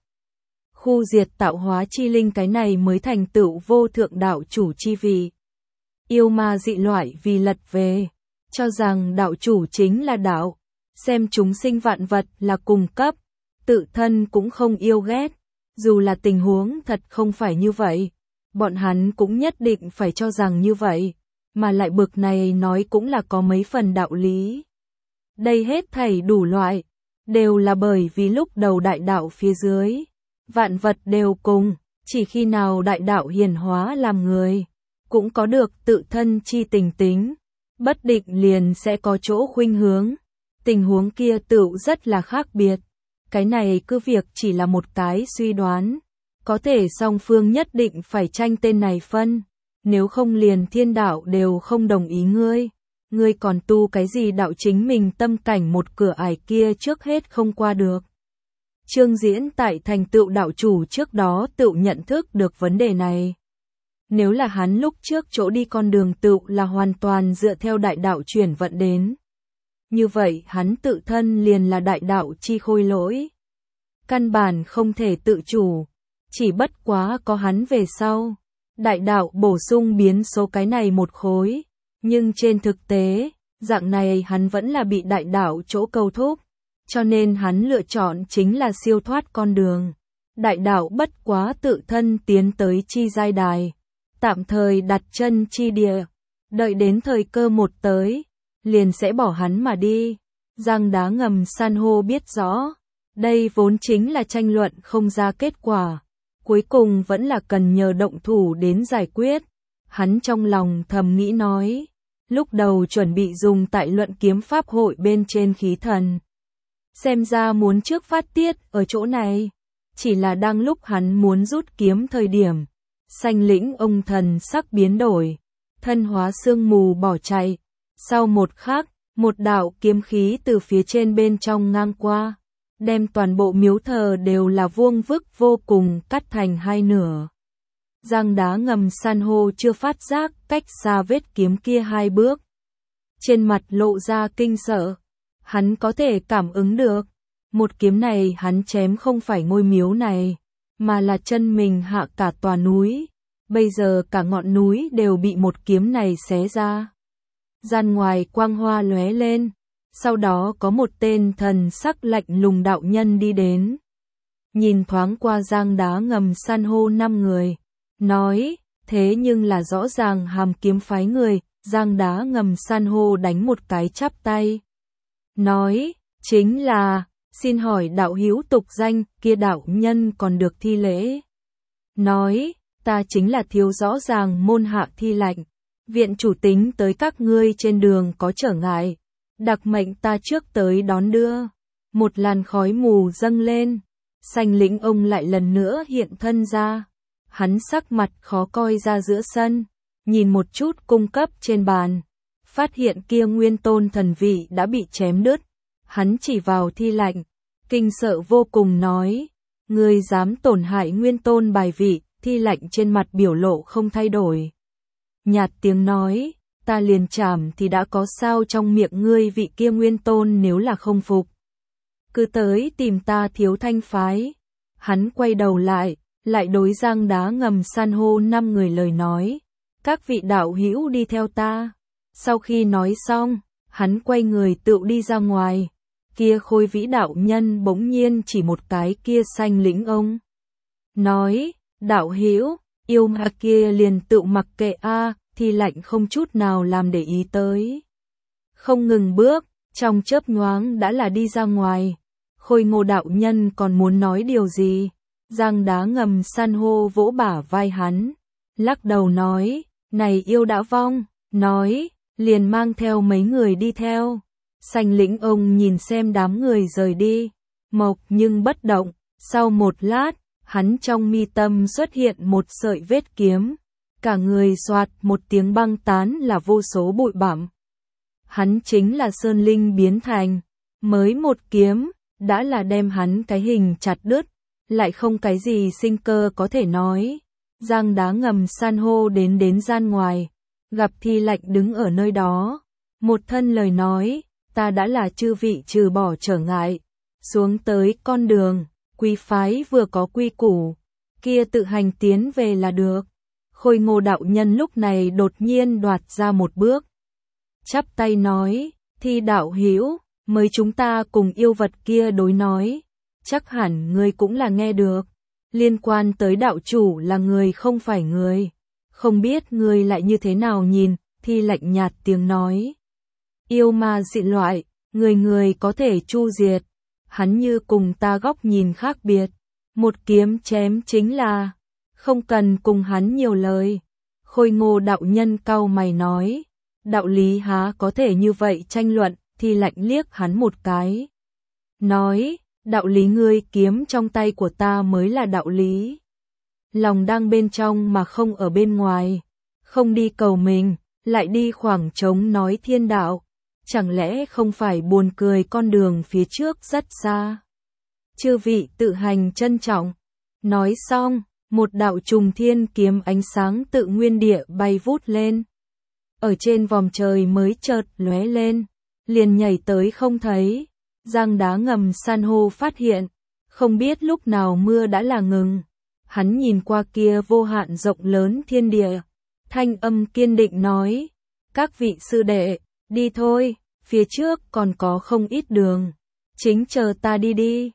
Khu diệt tạo hóa chi linh, cái này mới thành tựu vô thượng đạo chủ chi vị. Yêu ma dị loại vì lật về, cho rằng đạo chủ chính là đạo, xem chúng sinh vạn vật là cùng cấp, tự thân cũng không yêu ghét. Dù là tình huống thật không phải như vậy, bọn hắn cũng nhất định phải cho rằng như vậy, mà lại bực này nói cũng là có mấy phần đạo lý. Đây hết thảy đủ loại, đều là bởi vì lúc đầu đại đạo phía dưới, vạn vật đều cùng, chỉ khi nào đại đạo hiển hóa làm người, cũng có được tự thân chi tình tính, bất định liền sẽ có chỗ khuynh hướng, tình huống kia tựu rất là khác biệt. Cái này cứ việc chỉ là một cái suy đoán, có thể song phương nhất định phải tranh tên này phân, nếu không liền thiên đạo đều không đồng ý ngươi còn tu cái gì đạo, chính mình tâm cảnh một cửa ải kia trước hết không qua được. Trương Diễn tại thành tựu đạo chủ trước đó tự nhận thức được vấn đề này. Nếu là hắn lúc trước chỗ đi con đường tựu là hoàn toàn dựa theo đại đạo chuyển vận đến, như vậy hắn tự thân liền là đại đạo chi khôi lỗi. Căn bản không thể tự chủ, chỉ bất quá có hắn về sau. Đại đạo bổ sung biến số cái này một khối, nhưng trên thực tế, dạng này hắn vẫn là bị đại đạo chỗ câu thúc, cho nên hắn lựa chọn chính là siêu thoát con đường. Đại đạo bất quá tự thân tiến tới chi giai đài, tạm thời đặt chân chi địa, đợi đến thời cơ một tới, liền sẽ bỏ hắn mà đi. Giang Đá Ngầm san hô biết rõ, đây vốn chính là tranh luận không ra kết quả, cuối cùng vẫn là cần nhờ động thủ đến giải quyết. Hắn trong lòng thầm nghĩ nói, lúc đầu chuẩn bị dùng tại luận kiếm pháp hội bên trên khí thần, xem ra muốn trước phát tiết ở chỗ này. Chỉ là đang lúc hắn muốn rút kiếm thời điểm, Sanh Lĩnh ông thần sắc biến đổi, thân hóa sương mù bỏ chạy. Sau một khắc, một đạo kiếm khí từ phía trên bên trong ngang qua, đem toàn bộ miếu thờ đều là vuông vức vô cùng cắt thành hai nửa. Giang Đá Ngầm san hô chưa phát giác cách xa vết kiếm kia 2 bước. Trên mặt lộ ra kinh sợ, hắn có thể cảm ứng được, một kiếm này hắn chém không phải ngôi miếu này, mà là chân mình hạ cả tòa núi. Bây giờ cả ngọn núi đều bị một kiếm này xé ra. Gian ngoài quang hoa lóe lên, sau đó có một tên thần sắc lạnh lùng đạo nhân đi đến. Nhìn thoáng qua Giang Đá Ngầm san hô 5 người, nói, thế nhưng là rõ ràng Hàm Kiếm phái người. Giang Đá Ngầm san hô đánh một cái chắp tay, nói, chính là, xin hỏi đạo hữu tục danh, kia đạo nhân còn được thi lễ. nói, ta chính là thiếu rõ ràng môn hạ Thi Lạnh. Viện chủ tính tới các ngươi trên đường có trở ngại, đặc mệnh ta trước tới đón đưa. Một làn khói mù dâng lên, Sanh Lĩnh ông lại lần nữa hiện thân ra. Hắn sắc mặt khó coi ra giữa sân, nhìn một chút cung cấp trên bàn, phát hiện kia nguyên tôn thần vị đã bị chém đứt. Hắn chỉ vào Thi Lạnh, kinh sợ vô cùng nói, ngươi dám tổn hại nguyên tôn bài vị. Thi Lạnh trên mặt biểu lộ không thay đổi, nhạt tiếng nói, ta liền chảm thì đã có sao, trong miệng ngươi vị kia nguyên tôn nếu là không phục, cứ tới tìm ta Thiếu Thanh phái. Hắn quay đầu lại đối Giang Đá Ngầm san hô 5 người lời nói, các vị đạo hữu đi theo ta. Sau khi nói xong, hắn quay người tựu đi ra ngoài. Kia Khôi Vĩ đạo nhân bỗng nhiên chỉ một cái kia Sanh Lĩnh ông, nói, đạo hữu, yêu ma kia liền tựu mặc kệ a. Thi Lạnh không chút nào làm để ý tới, không ngừng bước, trong chớp nhoáng đã là đi ra ngoài. Khôi Ngô đạo nhân còn muốn nói điều gì, Giang Đá Ngầm san hô vỗ bả vai hắn, lắc đầu nói, này yêu đã vong, nói, liền mang theo mấy người đi theo. Sanh Lĩnh ông nhìn xem đám người rời đi, mộc nhưng bất động. Sau một lát, hắn trong mi tâm xuất hiện một sợi vết kiếm, cả người xoạt một tiếng băng tán là vô số bụi bặm. Hắn chính là Sơn Linh biến thành, mới một kiếm, đã là đem hắn cái hình chặt đứt, lại không cái gì sinh cơ có thể nói. Giang Đá Ngầm san hô đến gian ngoài, gặp Thi Lạnh đứng ở nơi đó, một thân lời nói, ta đã là chư vị trừ bỏ trở ngại, xuống tới con đường, quý phái vừa có quy củ, kia tự hành tiến về là được. Khôi Ngô đạo nhân lúc này đột nhiên đoạt ra một bước, chắp tay nói, Thi đạo hữu, mới chúng ta cùng yêu vật kia đối nói, chắc hẳn ngươi cũng là nghe được, liên quan tới đạo chủ là người không phải người, không biết ngươi lại như thế nào nhìn. Thi Lạnh nhạt tiếng nói, yêu ma dị loại, người người có thể chu diệt, hắn như cùng ta góc nhìn khác biệt, một kiếm chém chính là, không cần cùng hắn nhiều lời. Khôi Ngô đạo nhân cau mày nói, đạo lý há có thể như vậy tranh luận. Thi Lạnh liếc hắn một cái, nói, đạo lý ngươi kiếm trong tay của ta mới là đạo lý. Lòng đang bên trong mà không ở bên ngoài, không đi cầu mình, lại đi khoảng trống nói thiên đạo, chẳng lẽ không phải buồn cười, con đường phía trước rất xa. Chư vị tự hành trân trọng. Nói xong, một đạo trùng thiên kiếm ánh sáng tự nguyên địa bay vút lên, ở trên vòm trời mới chợt lóe lên, liền nhảy tới không thấy. Giang Đá Ngầm san hô phát hiện, không biết lúc nào mưa đã là ngừng. Hắn nhìn qua kia vô hạn rộng lớn thiên địa, thanh âm kiên định nói, các vị sư đệ, đi thôi, phía trước còn có không ít đường, chính chờ ta đi đi.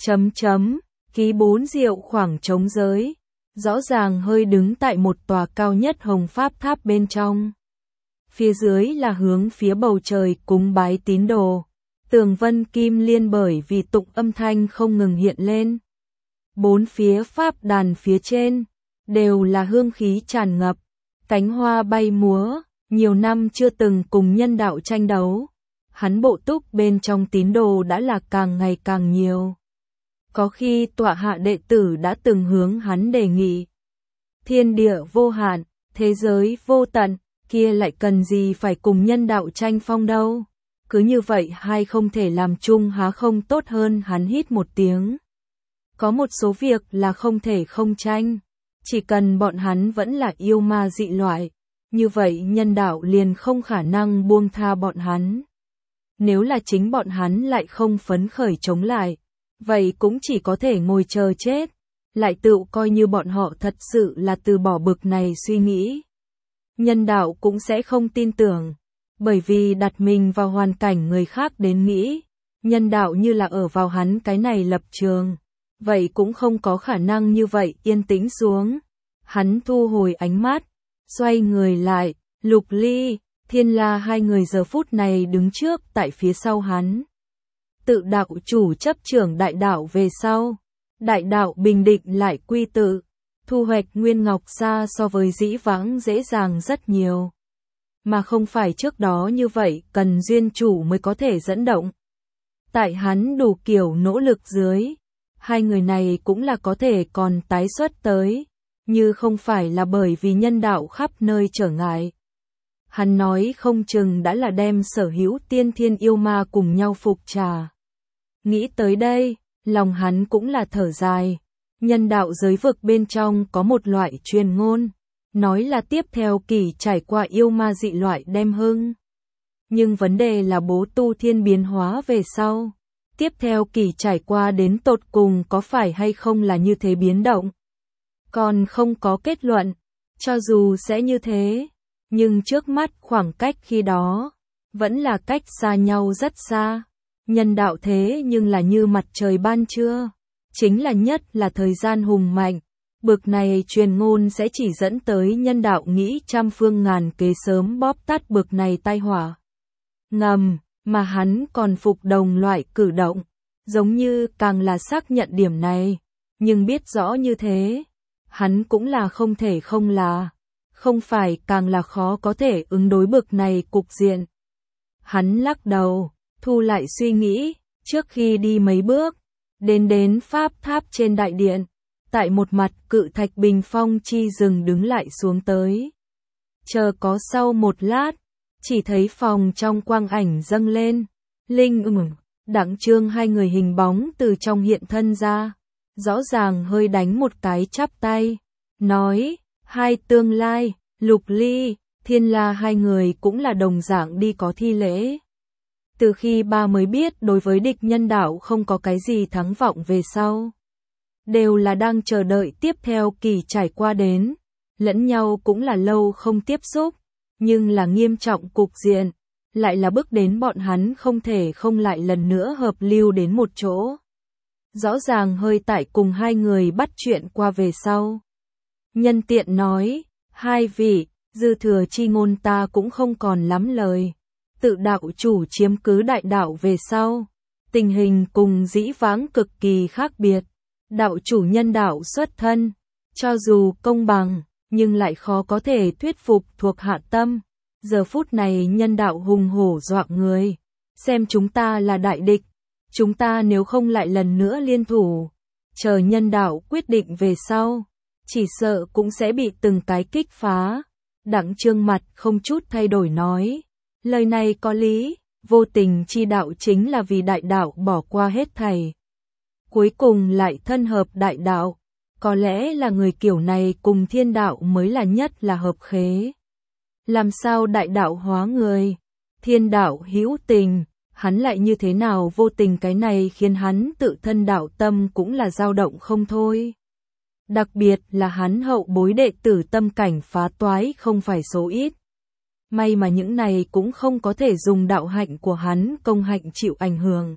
Ký 4 diệu khoảng trống giới, rõ ràng hơi đứng tại một tòa cao nhất hồng pháp tháp bên trong. Phía dưới là hướng phía bầu trời cúng bái tín đồ, tường vân kim liên bởi vì tụng âm thanh không ngừng hiện lên. Bốn phía pháp đàn phía trên, đều là hương khí tràn ngập, cánh hoa bay múa, nhiều năm chưa từng cùng nhân đạo tranh đấu. Hắn bộ túc bên trong tín đồ đã là càng ngày càng nhiều. Có khi tọa hạ đệ tử đã từng hướng hắn đề nghị, thiên địa vô hạn, thế giới vô tận, kia lại cần gì phải cùng nhân đạo tranh phong đâu. Cứ như vậy hai không thể làm chung há không tốt hơn. Hắn hít một tiếng. Có một số việc là không thể không tranh, chỉ cần bọn hắn vẫn là yêu ma dị loại, như vậy nhân đạo liền không khả năng buông tha bọn hắn. Nếu là chính bọn hắn lại không phấn khởi chống lại, vậy cũng chỉ có thể ngồi chờ chết, lại tự coi như bọn họ thật sự là từ bỏ bực này suy nghĩ. Nhân đạo cũng sẽ không tin tưởng, bởi vì đặt mình vào hoàn cảnh người khác đến nghĩ, nhân đạo như là ở vào hắn cái này lập trường, vậy cũng không có khả năng như vậy yên tĩnh xuống. Hắn thu hồi ánh mắt, xoay người lại, Lục Ly, Thiên La hai người giờ phút này đứng trước tại phía sau hắn. Tự đạo chủ chấp trưởng đại đạo về sau, đại đạo bình định lại quy tự, thu hoạch nguyên ngọc xa so với dĩ vãng dễ dàng rất nhiều. Mà không phải trước đó như vậy cần duyên chủ mới có thể dẫn động. Tại hắn đủ kiểu nỗ lực dưới, hai người này cũng là có thể còn tái xuất tới, như không phải là bởi vì nhân đạo khắp nơi trở ngại. Hắn nói không chừng đã là đem sở hữu tiên thiên yêu ma cùng nhau phục trà. Nghĩ tới đây, lòng hắn cũng là thở dài. Nhân đạo giới vực bên trong có một loại truyền ngôn, nói là tiếp theo kỳ trải qua yêu ma dị loại đem hưng. Nhưng vấn đề là bố tu thiên biến hóa về sau. Tiếp theo kỳ trải qua đến tột cùng có phải hay không là như thế biến động. Còn không có kết luận, cho dù sẽ như thế, nhưng trước mắt khoảng cách khi đó, vẫn là cách xa nhau rất xa. Nhân đạo thế nhưng là như mặt trời ban trưa, chính là nhất là thời gian hùng mạnh. Bực này truyền ngôn sẽ chỉ dẫn tới nhân đạo nghĩ trăm phương ngàn kế sớm bóp tắt bực này tai họa. Ngầm, mà hắn còn phục đồng loại cử động, giống như càng là xác nhận điểm này, nhưng biết rõ như thế, hắn cũng là không thể không là, không phải càng là khó có thể ứng đối bực này cục diện. Hắn lắc đầu, thu lại suy nghĩ, trước khi đi mấy bước, đến pháp tháp trên đại điện, tại một mặt cự thạch bình phong chi dừng đứng lại xuống tới. Chờ có sau một lát, chỉ thấy phòng trong quang ảnh dâng lên, Linh Đặng Trương hai người hình bóng từ trong hiện thân ra, rõ ràng hơi đánh một cái chắp tay, nói, hai tương lai, Lục Ly, Thiên La hai người cũng là đồng dạng đi có thi lễ. Từ khi ba mới biết đối với địch nhân đạo không có cái gì thắng vọng về sau, đều là đang chờ đợi tiếp theo kỳ trải qua đến, lẫn nhau cũng là lâu không tiếp xúc, nhưng là nghiêm trọng cục diện, lại là bước đến bọn hắn không thể không lại lần nữa hợp lưu đến một chỗ. Rõ ràng hơi tại cùng hai người bắt chuyện qua về sau. Nhân tiện nói, hai vị, dư thừa chi ngôn ta cũng không còn lắm lời. Tự đạo chủ chiếm cứ đại đạo về sau, tình hình cùng dĩ vãng cực kỳ khác biệt. Đạo chủ nhân đạo xuất thân, cho dù công bằng, nhưng lại khó có thể thuyết phục thuộc hạ tâm. Giờ phút này nhân đạo hùng hổ dọa người, xem chúng ta là đại địch, chúng ta nếu không lại lần nữa liên thủ, chờ nhân đạo quyết định về sau, chỉ sợ cũng sẽ bị từng cái kích phá. Đặng Trương mặt không chút thay đổi nói, lời này có lý, vô tình chi đạo chính là vì đại đạo bỏ qua hết thảy. Cuối cùng lại thân hợp đại đạo, có lẽ là người kiểu này cùng thiên đạo mới là nhất là hợp khế. Làm sao đại đạo hóa người, thiên đạo hữu tình, hắn lại như thế nào vô tình, cái này khiến hắn tự thân đạo tâm cũng là dao động không thôi. Đặc biệt là hắn hậu bối đệ tử tâm cảnh phá toái không phải số ít. May mà những này cũng không có thể dùng đạo hạnh của hắn công hạnh chịu ảnh hưởng.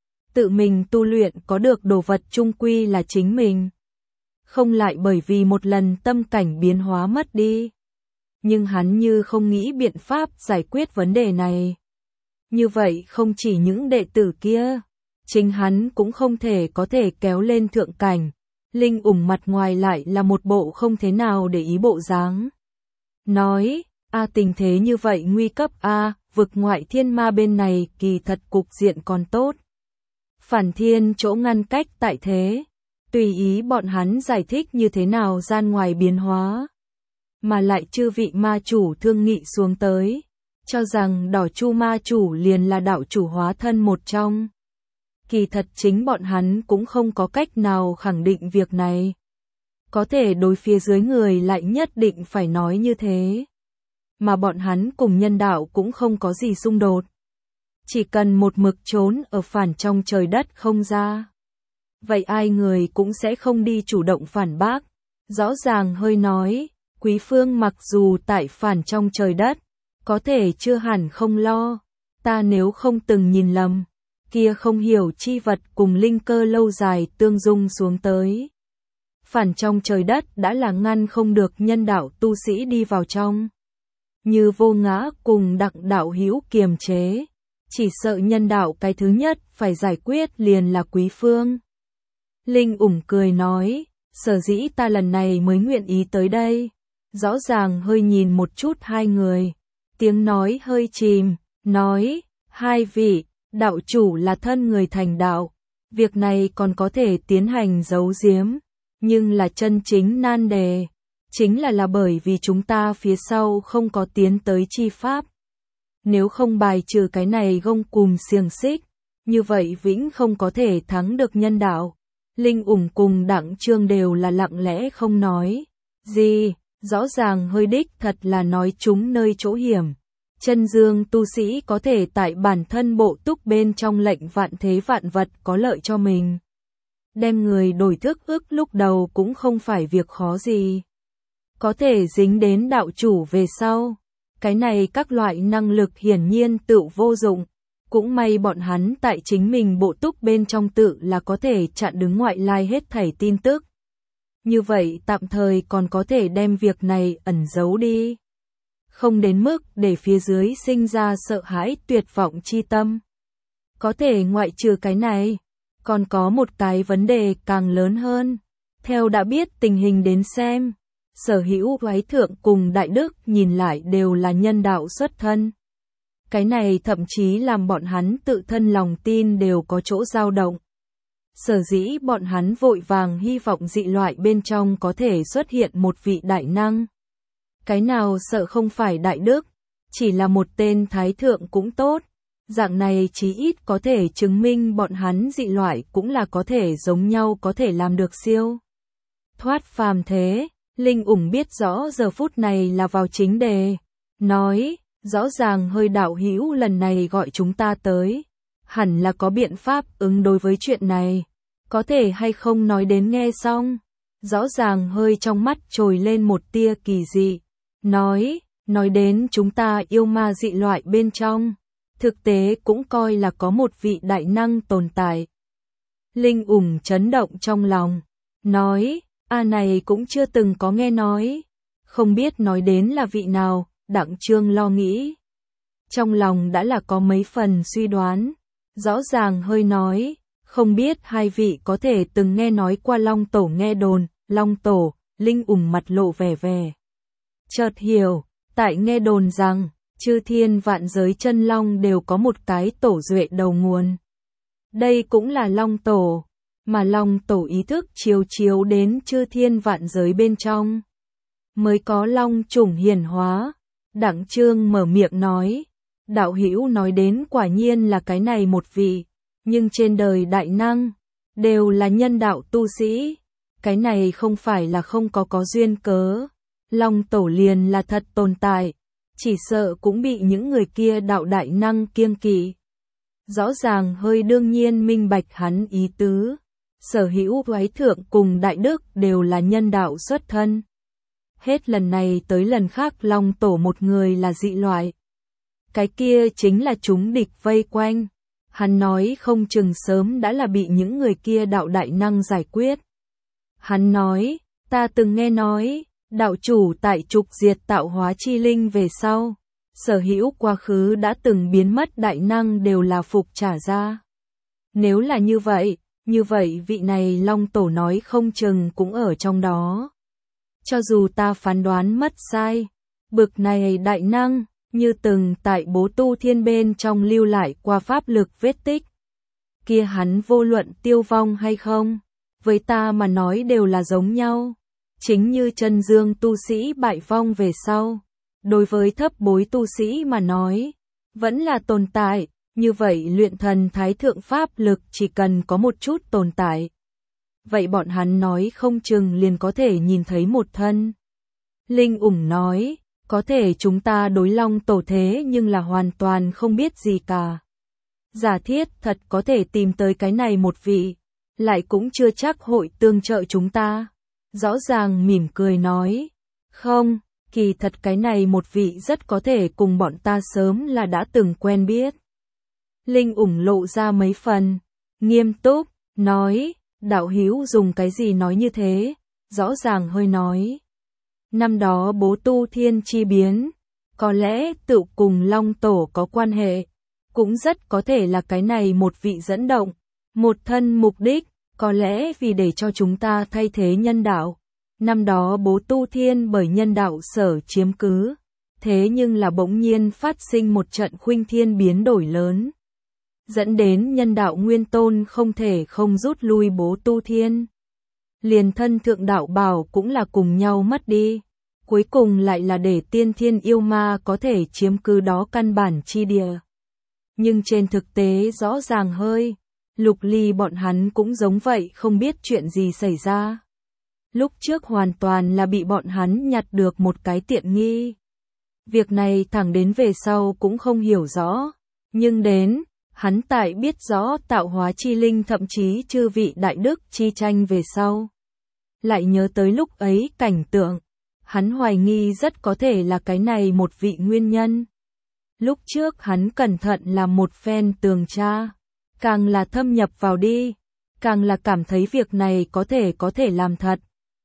Tự mình tu luyện có được đồ vật chung quy là chính mình. Không lại bởi vì một lần tâm cảnh biến hóa mất đi. Nhưng hắn như không nghĩ biện pháp giải quyết vấn đề này. Như vậy không chỉ những đệ tử kia, chính hắn cũng không thể có thể kéo lên thượng cảnh. Linh mặt ngoài lại là một bộ không thế nào để ý bộ dáng. Nói, tình thế như vậy nguy cấp vực ngoại thiên ma bên này kỳ thật cục diện còn tốt. Phản thiên chỗ ngăn cách tại thế, tùy ý bọn hắn giải thích như thế nào gian ngoài biến hóa. Mà lại chư vị ma chủ thương nghị xuống tới, cho rằng đỏ chu ma chủ liền là đạo chủ hóa thân một trong. Kỳ thật chính bọn hắn cũng không có cách nào khẳng định việc này. Có thể đối phía dưới người lại nhất định phải nói như thế. Mà bọn hắn cùng nhân đạo cũng không có gì xung đột. Chỉ cần một mực trốn ở phản trong trời đất không ra. Vậy ai người cũng sẽ không đi chủ động phản bác. Rõ ràng hơi nói, Quý Phương mặc dù tại phản trong trời đất, có thể chưa hẳn không lo. Ta nếu không từng nhìn lầm, kia không hiểu chi vật cùng linh cơ lâu dài tương dung xuống tới. Phản trong trời đất đã là ngăn không được nhân đạo tu sĩ đi vào trong. Như Vô Ngã cùng Đặng đạo hữu kiềm chế, chỉ sợ nhân đạo cái thứ nhất phải giải quyết liền là Quý Phương. Linh cười nói, Sở dĩ ta lần này mới nguyện ý tới đây. Rõ ràng hơi nhìn một chút hai người. Tiếng nói hơi chìm, nói, hai vị, đạo chủ là thân người thành đạo. Việc này còn có thể tiến hành giấu giếm, nhưng là chân chính nan đề. Chính là bởi vì chúng ta phía sau không có tiến tới chi pháp. Nếu không bài trừ cái này gông cùm xiềng xích, như vậy vĩnh không có thể thắng được nhân đạo. Linh Ủng cùng Đặng Trương đều là lặng lẽ không nói gì, rõ ràng hơi đích thật là nói chúng nơi chỗ hiểm. Chân dương tu sĩ có thể tại bản thân bộ túc bên trong lệnh vạn thế vạn vật có lợi cho mình. Đem người đổi thức ức lúc đầu cũng không phải việc khó gì. Có thể dính đến đạo chủ về sau. Cái này các loại năng lực hiển nhiên tự vô dụng. Cũng may bọn hắn tại chính mình bộ túc bên trong tự là có thể chặn đứng ngoại lai hết thảy tin tức. Như vậy tạm thời còn có thể đem việc này ẩn giấu đi. Không đến mức để phía dưới sinh ra sợ hãi tuyệt vọng chi tâm. Có thể ngoại trừ cái này, còn có một cái vấn đề càng lớn hơn. Theo đã biết tình hình đến xem, Sở Hữu Thoái Thượng cùng Đại Đức nhìn lại đều là nhân đạo xuất thân. Cái này thậm chí làm bọn hắn tự thân lòng tin đều có chỗ dao động. Sở dĩ bọn hắn vội vàng hy vọng dị loại bên trong có thể xuất hiện một vị đại năng. Cái nào sợ không phải Đại Đức, chỉ là một tên Thái Thượng cũng tốt. Dạng này chí ít có thể chứng minh bọn hắn dị loại cũng là có thể giống nhau có thể làm được siêu thoát phàm thế. Linh Ủng biết rõ giờ phút này là vào chính đề. Nói, rõ ràng hơi đạo hữu lần này gọi chúng ta tới. Hẳn là có biện pháp ứng đối với chuyện này. Có thể hay không nói đến nghe xong. Rõ ràng hơi trong mắt trồi lên một tia kỳ dị. Nói đến chúng ta yêu ma dị loại bên trong. Thực tế cũng coi là có một vị đại năng tồn tại. Linh Ủng chấn động trong lòng. Nói, này cũng chưa từng có nghe nói. Không biết nói đến là vị nào, Đặng Trương lo nghĩ. Trong lòng đã là có mấy phần suy đoán. Rõ ràng hơi nói, không biết hai vị có thể từng nghe nói qua Long Tổ nghe đồn, Long Tổ, Linh Ủng mặt lộ vẻ vẻ. Chợt hiểu, tại nghe đồn rằng, chư thiên vạn giới chân long đều có một cái tổ duệ đầu nguồn. Đây cũng là Long Tổ, mà Long Tổ ý thức chiếu đến chư thiên vạn giới bên trong. Mới có long chủng hiển hóa. Đặng Trương mở miệng nói, đạo hữu nói đến quả nhiên là cái này một vị, nhưng trên đời đại năng, đều là nhân đạo tu sĩ. Cái này không phải là không có duyên cớ. Long Tổ liền là thật tồn tại. Chỉ sợ cũng bị những người kia đạo đại năng kiêng kỵ. Rõ ràng hơi đương nhiên minh bạch hắn ý tứ. Sở Hữu Thoái Thượng cùng Đại Đức đều là nhân đạo xuất thân. Hết lần này tới lần khác Long Tổ một người là dị loại. Cái kia chính là chúng địch vây quanh. Hắn nói không chừng sớm đã là bị những người kia đạo đại năng giải quyết. Hắn nói, ta từng nghe nói, đạo chủ tại trục diệt tạo hóa chi linh về sau, sở hữu quá khứ đã từng biến mất đại năng đều là phục trả ra. Nếu là như vậy vị này Long Tổ nói không chừng cũng ở trong đó. Cho dù ta phán đoán mất sai, bực này đại năng, như từng tại bố tu thiên bên trong lưu lại qua pháp lực vết tích. Kia hắn vô luận tiêu vong hay không, với ta mà nói đều là giống nhau. Chính như chân dương tu sĩ bại vong về sau, đối với thấp bối tu sĩ mà nói, vẫn là tồn tại, như vậy luyện thần thái thượng pháp lực chỉ cần có một chút tồn tại. Vậy bọn hắn nói không chừng liền có thể nhìn thấy một thân. Linh Ủng nói, có thể chúng ta đối Long Tổ thế nhưng là hoàn toàn không biết gì cả. Giả thiết thật có thể tìm tới cái này một vị, lại cũng chưa chắc hội tương trợ chúng ta. Rõ ràng mỉm cười nói, không, kỳ thật cái này một vị rất có thể cùng bọn ta sớm là đã từng quen biết. Linh Ủng lộ ra mấy phần, nghiêm túc, nói, đạo hữu dùng cái gì nói như thế, rõ ràng hơi nói. Năm đó bố tu thiên chi biến, có lẽ tự cùng Long Tổ có quan hệ, cũng rất có thể là cái này một vị dẫn động, một thân mục đích, Có lẽ vì để cho chúng ta thay thế nhân đạo. Năm đó bố tu thiên bởi nhân đạo sở chiếm cứ. Thế nhưng là bỗng nhiên phát sinh một trận khuynh thiên biến đổi lớn. Dẫn đến nhân đạo nguyên tôn không thể không rút lui bố tu thiên. Liền thân thượng đạo bảo cũng là cùng nhau mất đi. Cuối cùng lại là để tiên thiên yêu ma có thể chiếm cứ đó căn bản chi địa. Nhưng trên thực tế rõ ràng hơi. Lục Ly bọn hắn cũng giống vậy, không biết chuyện gì xảy ra. Lúc trước hoàn toàn là bị bọn hắn nhặt được một cái tiện nghi. Việc này thẳng đến về sau cũng không hiểu rõ. Nhưng đến, hắn tại biết rõ tạo hóa chi linh thậm chí chư vị đại đức chi tranh về sau. Lại nhớ tới lúc ấy cảnh tượng. Hắn hoài nghi rất có thể là cái này một vị nguyên nhân. Lúc trước hắn cẩn thận làm một phen tường tra. Càng là thâm nhập vào đi, càng là cảm thấy việc này có thể làm thật.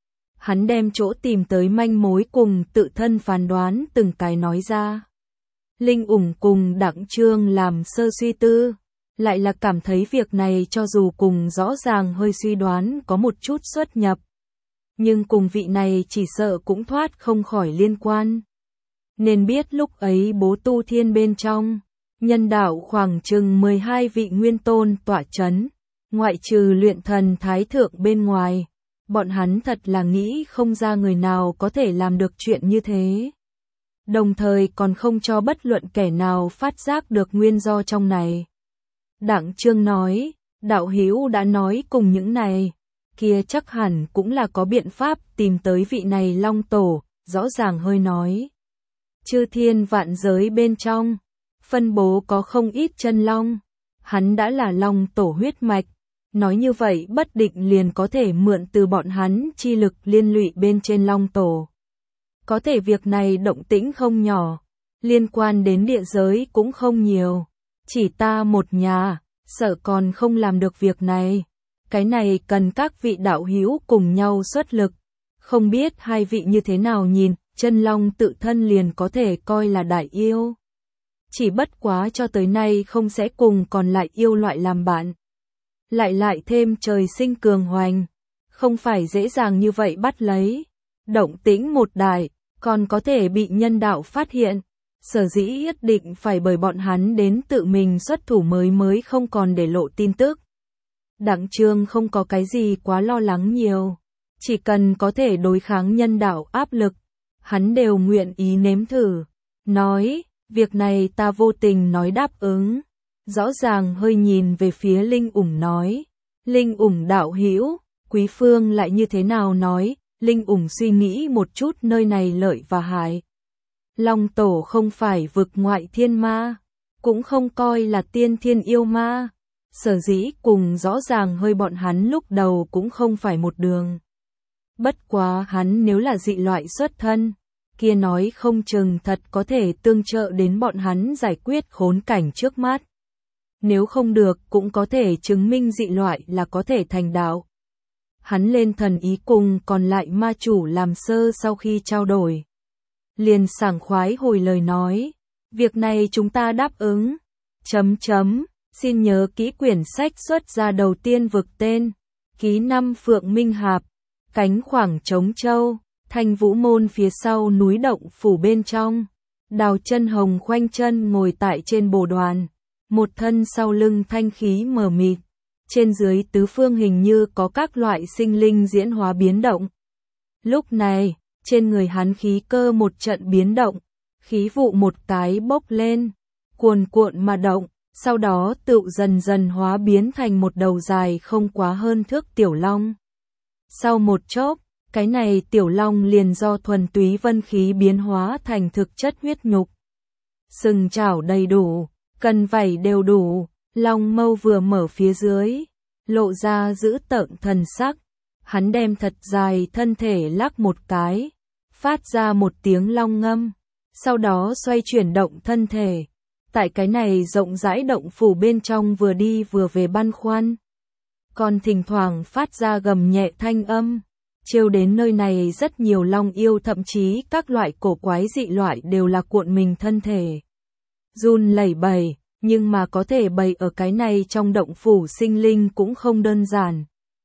Hắn đem chỗ tìm tới manh mối cùng tự thân phán đoán từng cái nói ra. Linh ủng cùng Đặng Trương làm sơ suy tư, lại là cảm thấy việc này cho dù cùng rõ ràng hơi suy đoán có một chút xuất nhập. Nhưng cùng vị này chỉ sợ cũng thoát không khỏi liên quan. Nên biết lúc ấy bố tu thiên bên trong. Nhân đạo khoảng chừng 12 vị nguyên tôn tọa chấn, ngoại trừ luyện thần thái thượng bên ngoài, bọn hắn thật là nghĩ không ra người nào có thể làm được chuyện như thế. Đồng thời còn không cho bất luận kẻ nào phát giác được nguyên do trong này. Đặng Trương nói, đạo hữu đã nói cùng những này, kia chắc hẳn cũng là có biện pháp tìm tới vị này Long Tổ, rõ ràng hơi nói. Chư thiên vạn giới bên trong. Phân bố có không ít chân long, hắn đã là long tổ huyết mạch, nói như vậy bất định liền có thể mượn từ bọn hắn chi lực liên lụy bên trên long tổ. Có thể việc này động tĩnh không nhỏ, liên quan đến địa giới cũng không nhiều, chỉ ta một nhà, sợ còn không làm được việc này. Cái này cần các vị đạo hữu cùng nhau xuất lực, không biết hai vị như thế nào nhìn, chân long tự thân liền có thể coi là đại yêu. Chỉ bất quá cho tới nay không sẽ cùng còn lại yêu loại làm bạn. Lại thêm trời sinh cường hoành, không phải dễ dàng như vậy bắt lấy. Động tĩnh một đại, còn có thể bị nhân đạo phát hiện. Sở dĩ nhất định phải bởi bọn hắn đến tự mình xuất thủ mới không còn để lộ tin tức. Đặng Trương không có cái gì quá lo lắng nhiều. Chỉ cần có thể đối kháng nhân đạo áp lực, hắn đều nguyện ý nếm thử. Nói, việc này ta vô tình nói đáp ứng. Rõ ràng hơi nhìn về phía Linh ủng nói. Linh ủng đạo hữu, Quý Phương lại như thế nào nói. Linh ủng suy nghĩ một chút nơi này lợi và hại. Long tổ không phải vực ngoại thiên ma, cũng không coi là tiên thiên yêu ma. Sở dĩ cùng rõ ràng hơi bọn hắn lúc đầu cũng không phải một đường. Bất quá hắn nếu là dị loại xuất thân, kia nói không chừng thật có thể tương trợ đến bọn hắn giải quyết khốn cảnh trước mắt. Nếu không được cũng có thể chứng minh dị loại là có thể thành đạo. Hắn lên thần ý cùng còn lại ma chủ làm sơ sau khi trao đổi. Liền sảng khoái hồi lời nói, việc này chúng ta đáp ứng. Xin nhớ kỹ quyển sách xuất ra đầu tiên vực tên, ký 5 Phượng Minh Hạp, cánh khoảng Trống Châu, Thanh Vũ Môn phía sau núi Động Phủ bên trong. Đào Chân Hồng khoanh chân ngồi tại trên bồ đoàn, một thân sau lưng thanh khí mờ mịt, trên dưới tứ phương hình như có các loại sinh linh diễn hóa biến động. Lúc này, trên người hắn khí cơ một trận biến động, khí vụ một cái bốc lên, cuồn cuộn mà động, sau đó tựu dần dần hóa biến thành một đầu dài không quá hơn thước tiểu long. Sau một chốc, cái này tiểu long liền do thuần túy vân khí biến hóa thành thực chất huyết nhục. Sừng chảo đầy đủ, cần vảy đều đủ, long mâu vừa mở phía dưới, lộ ra dữ tợn thần sắc. Hắn đem thật dài thân thể lắc một cái, phát ra một tiếng long ngâm, sau đó xoay chuyển động thân thể. Tại cái này rộng rãi động phủ bên trong vừa đi vừa về băn khoăn, còn thỉnh thoảng phát ra gầm nhẹ thanh âm, trêu đến nơi này rất nhiều long yêu, thậm chí các loại cổ quái dị loại đều là cuộn mình thân thể, run lẩy bẩy, nhưng mà có thể bày ở cái này trong động phủ sinh linh cũng không đơn giản.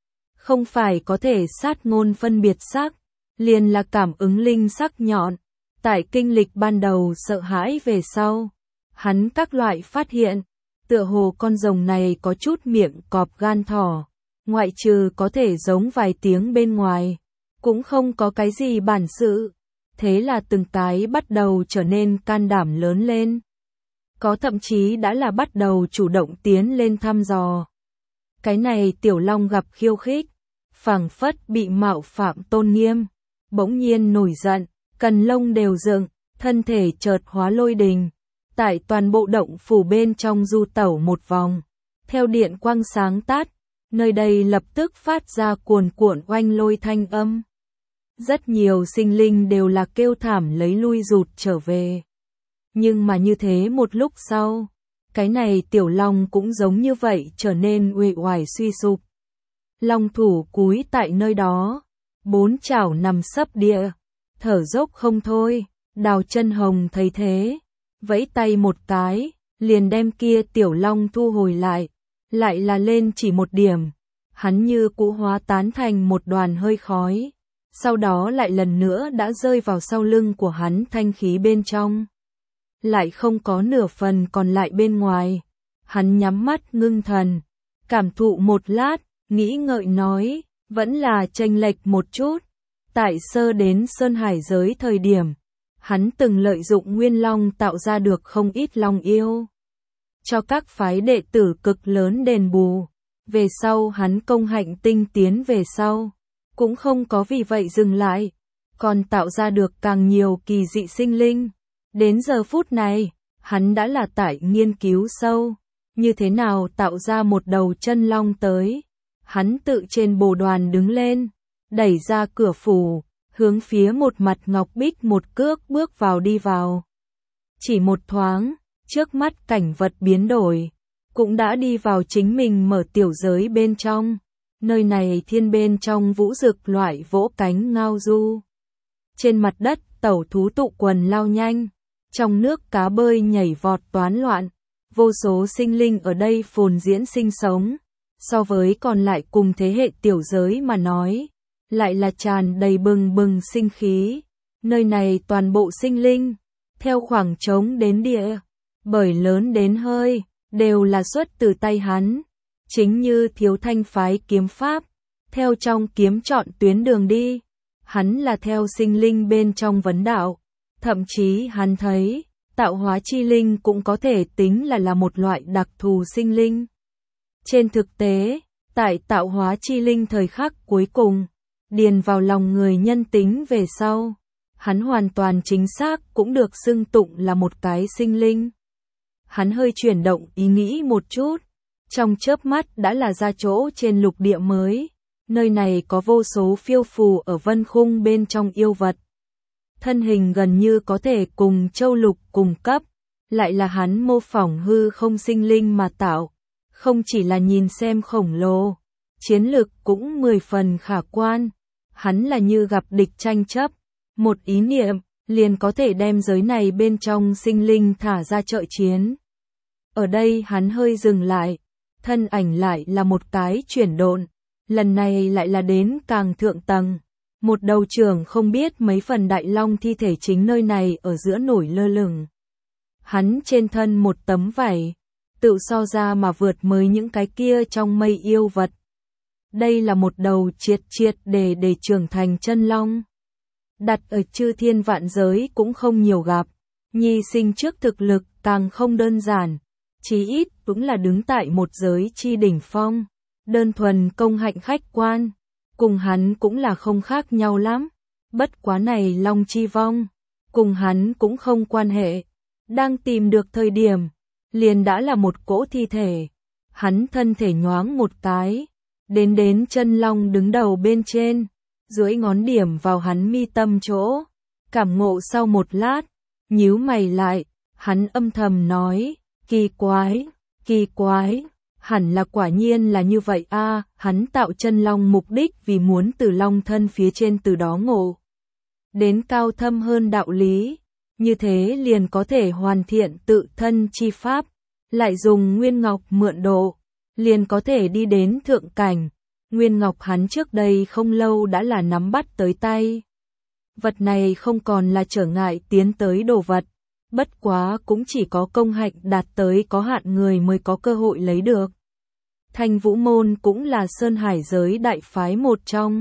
không phải có thể sát ngôn phân biệt sắc, liền là cảm ứng linh sắc nhọn. Tại kinh lịch ban đầu sợ hãi về sau, hắn các loại phát hiện, tựa hồ con rồng này có chút miệng cọp gan thỏ, ngoại trừ có thể giống vài tiếng bên ngoài, cũng không có cái gì bản sự. Thế là từng cái bắt đầu trở nên can đảm lớn lên. Có thậm chí đã là bắt đầu chủ động tiến lên thăm dò. Cái này Tiểu Long gặp khiêu khích, phảng phất bị mạo phạm tôn nghiêm, bỗng nhiên nổi giận, cần lông đều dựng, thân thể chợt hóa lôi đình, tại toàn bộ động phủ bên trong du tẩu một vòng, theo điện quang sáng tát, nơi đây lập tức phát ra cuồn cuộn oanh lôi thanh âm. Rất nhiều sinh linh đều là kêu thảm lấy lui rụt trở về. Nhưng mà như thế một lúc sau, cái này Tiểu Long cũng giống như vậy trở nên uể oải suy sụp. Long thủ cúi tại nơi đó, bốn chảo nằm sấp địa, thở dốc không thôi. Đào Chân Hồng thấy thế, vẫy tay một cái, liền đem kia Tiểu Long thu hồi lại là lên chỉ một điểm, hắn như cũ hóa tán thành một đoàn hơi khói, sau đó lại lần nữa đã rơi vào sau lưng của hắn thanh khí bên trong. Lại không có nửa phần còn lại bên ngoài. Hắn nhắm mắt ngưng thần, cảm thụ một lát, nghĩ ngợi nói, vẫn là chênh lệch một chút. Tại sơ đến Sơn Hải giới thời điểm, hắn từng lợi dụng Nguyên Long tạo ra được không ít long yêu, cho các phái đệ tử cực lớn đền bù. Về sau hắn công hạnh tinh tiến về sau, cũng không có vì vậy dừng lại, còn tạo ra được càng nhiều kỳ dị sinh linh. Đến giờ phút này, hắn đã là tại nghiên cứu sâu, như thế nào tạo ra một đầu chân long tới. Hắn tự trên bồ đoàn đứng lên, đẩy ra cửa phủ, hướng phía một mặt ngọc bích một cước bước vào đi vào. Chỉ một thoáng, trước mắt cảnh vật biến đổi, cũng đã đi vào chính mình mở tiểu giới bên trong. Nơi này thiên bên trong vũ dực loại vỗ cánh ngao du. Trên mặt đất tẩu thú tụ quần lao nhanh, trong nước cá bơi nhảy vọt toán loạn, vô số sinh linh ở đây phồn diễn sinh sống. So với còn lại cùng thế hệ tiểu giới mà nói, lại là tràn đầy bừng bừng sinh khí. Nơi này toàn bộ sinh linh, theo khoảng trống đến địa, bởi lớn đến hơi, đều là xuất từ tay hắn. Chính như Thiếu Thanh phái kiếm pháp, theo trong kiếm chọn tuyến đường đi, hắn là theo sinh linh bên trong vấn đạo. Thậm chí hắn thấy, tạo hóa chi linh cũng có thể tính là một loại đặc thù sinh linh. Trên thực tế, tại tạo hóa chi linh thời khắc cuối cùng, điền vào lòng người nhân tính về sau, hắn hoàn toàn chính xác cũng được xưng tụng là một cái sinh linh. Hắn hơi chuyển động ý nghĩ một chút, trong chớp mắt đã là ra chỗ trên lục địa mới, nơi này có vô số phiêu phù ở vân khung bên trong yêu vật. Thân hình gần như có thể cùng châu lục cùng cấp, lại là hắn mô phỏng hư không sinh linh mà tạo, không chỉ là nhìn xem khổng lồ, chiến lực cũng 10 phần khả quan. Hắn là như gặp địch tranh chấp, một ý niệm liền có thể đem giới này bên trong sinh linh thả ra trợ chiến. Ở đây hắn hơi dừng lại, thân ảnh lại là một cái chuyển độn, lần này lại là đến càng thượng tầng. Một đầu trưởng không biết mấy phần đại long thi thể chính nơi này ở giữa nổi lơ lửng. Hắn trên thân một tấm vải, tự so ra mà vượt mới những cái kia trong mây yêu vật. Đây là một đầu triệt để trưởng thành chân long. Đặt ở chư thiên vạn giới cũng không nhiều gặp. Nhi sinh trước thực lực càng không đơn giản. Chí ít cũng là đứng tại một giới chi đỉnh phong. Đơn thuần công hạnh khách quan. Cùng hắn cũng là không khác nhau lắm. Bất quá này long chi vong. Cùng hắn cũng không quan hệ. Đang tìm được thời điểm. Liền đã là một cỗ thi thể. Hắn thân thể nhoáng một cái. Đến chân long đứng đầu bên trên, duỗi ngón điểm vào hắn mi tâm chỗ, cảm ngộ sau một lát, nhíu mày lại, hắn âm thầm nói, kỳ quái, hẳn là quả nhiên là như vậy a. Hắn tạo chân long mục đích vì muốn từ long thân phía trên từ đó ngộ đến cao thâm hơn đạo lý, như thế liền có thể hoàn thiện tự thân chi pháp, lại dùng nguyên ngọc mượn độ, liền có thể đi đến thượng cảnh. Nguyên ngọc hắn trước đây không lâu đã là nắm bắt tới tay. Vật này không còn là trở ngại tiến tới đồ vật, bất quá cũng chỉ có công hạnh đạt tới có hạn người mới có cơ hội lấy được. Thanh Vũ môn cũng là Sơn Hải giới đại phái một trong.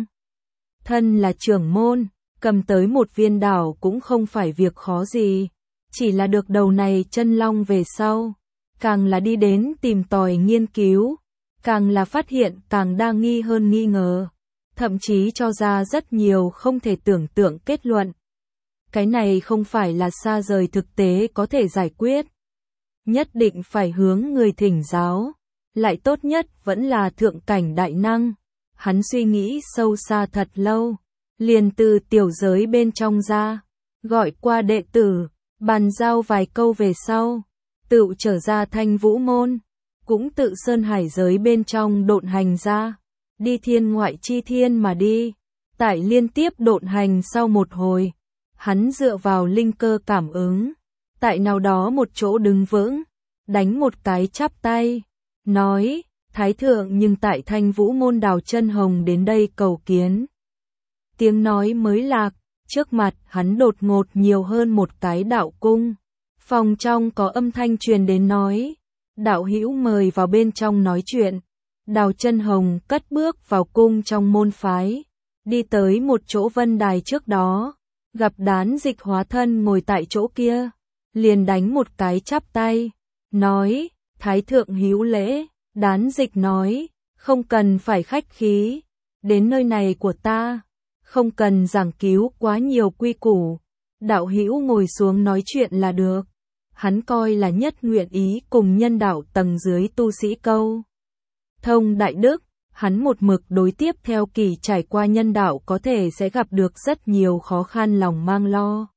Thân là trưởng môn, cầm tới một viên đảo cũng không phải việc khó gì, chỉ là được đầu này chân long về sau, càng là đi đến tìm tòi nghiên cứu, càng là phát hiện càng đa nghi hơn nghi ngờ, thậm chí cho ra rất nhiều không thể tưởng tượng kết luận. Cái này không phải là xa rời thực tế có thể giải quyết. Nhất định phải hướng người thỉnh giáo, lại tốt nhất vẫn là thượng cảnh đại năng. Hắn suy nghĩ sâu xa thật lâu, liền từ tiểu giới bên trong ra, gọi qua đệ tử, bàn giao vài câu về sau, tự trở ra Thanh Vũ môn, cũng tự Sơn Hải giới bên trong độn hành ra, đi thiên ngoại chi thiên mà đi. Tại liên tiếp độn hành sau một hồi, hắn dựa vào linh cơ cảm ứng, tại nào đó một chỗ đứng vững, đánh một cái chắp tay, nói: Thái thượng nhưng tại Thanh Vũ môn Đào Chân Hồng đến đây cầu kiến. Tiếng nói mới lạc, trước mặt hắn đột ngột nhiều hơn một cái đạo cung. Phòng trong có âm thanh truyền đến nói: đạo hữu mời vào bên trong nói chuyện. Đào Chân Hồng cất bước vào cung trong môn phái, đi tới một chỗ vân đài trước đó, gặp Đán Dịch hóa thân ngồi tại chỗ kia, liền đánh một cái chắp tay, nói: Thái thượng hữu lễ. Đán Dịch nói: không cần phải khách khí, đến nơi này của ta, không cần giảng cứu quá nhiều quy củ, đạo hữu ngồi xuống nói chuyện là được. Hắn coi là nhất nguyện ý cùng nhân đạo tầng dưới tu sĩ câu thông đại đức, hắn một mực đối tiếp theo kỳ trải qua nhân đạo có thể sẽ gặp được rất nhiều khó khăn lòng mang lo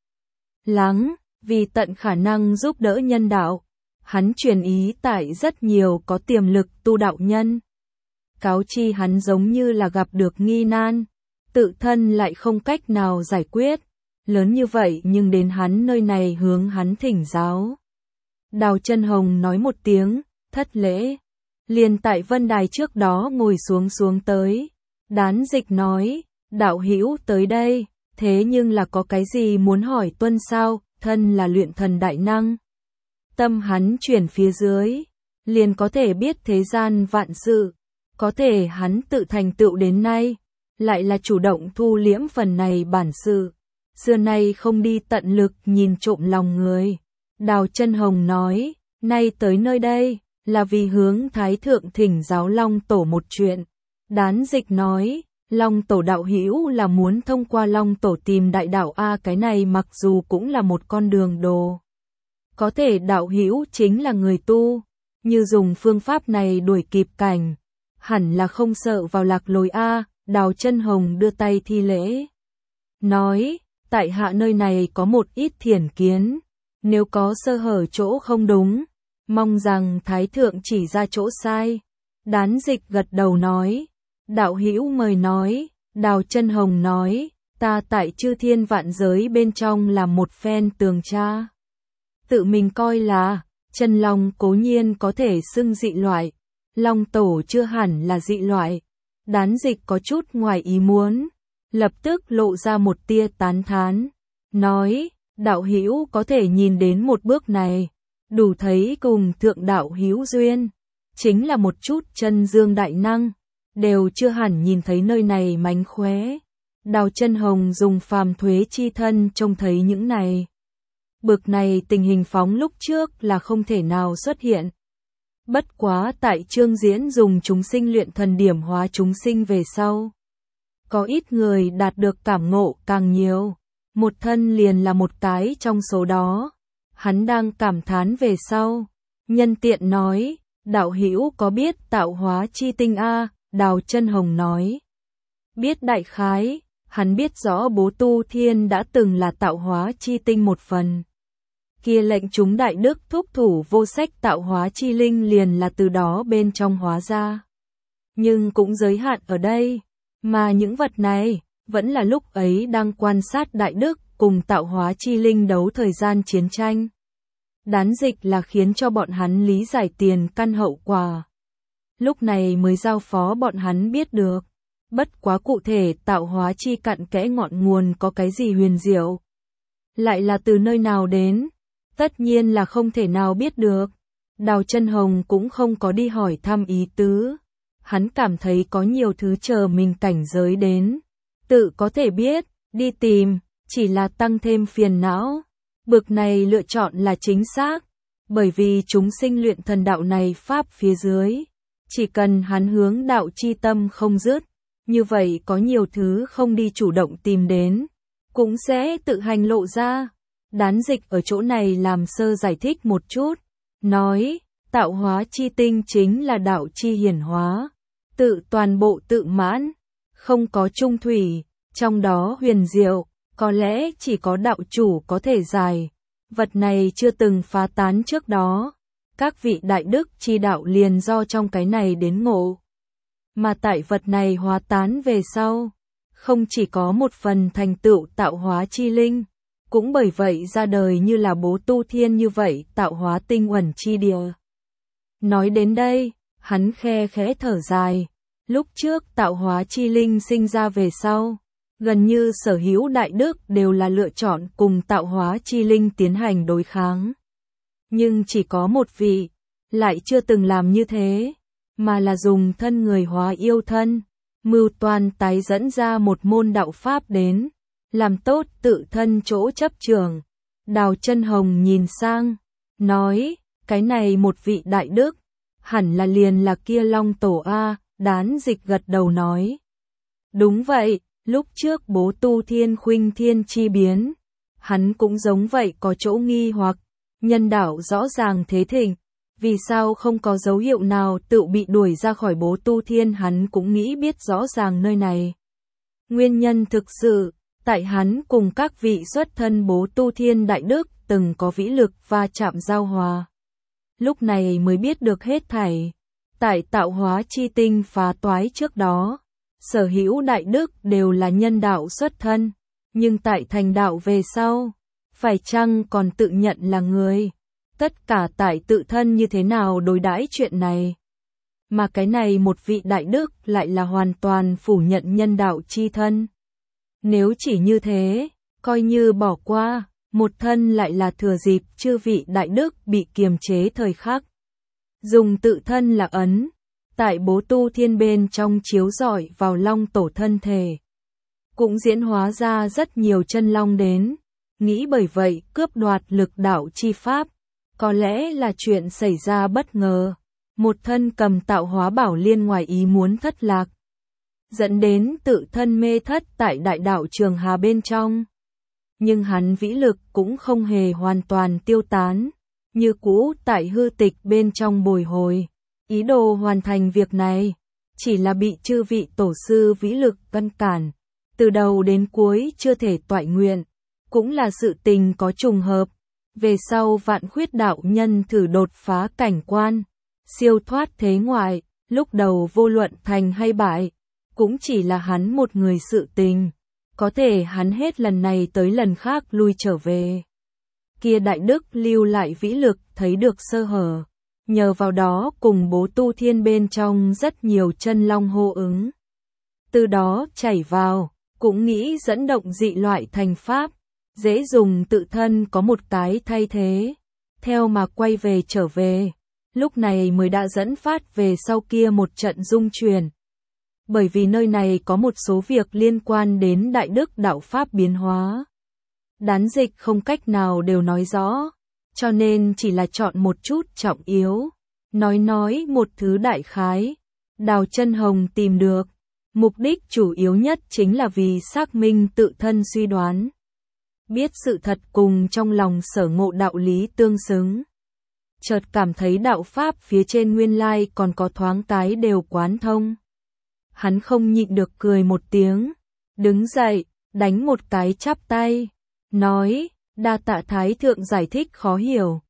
lắng, vì tận khả năng giúp đỡ nhân đạo. Hắn truyền ý tại rất nhiều có tiềm lực tu đạo nhân. Cáo chi hắn giống như là gặp được nghi nan, tự thân lại không cách nào giải quyết, lớn như vậy nhưng đến hắn nơi này hướng hắn thỉnh giáo. Đào Chân Hồng nói một tiếng, thất lễ, liền tại vân đài trước đó ngồi xuống tới. Đán Dịch nói: đạo hữu tới đây, thế nhưng là có cái gì muốn hỏi tuân sao? Thân là luyện thần đại năng, tâm hắn chuyển phía dưới, liền có thể biết thế gian vạn sự, có thể hắn tự thành tựu đến nay, lại là chủ động thu liễm phần này bản sự, xưa nay không đi tận lực nhìn trộm lòng người. Đào Chân Hồng nói: nay tới nơi đây, là vì hướng Thái thượng thỉnh giáo Long Tổ một chuyện. Đán Dịch nói: Long Tổ đạo hữu là muốn thông qua Long Tổ tìm đại đạo a? Cái này mặc dù cũng là một con đường đồ, có thể đạo hữu chính là người tu, như dùng phương pháp này đuổi kịp cảnh, hẳn là không sợ vào lạc lối a. Đào Chân Hồng đưa tay thi lễ, nói: tại hạ nơi này có một ít thiển kiến, nếu có sơ hở chỗ không đúng, mong rằng Thái thượng chỉ ra chỗ sai. Đán Dịch gật đầu nói: đạo hữu mời nói. Đào Chân Hồng nói: ta tại chư thiên vạn giới bên trong là một phen tường tra, tự mình coi là chân long cố nhiên có thể xưng dị loại, Long Tổ chưa hẳn là dị loại. Đán Dịch có chút ngoài ý muốn, lập tức lộ ra một tia tán thán, nói: đạo hữu có thể nhìn đến một bước này, đủ thấy cùng thượng đạo hữu duyên, chính là một chút chân dương đại năng, đều chưa hẳn nhìn thấy nơi này mánh khóe. Đào Chân Hồng dùng phàm thuế chi thân trông thấy những này. Bực này tình hình phóng lúc trước là không thể nào xuất hiện. Bất quá tại chương diễn dùng chúng sinh luyện thần điểm hóa chúng sinh về sau, có ít người đạt được cảm ngộ càng nhiều, một thân liền là một cái trong số đó. Hắn đang cảm thán về sau, nhân tiện nói: đạo hữu có biết tạo hóa chi tinh a? Đào Chân Hồng nói: biết đại khái. Hắn biết rõ Bố Tu Thiên đã từng là tạo hóa chi tinh một phần. Kia lệnh chúng đại đức thúc thủ vô sách tạo hóa chi linh liền là từ đó bên trong hóa ra. Nhưng cũng giới hạn ở đây, mà những vật này vẫn là lúc ấy đang quan sát đại đức cùng tạo hóa chi linh đấu thời gian chiến tranh. Đán Dịch là khiến cho bọn hắn lý giải tiền căn hậu quả. lúc này mới giao phó bọn hắn biết được. Bất quá cụ thể tạo hóa chi cặn kẽ ngọn nguồn có cái gì huyền diệu, lại là từ nơi nào đến, tất nhiên là không thể nào biết được. Đào Chân Hồng cũng không có đi hỏi thăm ý tứ, hắn cảm thấy có nhiều thứ chờ mình cảnh giới đến, tự có thể biết, đi tìm, chỉ là tăng thêm phiền não. Bực này lựa chọn là chính xác, bởi vì chúng sinh luyện thần đạo này pháp phía dưới, chỉ cần hắn hướng đạo chi tâm không dứt, như vậy có nhiều thứ không đi chủ động tìm đến, cũng sẽ tự hành lộ ra. Đán Dịch ở chỗ này làm sơ giải thích một chút, nói, tạo hóa chi tinh chính là đạo chi hiển hóa, tự toàn bộ tự mãn, không có chung thủy, trong đó huyền diệu, có lẽ chỉ có đạo chủ có thể giải. Vật này chưa từng phá tán trước đó, các vị đại đức chi đạo liền do trong cái này đến ngộ. Mà tại vật này hóa tán về sau, không chỉ có một phần thành tựu tạo hóa chi linh, cũng bởi vậy ra đời như là Bố Tu Thiên như vậy tạo hóa tinh uẩn chi địa. Nói đến đây, hắn khe khẽ thở dài, lúc trước tạo hóa chi linh sinh ra về sau, gần như sở hữu đại đức đều là lựa chọn cùng tạo hóa chi linh tiến hành đối kháng. Nhưng chỉ có một vị, lại chưa từng làm như thế, mà là dùng thân người hóa yêu thân, mưu toan tái dẫn ra một môn đạo pháp đến, làm tốt tự thân chỗ chấp trường. Đào Chân Hồng nhìn sang, nói, cái này một vị đại đức, hẳn là liền là kia Long Tổ A. Đán Dịch gật đầu nói, đúng vậy, lúc trước Bố Tu Thiên khuynh thiên chi biến, hắn cũng giống vậy có chỗ nghi hoặc, nhân đạo rõ ràng thế thịnh, vì sao không có dấu hiệu nào tự bị đuổi ra khỏi Bố Tu Thiên. Hắn cũng nghĩ biết rõ ràng nơi này. Nguyên nhân thực sự, tại hắn cùng các vị xuất thân Bố Tu Thiên đại đức từng có vĩ lực va chạm giao hòa. Lúc này mới biết được hết thảy. Tại tạo hóa chi tinh phá toái trước đó, sở hữu đại đức đều là nhân đạo xuất thân, nhưng tại thành đạo về sau, phải chăng còn tự nhận là người? Tất cả tại tự thân như thế nào đối đãi chuyện này. Mà cái này một vị đại đức lại là hoàn toàn phủ nhận nhân đạo chi thân. Nếu chỉ như thế, coi như bỏ qua, một thân lại là thừa dịp chư vị đại đức bị kiềm chế thời khắc. Dùng tự thân là ấn, tại Bố Tu Thiên bên trong chiếu rọi vào Long Tổ thân thể. Cũng diễn hóa ra rất nhiều chân long đến, nghĩ bởi vậy cướp đoạt lực đạo chi pháp, có lẽ là chuyện xảy ra bất ngờ. Một thân cầm tạo hóa bảo liên ngoài ý muốn thất lạc, dẫn đến tự thân mê thất tại đại đạo Trường Hà bên trong. Nhưng hắn vĩ lực cũng không hề hoàn toàn tiêu tán, như cũ tại hư tịch bên trong bồi hồi, ý đồ hoàn thành việc này, chỉ là bị chư vị tổ sư vĩ lực ngăn cản, từ đầu đến cuối chưa thể toại nguyện, cũng là sự tình có trùng hợp. Về sau Vạn Khuyết đạo nhân thử đột phá cảnh quan, siêu thoát thế ngoại, lúc đầu vô luận thành hay bại, cũng chỉ là hắn một người sự tình, có thể hắn hết lần này tới lần khác lui trở về. Kia đại đức lưu lại vĩ lực thấy được sơ hở, nhờ vào đó cùng Bố Tu Thiên bên trong rất nhiều chân long hô ứng. Từ đó chảy vào, cũng nghĩ dẫn động dị loại thành pháp, dễ dùng tự thân có một cái thay thế, theo mà quay về trở về, lúc này mới đã dẫn phát về sau kia một trận dung truyền. Bởi vì nơi này có một số việc liên quan đến đại đức đạo pháp biến hóa. Đán Dịch không cách nào đều nói rõ, cho nên chỉ là chọn một chút trọng yếu, nói một thứ đại khái. Đào Chân Hồng tìm được, mục đích chủ yếu nhất chính là vì xác minh tự thân suy đoán, biết sự thật cùng trong lòng sở ngộ đạo lý tương xứng. Chợt cảm thấy đạo pháp phía trên nguyên lai còn có thoáng cái đều quán thông. Hắn không nhịn được cười một tiếng, đứng dậy, đánh một cái chắp tay, nói, đa tạ Thái thượng giải thích khó hiểu.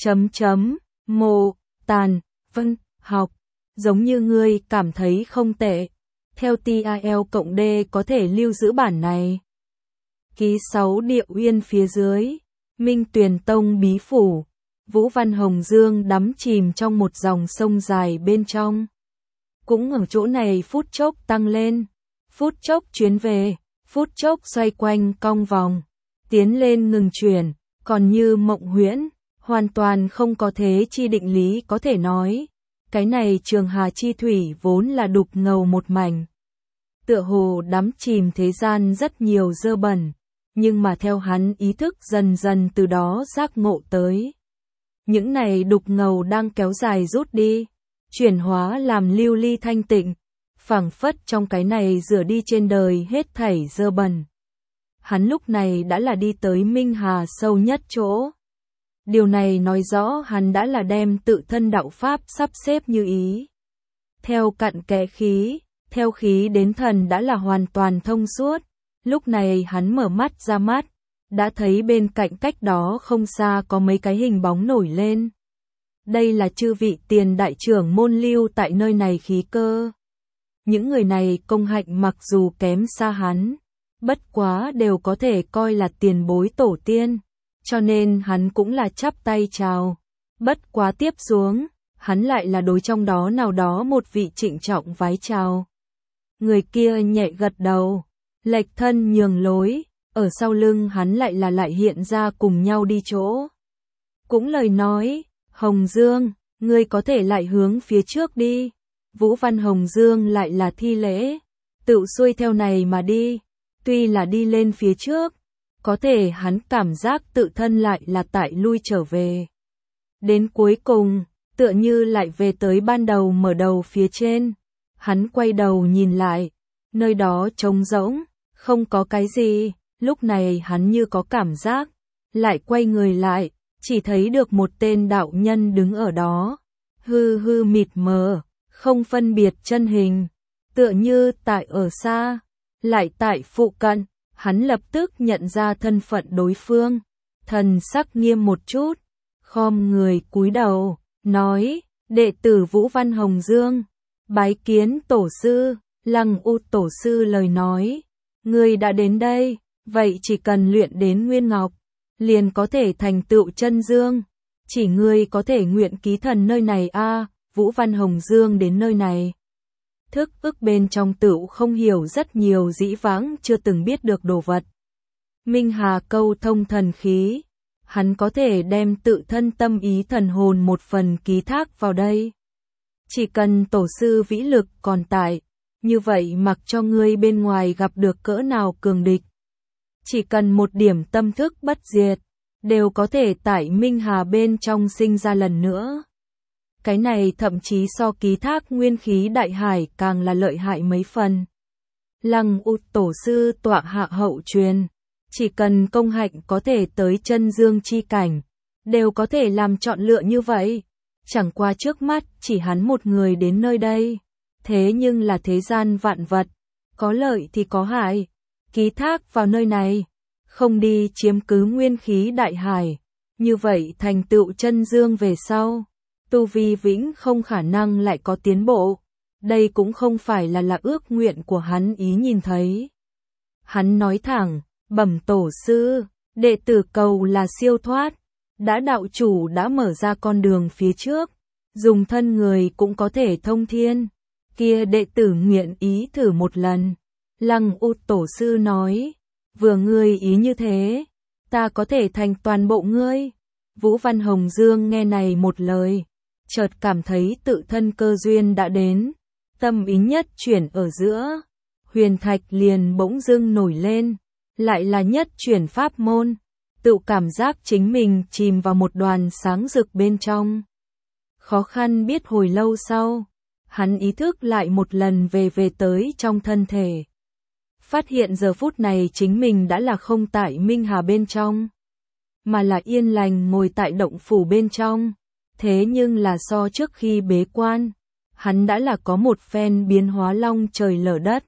Mộ, Tàn, Vân, học, giống như ngươi cảm thấy không tệ. Theo TIL+D có thể lưu giữ bản này. Ký 6 Địa Uyên phía dưới, Minh Tuyền Tông bí phủ, Vũ Văn Hồng Dương đắm chìm trong một dòng sông dài bên trong. cũng ở chỗ này phút chốc tăng lên, phút chốc chuyến về, phút chốc xoay quanh cong vòng, tiến lên ngừng chuyển, còn như mộng huyễn, hoàn toàn không có thế chi định lý có thể nói. Cái này Trường Hà chi thủy vốn là đục ngầu một mảnh. Tựa hồ đắm chìm thế gian rất nhiều dơ bẩn, nhưng mà theo hắn ý thức dần dần từ đó giác ngộ tới. Những này đục ngầu đang kéo dài rút đi, chuyển hóa làm lưu ly thanh tịnh, phảng phất trong cái này rửa đi trên đời hết thảy dơ bẩn. Hắn lúc này đã là đi tới Minh Hà sâu nhất chỗ. Điều này nói rõ hắn đã là đem tự thân đạo pháp sắp xếp như ý. Theo cặn kẽ khí, theo khí đến thần đã là hoàn toàn thông suốt. Lúc này hắn mở mắt ra mắt, đã thấy bên cạnh cách đó không xa có mấy cái hình bóng nổi lên. Đây là chư vị tiền đại trưởng môn lưu tại nơi này khí cơ. Những người này công hạnh mặc dù kém xa hắn, bất quá đều có thể coi là tiền bối tổ tiên, cho nên hắn cũng là chắp tay chào. Bất quá tiếp xuống, hắn lại là đối trong đó nào đó một vị trịnh trọng vái chào. Người kia nhẹ gật đầu, lệch thân nhường lối, ở sau lưng hắn lại hiện ra cùng nhau đi chỗ. Cũng lời nói, Hồng Dương, ngươi có thể lại hướng phía trước đi. Vũ Văn Hồng Dương lại là thi lễ, tự xuôi theo này mà đi. Tuy là đi lên phía trước, có thể hắn cảm giác tự thân lại là tại lui trở về. Đến cuối cùng, tựa như lại về tới ban đầu mở đầu phía trên. Hắn quay đầu nhìn lại, nơi đó trống rỗng, không có cái gì. Lúc này hắn như có cảm giác, lại quay người lại, chỉ thấy được một tên đạo nhân đứng ở đó, hư hư mịt mờ, không phân biệt chân hình, tựa như tại ở xa, lại tại phụ cận. Hắn lập tức nhận ra thân phận đối phương, thần sắc nghiêm một chút, khom người cúi đầu, nói, đệ tử Vũ Văn Hồng Dương, bái kiến tổ sư. Lăng U tổ sư lời nói, ngươi đã đến đây, vậy chỉ cần luyện đến Nguyên Ngọc, liền có thể thành tựu chân dương. Chỉ ngươi có thể nguyện ký thần nơi này a. Vũ Văn Hồng Dương đến nơi này. Thức ức bên trong tựu không hiểu rất nhiều dĩ vãng chưa từng biết được đồ vật. Minh Hà câu thông thần khí, hắn có thể đem tự thân tâm ý thần hồn một phần ký thác vào đây. Chỉ cần tổ sư vĩ lực còn tại, như vậy mặc cho ngươi bên ngoài gặp được cỡ nào cường địch, chỉ cần một điểm tâm thức bất diệt, đều có thể tại Minh Hà bên trong sinh ra lần nữa. Cái này thậm chí so ký thác nguyên khí đại hải càng là lợi hại mấy phần. Lăng U tổ sư tọa hạ hậu truyền, chỉ cần công hạnh có thể tới chân dương chi cảnh, đều có thể làm chọn lựa như vậy. Chẳng qua trước mắt chỉ hắn một người đến nơi đây, thế nhưng là thế gian vạn vật, có lợi thì có hại, ký thác vào nơi này, không đi chiếm cứ nguyên khí đại hải, như vậy thành tựu chân dương về sau, tu vi vĩnh không khả năng lại có tiến bộ. Đây cũng không phải là ước nguyện của hắn ý nhìn thấy. Hắn nói thẳng, bẩm tổ sư, đệ tử cầu là siêu thoát, đã đạo chủ đã mở ra con đường phía trước, dùng thân người cũng có thể thông thiên, kia đệ tử nguyện ý thử một lần. Lăng U tổ sư nói, vừa ngươi ý như thế, ta có thể thành toàn bộ ngươi. Vũ Văn Hồng Dương nghe này một lời, chợt cảm thấy tự thân cơ duyên đã đến, tâm ý nhất chuyển ở giữa, huyền thạch liền bỗng dưng nổi lên, lại là nhất chuyển pháp môn, tự cảm giác chính mình chìm vào một đoàn sáng rực bên trong. Khó khăn biết hồi lâu sau, hắn ý thức lại một lần về tới trong thân thể. Phát hiện giờ phút này chính mình đã là không tại Minh Hà bên trong, mà là yên lành ngồi tại động phủ bên trong. Thế nhưng là so trước khi bế quan, hắn đã là có một phen biến hóa long trời lở đất.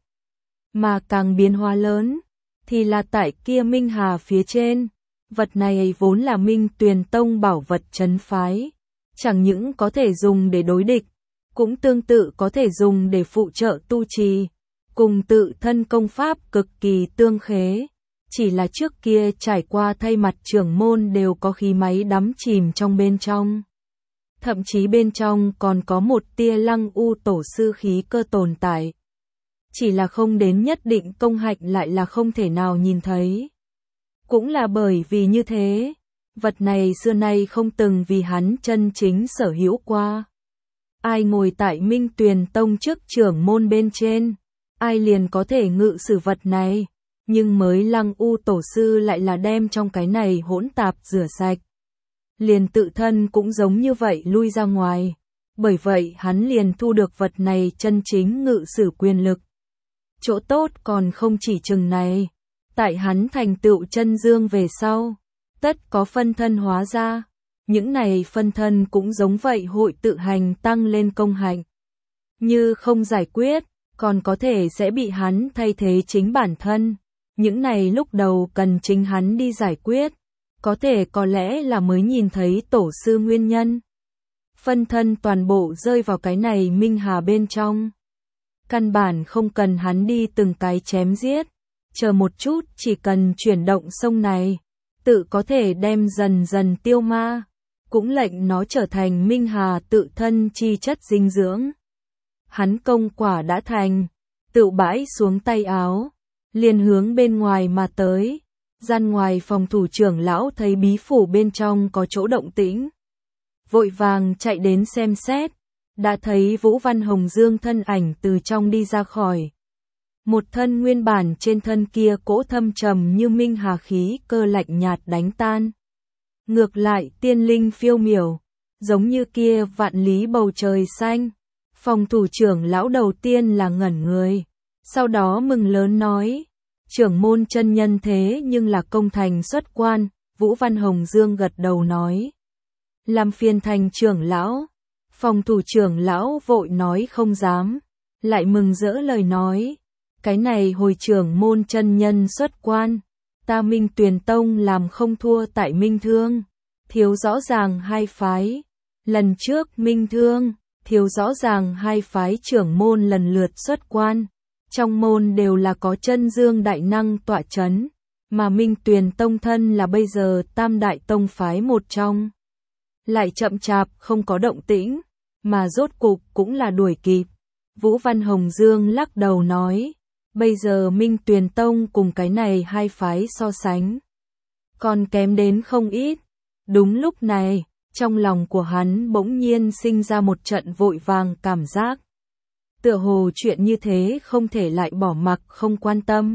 Mà càng biến hóa lớn, thì là tại kia Minh Hà phía trên. Vật này vốn là Minh Tuyền Tông bảo vật trấn phái, chẳng những có thể dùng để đối địch, cũng tương tự có thể dùng để phụ trợ tu trì, cùng tự thân công pháp cực kỳ tương khế. Chỉ là trước kia trải qua thay mặt trưởng môn đều có khí máy đắm chìm trong bên trong. thậm chí bên trong còn có một tia Lăng U tổ sư khí cơ tồn tại. Chỉ là không đến nhất định công hạnh lại là không thể nào nhìn thấy. Cũng là bởi vì như thế, vật này xưa nay không từng vì hắn chân chính sở hữu qua. Ai ngồi tại Minh Tuyền Tông trước trưởng môn bên trên, ai liền có thể ngự sử vật này, nhưng mới Lăng U tổ sư lại là đem trong cái này hỗn tạp rửa sạch. Liền tự thân cũng giống như vậy lui ra ngoài, bởi vậy hắn liền thu được vật này chân chính ngự sử quyền lực. Chỗ tốt còn không chỉ chừng này, tại hắn thành tựu chân dương về sau, tất có phân thân hóa ra, những này phân thân cũng giống vậy hội tự hành tăng lên công hạnh. Như không giải quyết, còn có thể sẽ bị hắn thay thế chính bản thân, những này lúc đầu cần chính hắn đi giải quyết, có lẽ là mới nhìn thấy tổ sư nguyên nhân. Phân thân toàn bộ rơi vào cái này Minh Hà bên trong. Căn bản không cần hắn đi từng cái chém giết, chờ một chút chỉ cần chuyển động sông này, tự có thể đem dần dần tiêu ma, cũng lệnh nó trở thành Minh Hà tự thân chi chất dinh dưỡng. Hắn công quả đã thành, tự bãi xuống tay áo, liền hướng bên ngoài mà tới. Gian ngoài phòng thủ trưởng lão thấy bí phủ bên trong có chỗ động tĩnh, vội vàng chạy đến xem xét, đã thấy Vũ Văn Hồng Dương thân ảnh từ trong đi ra khỏi. Một thân nguyên bản trên thân kia cỗ thâm trầm như Minh Hà khí cơ lạnh nhạt đánh tan. Ngược lại tiên linh phiêu miểu, giống như kia vạn lý bầu trời xanh. Phòng thủ trưởng lão đầu tiên là ngẩn người, sau đó mừng lớn nói, trưởng môn chân nhân thế nhưng là công thành xuất quan. Vũ Văn Hồng Dương gật đầu nói, làm phiền thành trưởng lão. Phòng thủ trưởng lão vội nói không dám, lại mừng rỡ lời nói, cái này hồi trưởng môn chân nhân xuất quan, ta Minh Tuyền Tông làm không thua tại Minh Thương, thiếu rõ ràng hai phái. Lần trước Minh Thương, thiếu rõ ràng hai phái trưởng môn lần lượt xuất quan, trong môn đều là có chân dương đại năng tọa chấn, mà Minh Tuyền Tông thân là bây giờ tam đại tông phái một trong. Lại chậm chạp không có động tĩnh, mà rốt cục cũng là đuổi kịp. Vũ Văn Hồng Dương lắc đầu nói, bây giờ Minh Tuyền Tông cùng cái này hai phái so sánh, còn kém đến không ít. Đúng lúc này, trong lòng của hắn bỗng nhiên sinh ra một trận vội vàng cảm giác. Tựa hồ chuyện như thế không thể lại bỏ mặc không quan tâm.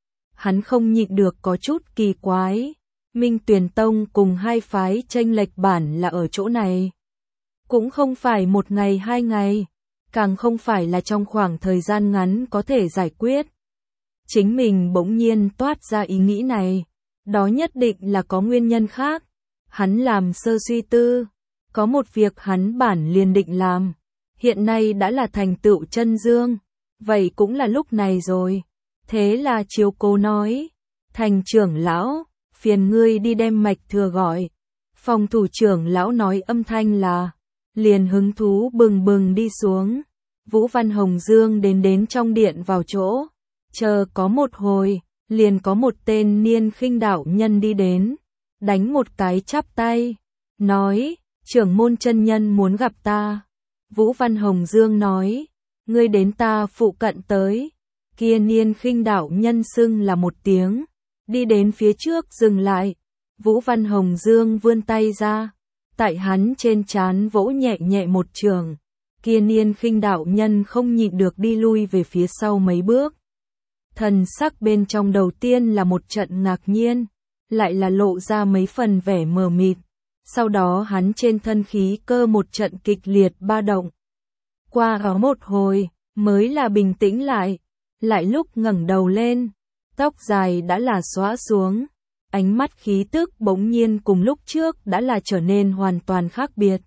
Hắn không nhịn được có chút kỳ quái. Minh Tuyền Tông cùng hai phái chênh lệch bản là ở chỗ này. Cũng không phải một ngày hai ngày, càng không phải là trong khoảng thời gian ngắn có thể giải quyết. Chính mình bỗng nhiên toát ra ý nghĩ này, đó nhất định là có nguyên nhân khác. Hắn làm sơ suy tư, có một việc hắn bản liền định làm, hiện nay đã là thành tựu chân dương, vậy cũng là lúc này rồi. Thế là chiếu cố nói, thành trưởng lão, phiền ngươi đi đem mạch thừa gọi. Phòng thủ trưởng lão nói âm thanh là, liền hứng thú bừng bừng đi xuống. Vũ Văn Hồng Dương đến trong điện vào chỗ, chờ có một hồi, liền có một tên niên khinh đạo nhân đi đến, đánh một cái chắp tay, nói, trưởng môn chân nhân muốn gặp ta. Vũ Văn Hồng Dương nói, ngươi đến ta phụ cận tới. Kia niên khinh đạo nhân xưng là một tiếng, đi đến phía trước dừng lại. Vũ Văn Hồng Dương vươn tay ra, tại hắn trên trán vỗ nhẹ nhẹ một trường. Kia niên khinh đạo nhân không nhịn được đi lui về phía sau mấy bước. Thần sắc bên trong đầu tiên là một trận ngạc nhiên, lại là lộ ra mấy phần vẻ mờ mịt. Sau đó hắn trên thân khí cơ một trận kịch liệt ba động. Qua đó một hồi, mới là bình tĩnh lại. Lại lúc ngẩng đầu lên, tóc dài đã là xõa xuống, ánh mắt khí tức bỗng nhiên cùng lúc trước đã là trở nên hoàn toàn khác biệt.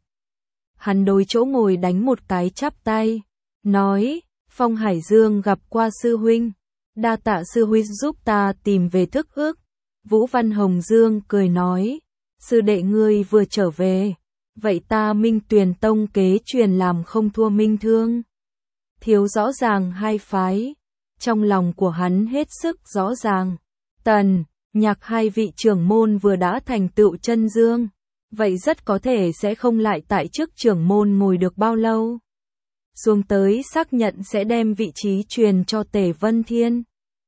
Hắn đối chỗ ngồi đánh một cái chắp tay, nói, Phong Hải Dương gặp qua sư huynh, đa tạ sư huynh giúp ta tìm về thức ức. Vũ Văn Hồng Dương cười nói, sư đệ ngươi vừa trở về, vậy ta Minh Tuyền Tông kế truyền làm không thua Minh Thương. Thiếu rõ ràng hai phái. Trong lòng của hắn hết sức rõ ràng, Tần, Nhạc hai vị trưởng môn vừa đã thành tựu chân dương, vậy rất có thể sẽ không lại tại chức trưởng môn ngồi được bao lâu. Xuống tới xác nhận sẽ đem vị trí truyền cho Tề Vân Thiên.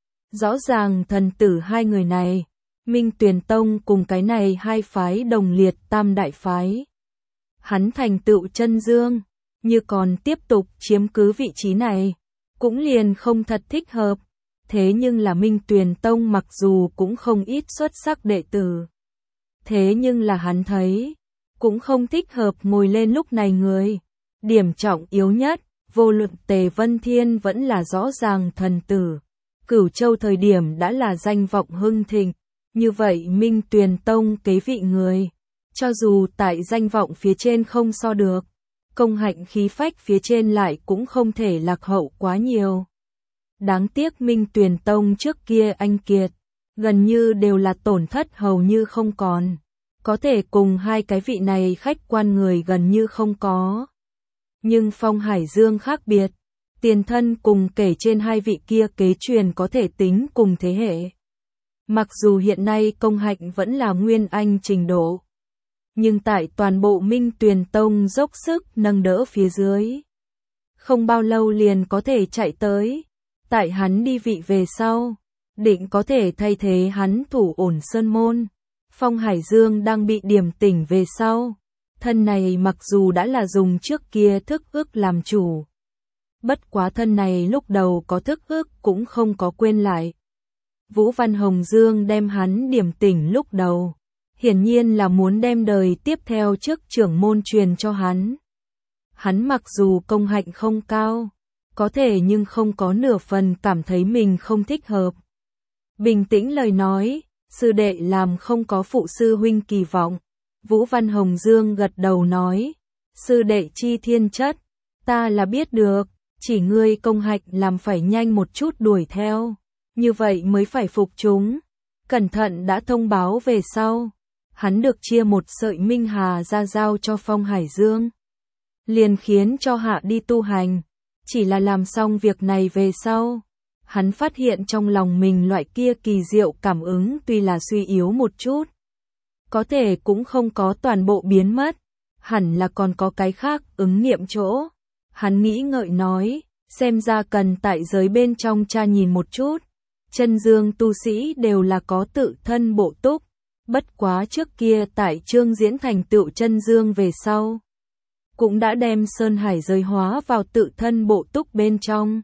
Rõ ràng thần tử hai người này, Minh Tuyền Tông cùng cái này hai phái đồng liệt tam đại phái. Hắn thành tựu chân dương, như còn tiếp tục chiếm cứ vị trí này, cũng liền không thật thích hợp. Thế nhưng là Minh Tuyền Tông mặc dù cũng không ít xuất sắc đệ tử. Thế nhưng là hắn thấy, cũng không thích hợp ngồi lên lúc này người. Điểm trọng yếu nhất, vô luận Tề Vân Thiên vẫn là rõ ràng thần tử. Cửu Châu thời điểm đã là danh vọng hưng thịnh, như vậy Minh Tuyền Tông kế vị người, cho dù tại danh vọng phía trên không so được, công hạnh khí phách phía trên lại cũng không thể lạc hậu quá nhiều. Đáng tiếc Minh Tuyền Tông trước kia anh kiệt, gần như đều là tổn thất hầu như không còn, có thể cùng hai cái vị này khách quan người gần như không có. Nhưng Phong Hải Dương khác biệt, tiền thân cùng kể trên hai vị kia kế truyền có thể tính cùng thế hệ. Mặc dù hiện nay công hạnh vẫn là nguyên anh trình độ, nhưng tại toàn bộ Minh Tuyền Tông dốc sức nâng đỡ phía dưới, không bao lâu liền có thể chạy tới. Tại hắn đi vị về sau, định có thể thay thế hắn thủ ổn sơn môn. Phong Hải Dương đang bị điểm tỉnh về sau, thân này mặc dù đã là dùng trước kia thức ức làm chủ, bất quá thân này lúc đầu có thức ức cũng không có quên lại. Vũ Văn Hồng Dương đem hắn điểm tỉnh lúc đầu, hiển nhiên là muốn đem đời tiếp theo trước trưởng môn truyền cho hắn. Hắn mặc dù công hạnh không cao, có thể nhưng không có nửa phần cảm thấy mình không thích hợp. Bình tĩnh lời nói, sư đệ làm không có phụ sư huynh kỳ vọng. Vũ Văn Hồng Dương gật đầu nói, sư đệ chi thiên chất, ta là biết được, chỉ ngươi công hạnh làm phải nhanh một chút đuổi theo, như vậy mới phải phục chúng. Cẩn thận đã thông báo về sau, hắn được chia một sợi minh hà ra giao cho Phong Hải Dương, liền khiến cho hạ đi tu hành. Chỉ là làm xong việc này về sau, hắn phát hiện trong lòng mình loại kia kỳ diệu cảm ứng tuy là suy yếu một chút, có thể cũng không có toàn bộ biến mất, hẳn là còn có cái khác ứng nghiệm chỗ. Hắn nghĩ ngợi nói, xem ra cần tại giới bên trong tra nhìn một chút, chân dương tu sĩ đều là có tự thân bộ túc, bất quá trước kia tại Trương Diễn thành tựu chân dương về sau, cũng đã đem Sơn Hải giới hóa vào tự thân bộ túc bên trong.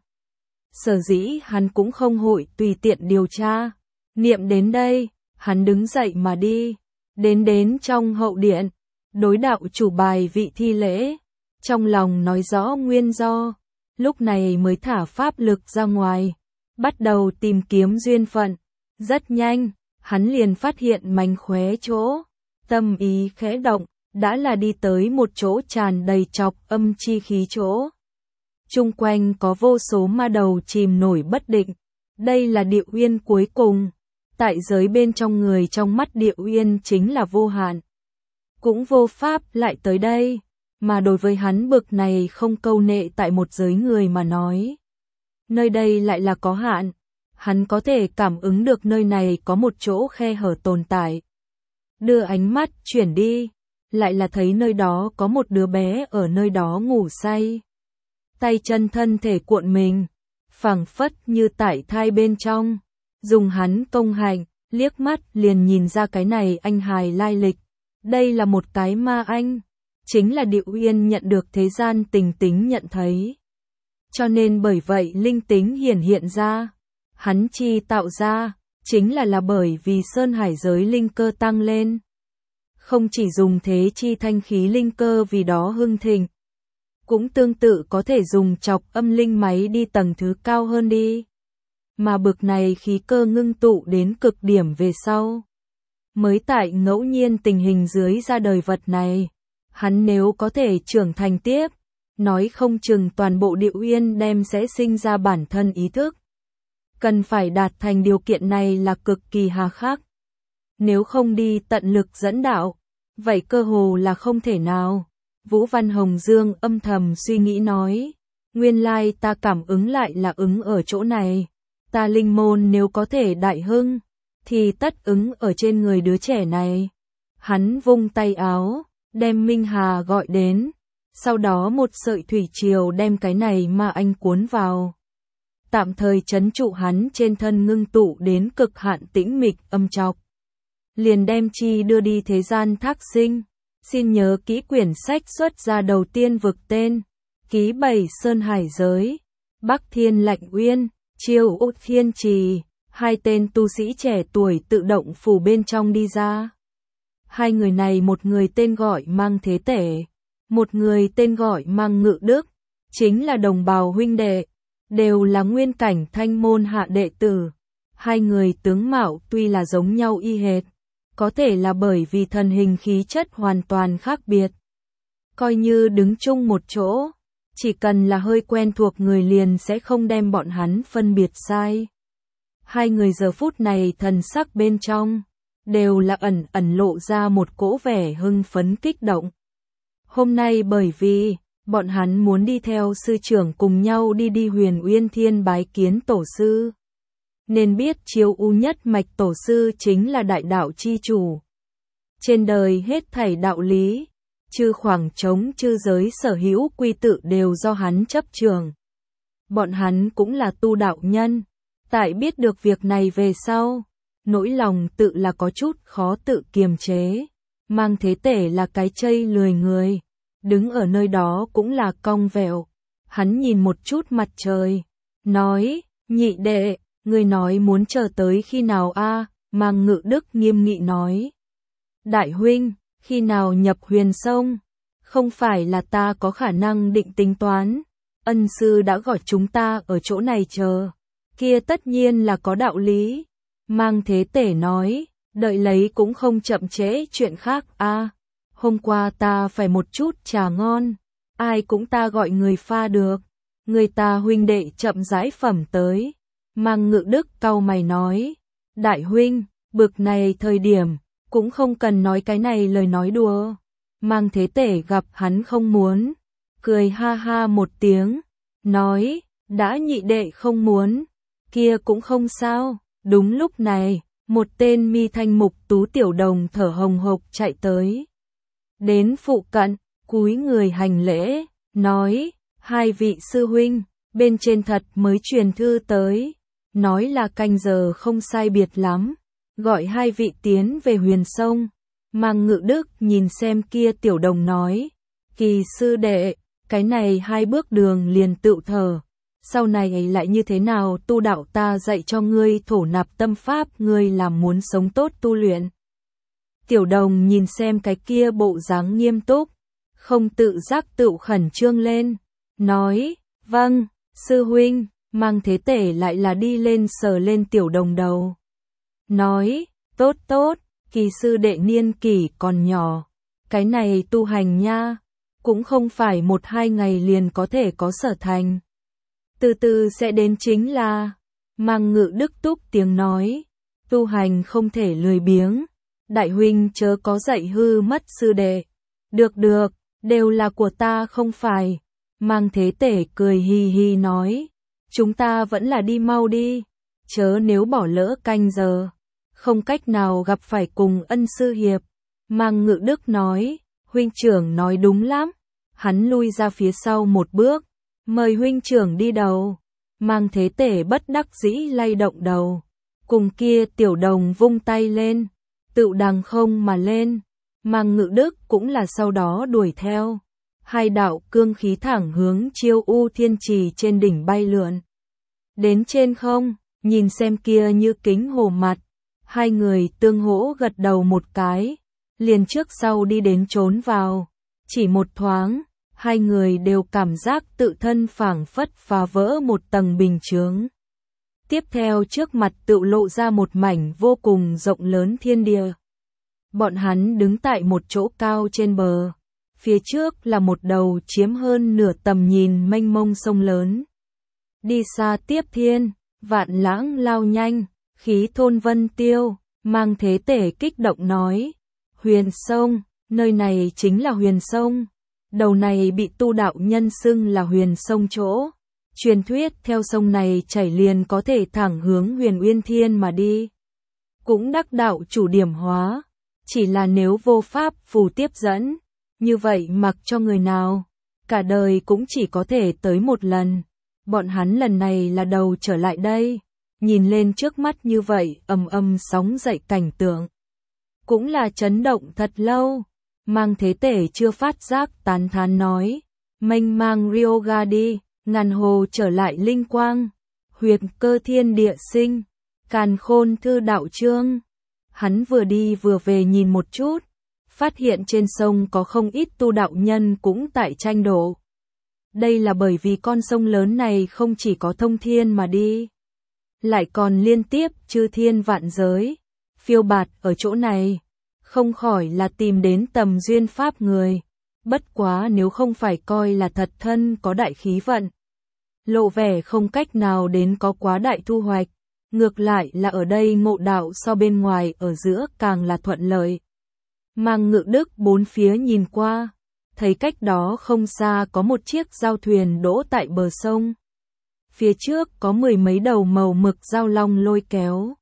Sở dĩ hắn cũng không hội tùy tiện điều tra. Niệm đến đây, hắn đứng dậy mà đi, đến trong hậu điện, đối đạo chủ bài vị thi lễ, trong lòng nói rõ nguyên do, lúc này mới thả pháp lực ra ngoài, bắt đầu tìm kiếm duyên phận. Rất nhanh, hắn liền phát hiện mánh khóe chỗ, tâm ý khẽ động, đã là đi tới một chỗ tràn đầy trọc âm chi khí chỗ. Chung quanh có vô số ma đầu chìm nổi bất định, đây là địa uyên cuối cùng, tại giới bên trong người trong mắt địa uyên chính là vô hạn, cũng vô pháp lại tới đây, mà đối với hắn bực này không câu nệ tại một giới người mà nói, nơi đây lại là có hạn, hắn có thể cảm ứng được nơi này có một chỗ khe hở tồn tại. Đưa ánh mắt chuyển đi, lại là thấy nơi đó có một đứa bé ở nơi đó ngủ say. Tay chân thân thể cuộn mình, phảng phất như tại thai bên trong, dùng hắn công hạnh, liếc mắt liền nhìn ra cái này anh hài lai lịch. Đây là một cái ma anh, chính là Địa Uyên nhận được thế gian tình tính nhận thấy. Cho nên bởi vậy linh tính hiện ra, hắn chi tạo ra, chính là bởi vì Sơn Hải giới linh cơ tăng lên. Không chỉ dùng thế chi thanh khí linh cơ vì đó hưng thịnh, cũng tương tự có thể dùng chọc âm linh máy đi tầng thứ cao hơn đi. Mà bực này khí cơ ngưng tụ đến cực điểm về sau, mới tại ngẫu nhiên tình hình dưới ra đời vật này. Hắn nếu có thể trưởng thành tiếp, nói không chừng toàn bộ Địa Uyên đem sẽ sinh ra bản thân ý thức. Cần phải đạt thành điều kiện này là cực kỳ hà khắc. Nếu không đi tận lực dẫn đạo, vậy cơ hồ là không thể nào. Vũ Văn Hồng Dương âm thầm suy nghĩ nói, nguyên lai ta cảm ứng lại là ứng ở chỗ này. Ta linh môn nếu có thể đại hưng, thì tất ứng ở trên người đứa trẻ này. Hắn vung tay áo, đem Minh Hà gọi đến, sau đó một sợi thủy triều đem cái này mà anh cuốn vào. Tạm thời trấn trụ hắn trên thân ngưng tụ đến cực hạn tĩnh mịch âm trọc. Liền đem chi đưa đi thế gian thác sinh. Xin nhớ kỹ quyển sách xuất ra đầu tiên vực tên. Ký 7 Sơn Hải Giới, Bắc Thiên Lạnh Uyên, Chiêu Út Thiên Trì. Hai tên tu sĩ trẻ tuổi tự động phủ bên trong đi ra. Hai người này, một người tên gọi Mang Thế Tể, một người tên gọi Mang Ngự Đức, chính là đồng bào huynh đệ, đều là nguyên cảnh thanh môn hạ đệ tử. Hai người tướng mạo tuy là giống nhau y hệt, có thể là bởi vì thân hình khí chất hoàn toàn khác biệt. Coi như đứng chung một chỗ, chỉ cần là hơi quen thuộc người liền sẽ không đem bọn hắn phân biệt sai. Hai người giờ phút này thần sắc bên trong, đều là ẩn ẩn lộ ra một cỗ vẻ hưng phấn kích động. Hôm nay bởi vì, bọn hắn muốn đi theo sư trưởng cùng nhau đi Huyền Uyên Thiên bái kiến tổ sư. Nên biết Chiêu U nhất mạch tổ sư chính là đại đạo chi chủ. Trên đời hết thảy đạo lý, chư khoảng trống chư giới sở hữu quy tự đều do hắn chấp trường. Bọn hắn cũng là tu đạo nhân, tại biết được việc này về sau, nỗi lòng tự là có chút khó tự kiềm chế. Mang Thế Tể là cái chây lười người, đứng ở nơi đó cũng là cong vẹo. Hắn nhìn một chút mặt trời, nói, nhị đệ, ngươi nói muốn chờ tới khi nào a? Mang Ngự Đức nghiêm nghị nói, đại huynh, khi nào nhập Huyền Sông? Không phải là ta có khả năng định tính toán, ân sư đã gọi chúng ta ở chỗ này chờ, kia tất nhiên là có đạo lý. Mang Thế Tể nói, đợi lấy cũng không chậm trễ chuyện khác a. Hôm qua ta phải một chút trà ngon, ai cũng ta gọi người pha được, người ta huynh đệ chậm rãi phẩm tới. Mang Ngự Đức cau mày nói, đại huynh, bực này thời điểm, cũng không cần nói cái này lời nói đùa. Mang Thế Tể gặp hắn không muốn, cười ha ha một tiếng, nói, đã nhị đệ không muốn, kia cũng không sao. Đúng lúc này, một tên mi thanh mục tú tiểu đồng thở hồng hộc chạy tới. Đến phụ cận, cúi người hành lễ, nói, hai vị sư huynh, bên trên thật mới truyền thư tới, nói là canh giờ không sai biệt lắm, gọi hai vị tiến về Huyền Sông. Mang Ngự Đức nhìn xem kia tiểu đồng nói, Kỳ sư đệ, cái này 2 bước đường liền tựu thở. Sau này lại như thế nào tu đạo ta dạy cho ngươi thổ nạp tâm pháp, ngươi làm muốn sống tốt tu luyện. Tiểu đồng nhìn xem cái kia bộ dáng nghiêm túc, không tự giác tự khẩn trương lên, nói, vâng, sư huynh. Mang Thế Tể lại là đi lên sờ lên tiểu đồng đầu, nói, tốt tốt, Kỳ sư đệ niên kỷ còn nhỏ, cái này tu hành nha, cũng không phải 1-2 ngày liền có thể có sở thành. Từ từ sẽ đến chính là. Mang Ngự Đức túc tiếng nói, tu hành không thể lười biếng, đại huynh chớ có dạy hư mất sư đệ. Được được, đều là của ta không phải. Mang Thế Tể cười hi hi nói, chúng ta vẫn là đi mau đi, chớ nếu bỏ lỡ canh giờ, không cách nào gặp phải cùng ân sư hiệp. Mang Ngự Đức nói, huynh trưởng nói đúng lắm. Hắn lui ra phía sau một bước, mời huynh trưởng đi đầu. Mang Thế Tể bất đắc dĩ lay động đầu, cùng kia tiểu đồng vung tay lên, tự đằng không mà lên. Mang Ngự Đức cũng là sau đó đuổi theo. Hai đạo cương khí thẳng hướng Chiêu U Thiên Trì trên đỉnh bay lượn. Đến trên không, nhìn xem kia như kính hồ mặt, hai người tương hỗ gật đầu một cái, liền trước sau đi đến trốn vào. Chỉ một thoáng, hai người đều cảm giác tự thân phảng phất phá vỡ một tầng bình chướng. Tiếp theo trước mặt tự lộ ra một mảnh vô cùng rộng lớn thiên địa. Bọn hắn đứng tại một chỗ cao trên bờ, phía trước là một đầu chiếm hơn nửa tầm nhìn mênh mông sông lớn. Đi xa tiếp thiên, vạn lãng lao nhanh, khí thôn vân tiêu. Mang Thế Tể kích động nói, Huyền Sông, nơi này chính là Huyền Sông. Đầu này bị tu đạo nhân xưng là Huyền Sông chỗ. Truyền thuyết theo sông này chảy liền có thể thẳng hướng Huyền Uyên Thiên mà đi. Cũng đắc đạo chủ điểm hóa. Chỉ là nếu vô pháp phù tiếp dẫn, như vậy mặc cho người nào, cả đời cũng chỉ có thể tới một lần. Bọn hắn lần này là đầu trở lại đây, nhìn lên trước mắt như vậy ầm ầm sóng dậy cảnh tượng. Cũng là chấn động thật lâu, Mang Thế Tể chưa phát giác tán thán nói, mênh mang Ryoga đi, ngàn hồ trở lại linh quang, huyệt cơ thiên địa sinh, càn khôn thư đạo chương. Hắn vừa đi vừa về nhìn một chút, phát hiện trên sông có không ít tu đạo nhân cũng tại tranh độ. Đây là bởi vì con sông lớn này không chỉ có thông thiên mà đi, lại còn liên tiếp chư thiên vạn giới, phiêu bạt ở chỗ này, không khỏi là tìm đến tầm duyên pháp người. Bất quá nếu không phải coi là thật thân có đại khí vận, lộ vẻ không cách nào đến có quá đại thu hoạch, ngược lại là ở đây ngộ đạo so bên ngoài ở giữa càng là thuận lợi. Mang Ngự Đức bốn phía nhìn qua, thấy cách đó không xa có một chiếc giao thuyền đỗ tại bờ sông. Phía trước có mười mấy đầu màu mực giao long lôi kéo.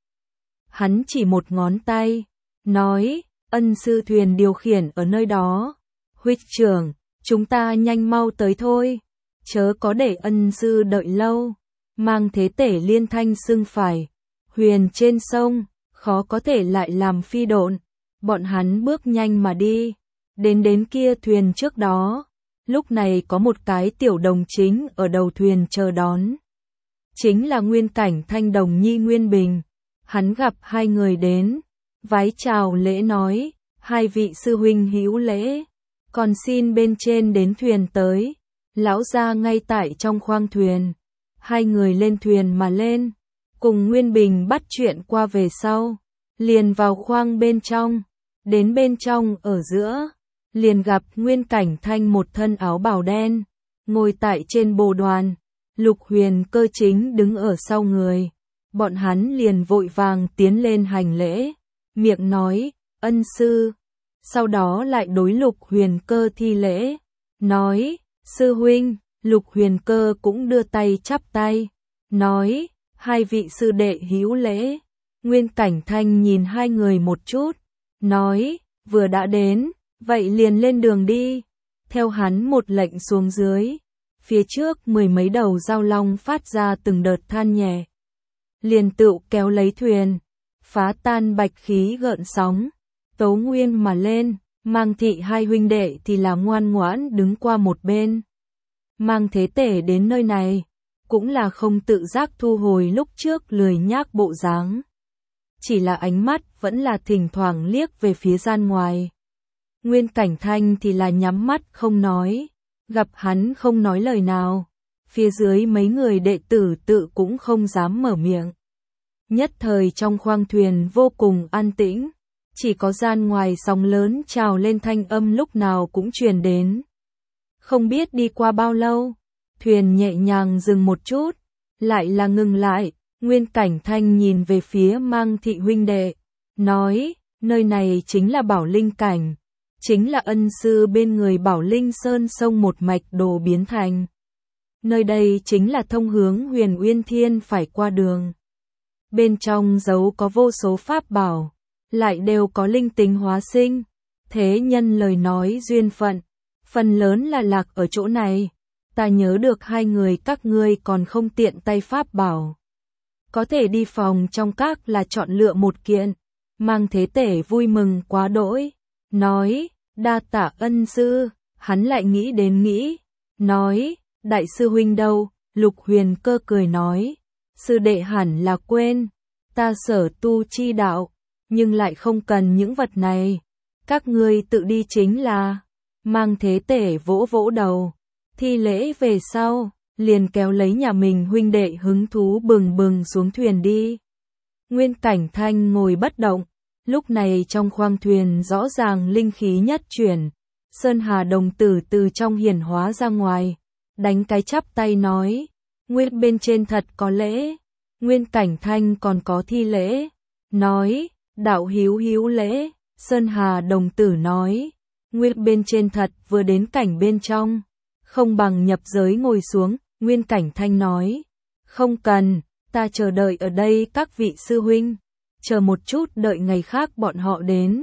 Hắn chỉ một ngón tay, nói, ân sư thuyền điều khiển ở nơi đó. Huynh trưởng, chúng ta nhanh mau tới thôi, chớ có để ân sư đợi lâu. Mang Thế Tể liên thanh xưng phải, huyền trên sông, khó có thể lại làm phi độn. Bọn hắn bước nhanh mà đi, đến kia thuyền trước đó. Lúc này có một cái tiểu đồng chính ở đầu thuyền chờ đón. Chính là Nguyên Cảnh Thanh đồng nhi Nguyên Bình. Hắn gặp hai người đến, vái chào lễ nói, hai vị sư huynh hữu lễ, còn xin bên trên đến thuyền tới. Lão gia ngay tại trong khoang thuyền. Hai người lên thuyền mà lên, cùng Nguyên Bình bắt chuyện qua về sau, liền vào khoang bên trong. Đến bên trong ở giữa, liền gặp Nguyên Cảnh Thanh một thân áo bào đen, ngồi tại trên bồ đoàn, Lục Huyền Cơ chính đứng ở sau người. Bọn hắn liền vội vàng tiến lên hành lễ, miệng nói, ân sư. Sau đó lại đối Lục Huyền Cơ thi lễ, nói, sư huynh. Lục Huyền Cơ cũng đưa tay chắp tay, nói, hai vị sư đệ hữu lễ. Nguyên Cảnh Thanh nhìn hai người một chút, nói, vừa đã đến, vậy liền lên đường đi. Theo hắn một lệnh xuống dưới, phía trước mười mấy đầu giao long phát ra từng đợt than nhẹ, liền tựu kéo lấy thuyền, phá tan bạch khí gợn sóng, tấu nguyên mà lên. Mang Thị hai huynh đệ thì là ngoan ngoãn đứng qua một bên. Mang Thế Tể đến nơi này, cũng là không tự giác thu hồi lúc trước lười nhác bộ dáng. Chỉ là ánh mắt vẫn là thỉnh thoảng liếc về phía gian ngoài. Nguyên Cảnh Thanh thì là nhắm mắt không nói, gặp hắn không nói lời nào. Phía dưới mấy người đệ tử tự cũng không dám mở miệng. Nhất thời trong khoang thuyền vô cùng an tĩnh, chỉ có gian ngoài sóng lớn trào lên thanh âm lúc nào cũng truyền đến. Không biết đi qua bao lâu, thuyền nhẹ nhàng dừng một chút, lại là ngừng lại. Nguyên Cảnh Thanh nhìn về phía Mang Thị huynh đệ, nói, nơi này chính là Bảo Linh Cảnh, chính là ân sư bên người Bảo Linh Sơn sông một mạch đồ biến thành. Nơi đây chính là thông hướng Huyền Uyên Thiên phải qua đường. Bên trong giấu có vô số pháp bảo, lại đều có linh tính hóa sinh. Thế nhân lời nói duyên phận, phần lớn là lạc ở chỗ này. Ta nhớ được hai người các ngươi còn không tiện tay pháp bảo, có thể đi phòng trong các là chọn lựa một kiện. Mang Thế Tể vui mừng quá đỗi, nói, đa tạ ân sư. Hắn lại nghĩ, nói, đại sư huynh đâu? Lục Huyền Cơ cười nói, sư đệ hẳn là quên, ta sở tu chi đạo, nhưng lại không cần những vật này, các ngươi tự đi chính là. Mang Thế Tể vỗ vỗ đầu, thi lễ về sau, liền kéo lấy nhà mình huynh đệ hứng thú bừng bừng xuống thuyền đi. Nguyên Cảnh Thanh ngồi bất động, lúc này trong khoang thuyền rõ ràng linh khí nhất chuyển. Sơn Hà đồng tử từ trong hiển hóa ra ngoài, đánh cái chắp tay nói, Nguyên bên trên thật có lễ. Nguyên Cảnh Thanh còn có thi lễ, nói, đạo hữu lễ. Sơn Hà đồng tử nói, Nguyên bên trên thật vừa đến cảnh bên trong, không bằng nhập giới ngồi xuống. Nguyên Cảnh Thanh nói, không cần, ta chờ đợi ở đây các vị sư huynh, chờ một chút đợi ngày khác bọn họ đến,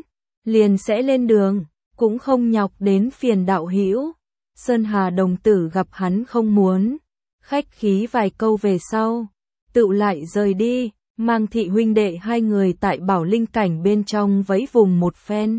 liền sẽ lên đường, cũng không nhọc đến phiền đạo hữu. Sơn Hà đồng tử gặp hắn không muốn, khách khí vài câu về sau, tự lại rời đi, Mang Thị huynh đệ hai người tại Bảo Linh cảnh bên trong vẫy vùng một phen.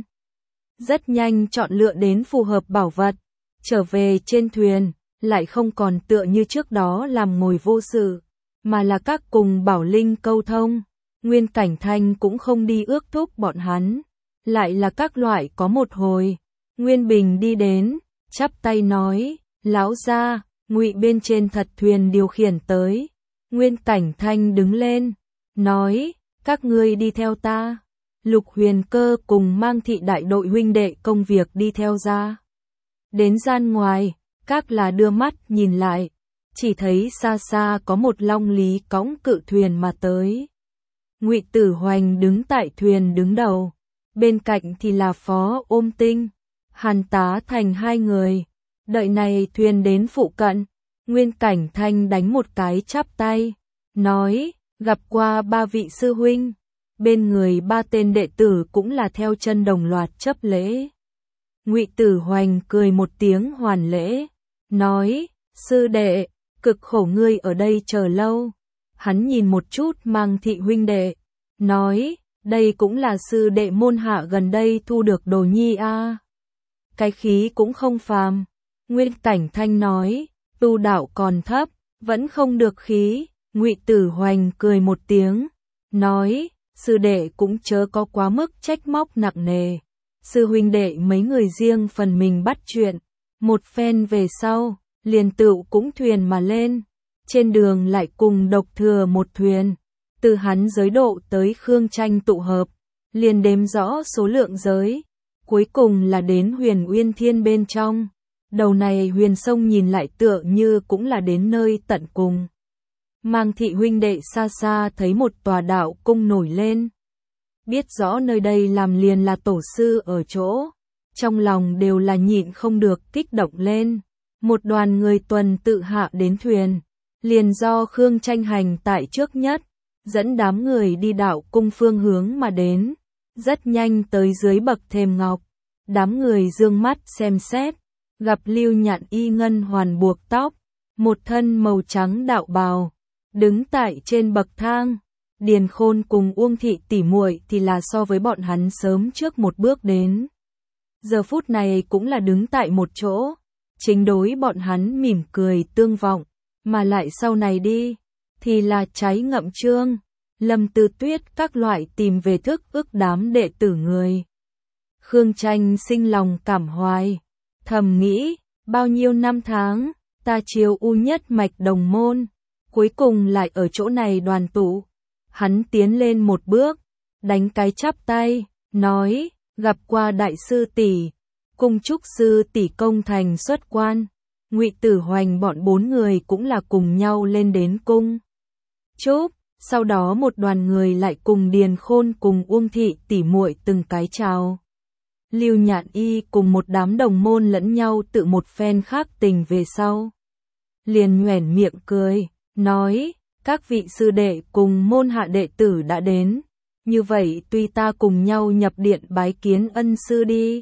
Rất nhanh chọn lựa đến phù hợp bảo vật, trở về trên thuyền, lại không còn tựa như trước đó làm ngồi vô sự, mà là các cùng Bảo Linh câu thông. Nguyên Cảnh Thanh cũng không đi ước thúc bọn hắn, lại là các loại có một hồi. Nguyên Bình đi đến, chắp tay nói, lão gia, Ngụy bên trên thật thuyền điều khiển tới. Nguyên Cảnh Thanh đứng lên, nói, các ngươi đi theo ta. Lục Huyền Cơ cùng Mang Thị đại đội huynh đệ công việc đi theo ra. Đến gian ngoài, các là đưa mắt nhìn lại, chỉ thấy xa xa có một long lý cõng cự thuyền mà tới. Ngụy Tử Hoành đứng tại thuyền đứng đầu, bên cạnh thì là Phó Ôm Tinh, Hàn Tá Thành hai người. Đợi này thuyền đến phụ cận, Nguyên Cảnh Thanh đánh một cái chắp tay, nói, gặp qua ba vị sư huynh. Bên người ba tên đệ tử cũng là theo chân đồng loạt chấp lễ. Ngụy Tử Hoành cười một tiếng hoàn lễ, nói, sư đệ, cực khổ ngươi ở đây chờ lâu. Hắn nhìn một chút Mang Thị huynh đệ, nói, đây cũng là sư đệ môn hạ gần đây thu được đồ nhi a. Cái khí cũng không phàm. Nguyên Cảnh Thanh nói, tu đạo còn thấp, vẫn không được khí. Ngụy Tử Hoành cười một tiếng, nói, sư đệ cũng chớ có quá mức trách móc nặng nề. Sư huynh đệ mấy người riêng phần mình bắt chuyện, một phen về sau, liền tựu cũng thuyền mà lên. Trên đường lại cùng Độc Thừa một thuyền, từ hắn giới độ tới Khương Tranh tụ hợp, liền đếm rõ số lượng giới, cuối cùng là đến Huyền Uyên Thiên bên trong. Đầu này huyền sông nhìn lại tựa như cũng là đến nơi tận cùng. Mang Thị huynh đệ xa xa thấy một tòa đạo cung nổi lên, biết rõ nơi đây làm liền là tổ sư ở chỗ, trong lòng đều là nhịn không được kích động lên. Một đoàn người tuần tự hạ đến thuyền, liền do Khương Tranh hành tại trước nhất, dẫn đám người đi đạo cung phương hướng mà đến. Rất nhanh tới dưới bậc thềm ngọc, đám người dương mắt xem xét, gặp Lưu Nhạn y ngân hoàn buộc tóc, một thân màu trắng đạo bào, đứng tại trên bậc thang. Điền Khôn cùng Uông Thị tỉ muội thì là so với bọn hắn sớm trước một bước đến. Giờ phút này cũng là đứng tại một chỗ, chính đối bọn hắn mỉm cười tương vọng, mà lại sau này đi, thì là Trái Ngậm Trương, Lâm Tư Tuyết các loại tìm về thức ức đám đệ tử người. Khương Tranh sinh lòng cảm hoài, thầm nghĩ, bao nhiêu năm tháng, ta chiếu U nhất mạch đồng môn, cuối cùng lại ở chỗ này đoàn tụ. Hắn tiến lên một bước, đánh cái chắp tay, nói, gặp qua đại sư tỷ, cùng chúc sư tỷ công thành xuất quan. Ngụy Tử Hoành bọn bốn người cũng là cùng nhau lên đến cung chúc, sau đó một đoàn người lại cùng Điền Khôn cùng Uông Thị tỉ muội từng cái chào. Lưu Nhạn y cùng một đám đồng môn lẫn nhau tự một phen khác tình về sau, liền nhoẻn miệng cười, nói, các vị sư đệ cùng môn hạ đệ tử đã đến, như vậy tuy ta cùng nhau nhập điện bái kiến ân sư đi.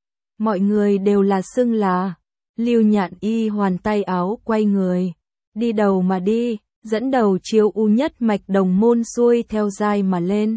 Mọi người đều là xưng là. Lưu Nhạn y hoàn tay áo quay người, đi đầu mà đi, dẫn đầu chiếu U nhất mạch đồng môn xuôi theo giai mà lên.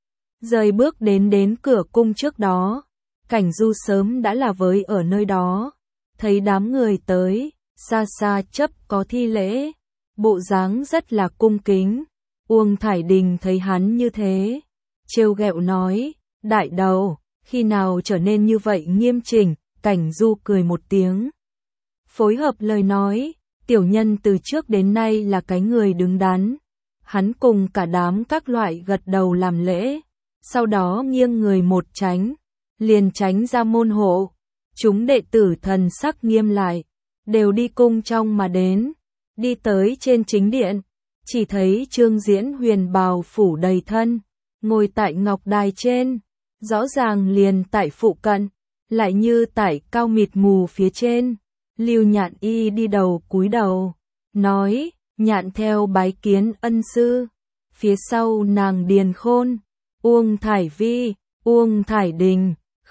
Rời bước đến cửa cung trước đó, Cảnh Du sớm đã là với ở nơi đó, thấy đám người tới, xa xa chấp có thi lễ, bộ dáng rất là cung kính. Uông Thải Đình thấy hắn như thế, trêu ghẹo nói, đại đầu, khi nào trở nên như vậy nghiêm chỉnh. Cảnh Du cười một tiếng, phối hợp lời nói, tiểu nhân từ trước đến nay là cái người đứng đắn. Hắn cùng cả đám các loại gật đầu làm lễ, sau đó nghiêng người một tránh, liền tránh ra môn hộ. Chúng đệ tử thần sắc nghiêm lại, đều đi cung trong mà đến, đi tới trên chính điện, chỉ thấy Trương Diễn huyền bào phủ đầy thân, ngồi tại ngọc đài trên, rõ ràng liền tại phụ cận, lại như tại cao mịt mù phía trên. Lưu Nhạn y đi đầu cúi đầu, nói, nhạn theo bái kiến ân sư. Phía sau nàng Điền Khôn, Uông Thải Vi, Uông Thải Đình,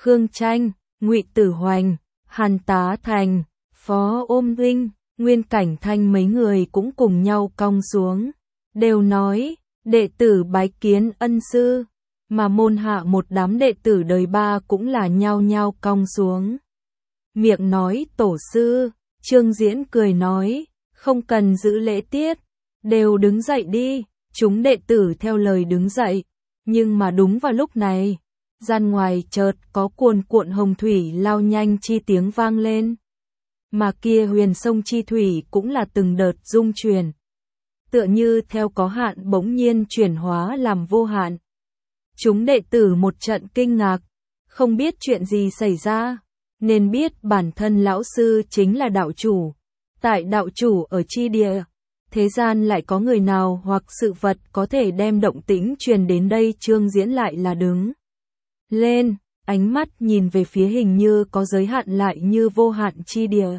Khương Tranh, Ngụy Tử Hoành, Hàn Tá Thành, Phó Ôm Vinh, Nguyên Cảnh Thanh mấy người cũng cùng nhau cong xuống, đều nói, đệ tử bái kiến ân sư, mà môn hạ một đám đệ tử đời ba cũng là nhao nhao cong xuống. Miệng nói tổ sư, Trương Diễn cười nói, không cần giữ lễ tiết, đều đứng dậy đi, chúng đệ tử theo lời đứng dậy, nhưng mà đúng vào lúc này, gian ngoài chợt có cuồn cuộn hồng thủy lao nhanh chi tiếng vang lên. Mà kia huyền sông chi thủy cũng là từng đợt rung chuyển. Tựa như theo có hạn bỗng nhiên chuyển hóa làm vô hạn. Chúng đệ tử một trận kinh ngạc, không biết chuyện gì xảy ra, nên biết bản thân lão sư chính là đạo chủ. Tại đạo chủ ở chi địa, thế gian lại có người nào hoặc sự vật có thể đem động tĩnh truyền đến đây. Trương Diễn lại là đứng lên, ánh mắt nhìn về phía hình như có giới hạn lại như vô hạn chi địa.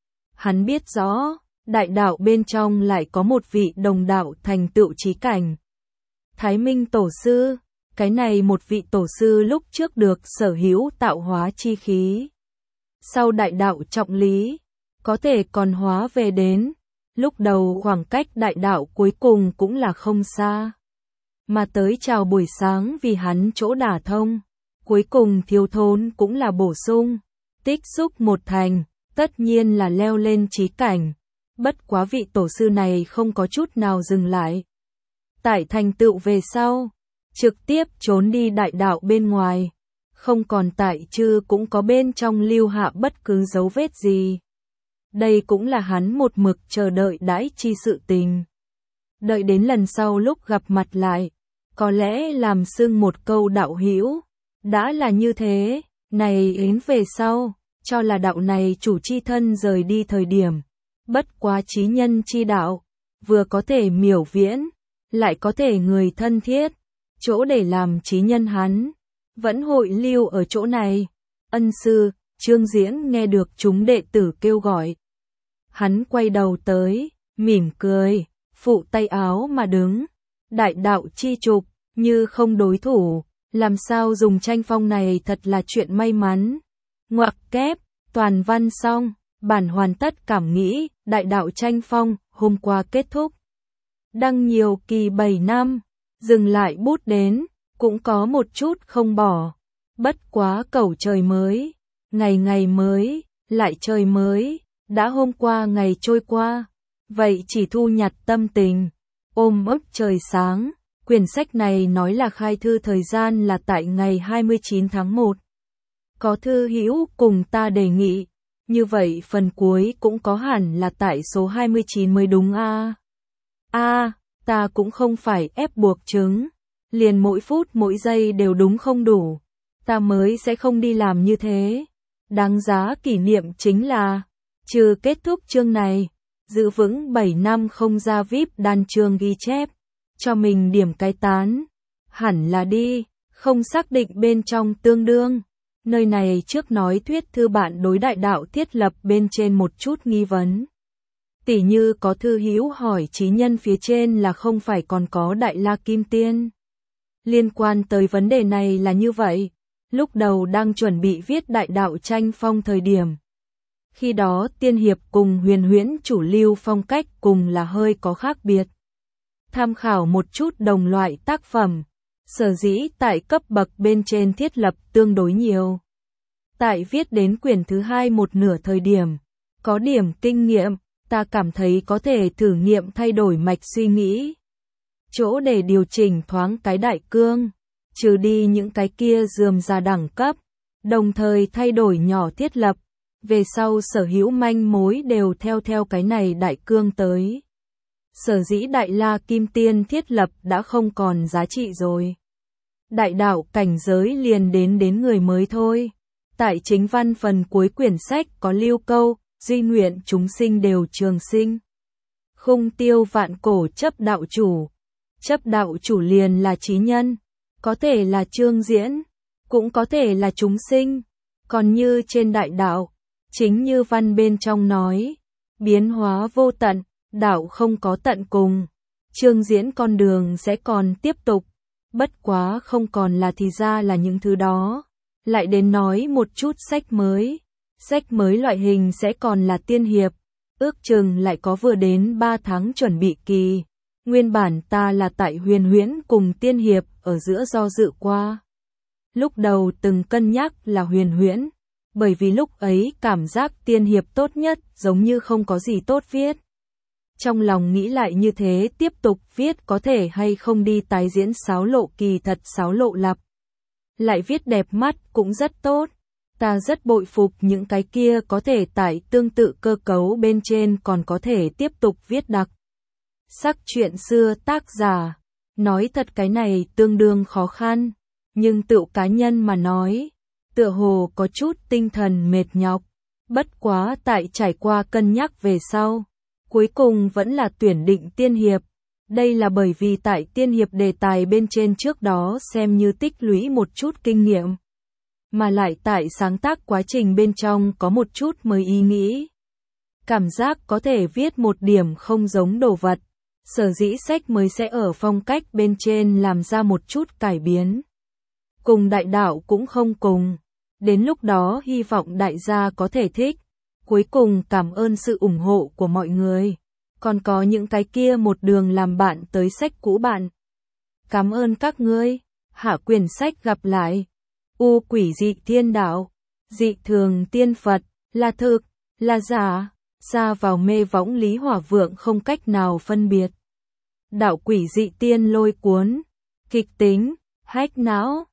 Hắn biết rõ, đại đạo bên trong lại có một vị đồng đạo thành tựu chí cảnh. Thái Minh tổ sư, cái này một vị tổ sư lúc trước được sở hữu tạo hóa chi khí. Sau đại đạo trọng lý, có thể còn hóa về đến, lúc đầu khoảng cách đại đạo cuối cùng cũng là không xa. Mà tới chào buổi sáng vì hắn chỗ đả thông, cuối cùng thiếu thốn cũng là bổ sung, tích xúc một thành, tất nhiên là leo lên chí cảnh. Bất quá vị tổ sư này không có chút nào dừng lại. Tại thành tựu về sau, trực tiếp trốn đi đại đạo bên ngoài, không còn tại chư cũng có bên trong lưu hạ bất cứ dấu vết gì. Đây cũng là hắn một mực chờ đợi đãi chi sự tình. Đợi đến lần sau lúc gặp mặt lại, có lẽ làm xưng một câu đạo hữu, đã là như thế, này đến về sau, cho là đạo này chủ chi thân rời đi thời điểm. Bất quá chí nhân chi đạo, vừa có thể miểu viễn, lại có thể người thân thiết, chỗ để làm chí nhân hắn, vẫn hội lưu ở chỗ này. Ân sư, Trương Diễn nghe được chúng đệ tử kêu gọi. Hắn quay đầu tới, mỉm cười, phụ tay áo mà đứng, đại đạo chi trục, như không đối thủ, làm sao dùng tranh phong này thật là chuyện may mắn. Ngoặc kép, toàn văn xong. Bản hoàn tất cảm nghĩ, đại đạo tranh phong, hôm qua kết thúc. Đăng nhiều kỳ 7 năm, dừng lại bút đến, cũng có một chút không bỏ. Bất quá cầu trời mới, ngày mới, lại trời mới, đã hôm qua ngày trôi qua. Vậy chỉ thu nhặt tâm tình, ôm ấp trời sáng. Quyển sách này nói là khai thư thời gian là tại ngày 29 tháng 1. Có thư hữu cùng ta đề nghị. Như vậy phần cuối cũng có hẳn là tại số 29 mới đúng a. Ta cũng không phải ép buộc chứng. Liền mỗi phút mỗi giây đều đúng không đủ. Ta mới sẽ không đi làm như thế. Đáng giá kỷ niệm chính là, trừ kết thúc chương này, giữ vững 7 năm không ra VIP đan chương ghi chép. Cho mình điểm cái tán. Hẳn là đi, không xác định bên trong tương đương. Nơi này trước nói thuyết thư bạn đối đại đạo thiết lập bên trên một chút nghi vấn. Tỉ như có thư hữu hỏi chí nhân phía trên là không phải còn có Đại La Kim Tiên. Liên quan tới vấn đề này là như vậy, lúc đầu đang chuẩn bị viết đại đạo tranh phong thời điểm. Khi đó tiên hiệp cùng huyền huyễn chủ lưu phong cách cùng là hơi có khác biệt. Tham khảo một chút đồng loại tác phẩm. Sở dĩ tại cấp bậc bên trên thiết lập tương đối nhiều. Tại viết đến quyển thứ 2 một nửa thời điểm, có điểm kinh nghiệm, ta cảm thấy có thể thử nghiệm thay đổi mạch suy nghĩ. Chỗ để điều chỉnh thoáng cái đại cương, trừ đi những cái kia rườm rà đẳng cấp, đồng thời thay đổi nhỏ thiết lập, về sau sở hữu manh mối đều theo cái này đại cương tới. Sở dĩ Đại La Kim Tiên thiết lập đã không còn giá trị rồi. Đại đạo cảnh giới liền đến người mới thôi. Tại chính văn phần cuối quyển sách có lưu câu, duy nguyện chúng sinh đều trường sinh. Khung tiêu vạn cổ chấp đạo chủ. Chấp đạo chủ liền là chí nhân, có thể là Trương Diễn, cũng có thể là chúng sinh. Còn như trên đại đạo, chính như văn bên trong nói, biến hóa vô tận, đạo không có tận cùng. Trương Diễn con đường sẽ còn tiếp tục. Bất quá không còn là thì ra là những thứ đó. Lại đến nói một chút sách mới. Sách mới loại hình sẽ còn là tiên hiệp, ước chừng lại có vừa đến 3 tháng chuẩn bị kỳ. Nguyên bản ta là tại huyền huyễn cùng tiên hiệp ở giữa do dự qua. Lúc đầu từng cân nhắc là huyền huyễn, bởi vì lúc ấy cảm giác tiên hiệp tốt nhất giống như không có gì tốt viết. Trong lòng nghĩ lại như thế tiếp tục viết có thể hay không đi tái diễn sáo lộ kỳ thật sáo lộ lặp. Lại viết đẹp mắt cũng rất tốt. Ta rất bội phục những cái kia có thể tải tương tự cơ cấu bên trên còn có thể tiếp tục viết đặc sắc chuyện xưa tác giả. Nói thật cái này tương đương khó khăn, nhưng tự cá nhân mà nói, tựa hồ có chút tinh thần mệt nhọc. Bất quá tại trải qua cân nhắc về sau, cuối cùng vẫn là tuyển định tiên hiệp. Đây là bởi vì tại tiên hiệp đề tài bên trên trước đó xem như tích lũy một chút kinh nghiệm, mà lại tại sáng tác quá trình bên trong có một chút mới ý nghĩ. Cảm giác có thể viết một điểm không giống đồ vật, sở dĩ sách mới sẽ ở phong cách bên trên làm ra một chút cải biến. Cùng đại đạo cũng không cùng, đến lúc đó hy vọng đại gia có thể thích. Cuối cùng cảm ơn sự ủng hộ của mọi người, còn có những cái kia một đường làm bạn tới sách cũ bạn. Cảm ơn các ngươi, hạ quyển sách gặp lại. U quỷ dị thiên đạo, dị thường tiên Phật, là thực, là giả, ra vào mê võng Lý Hỏa Vượng không cách nào phân biệt. Đạo quỷ dị tiên lôi cuốn, kịch tính, hack não.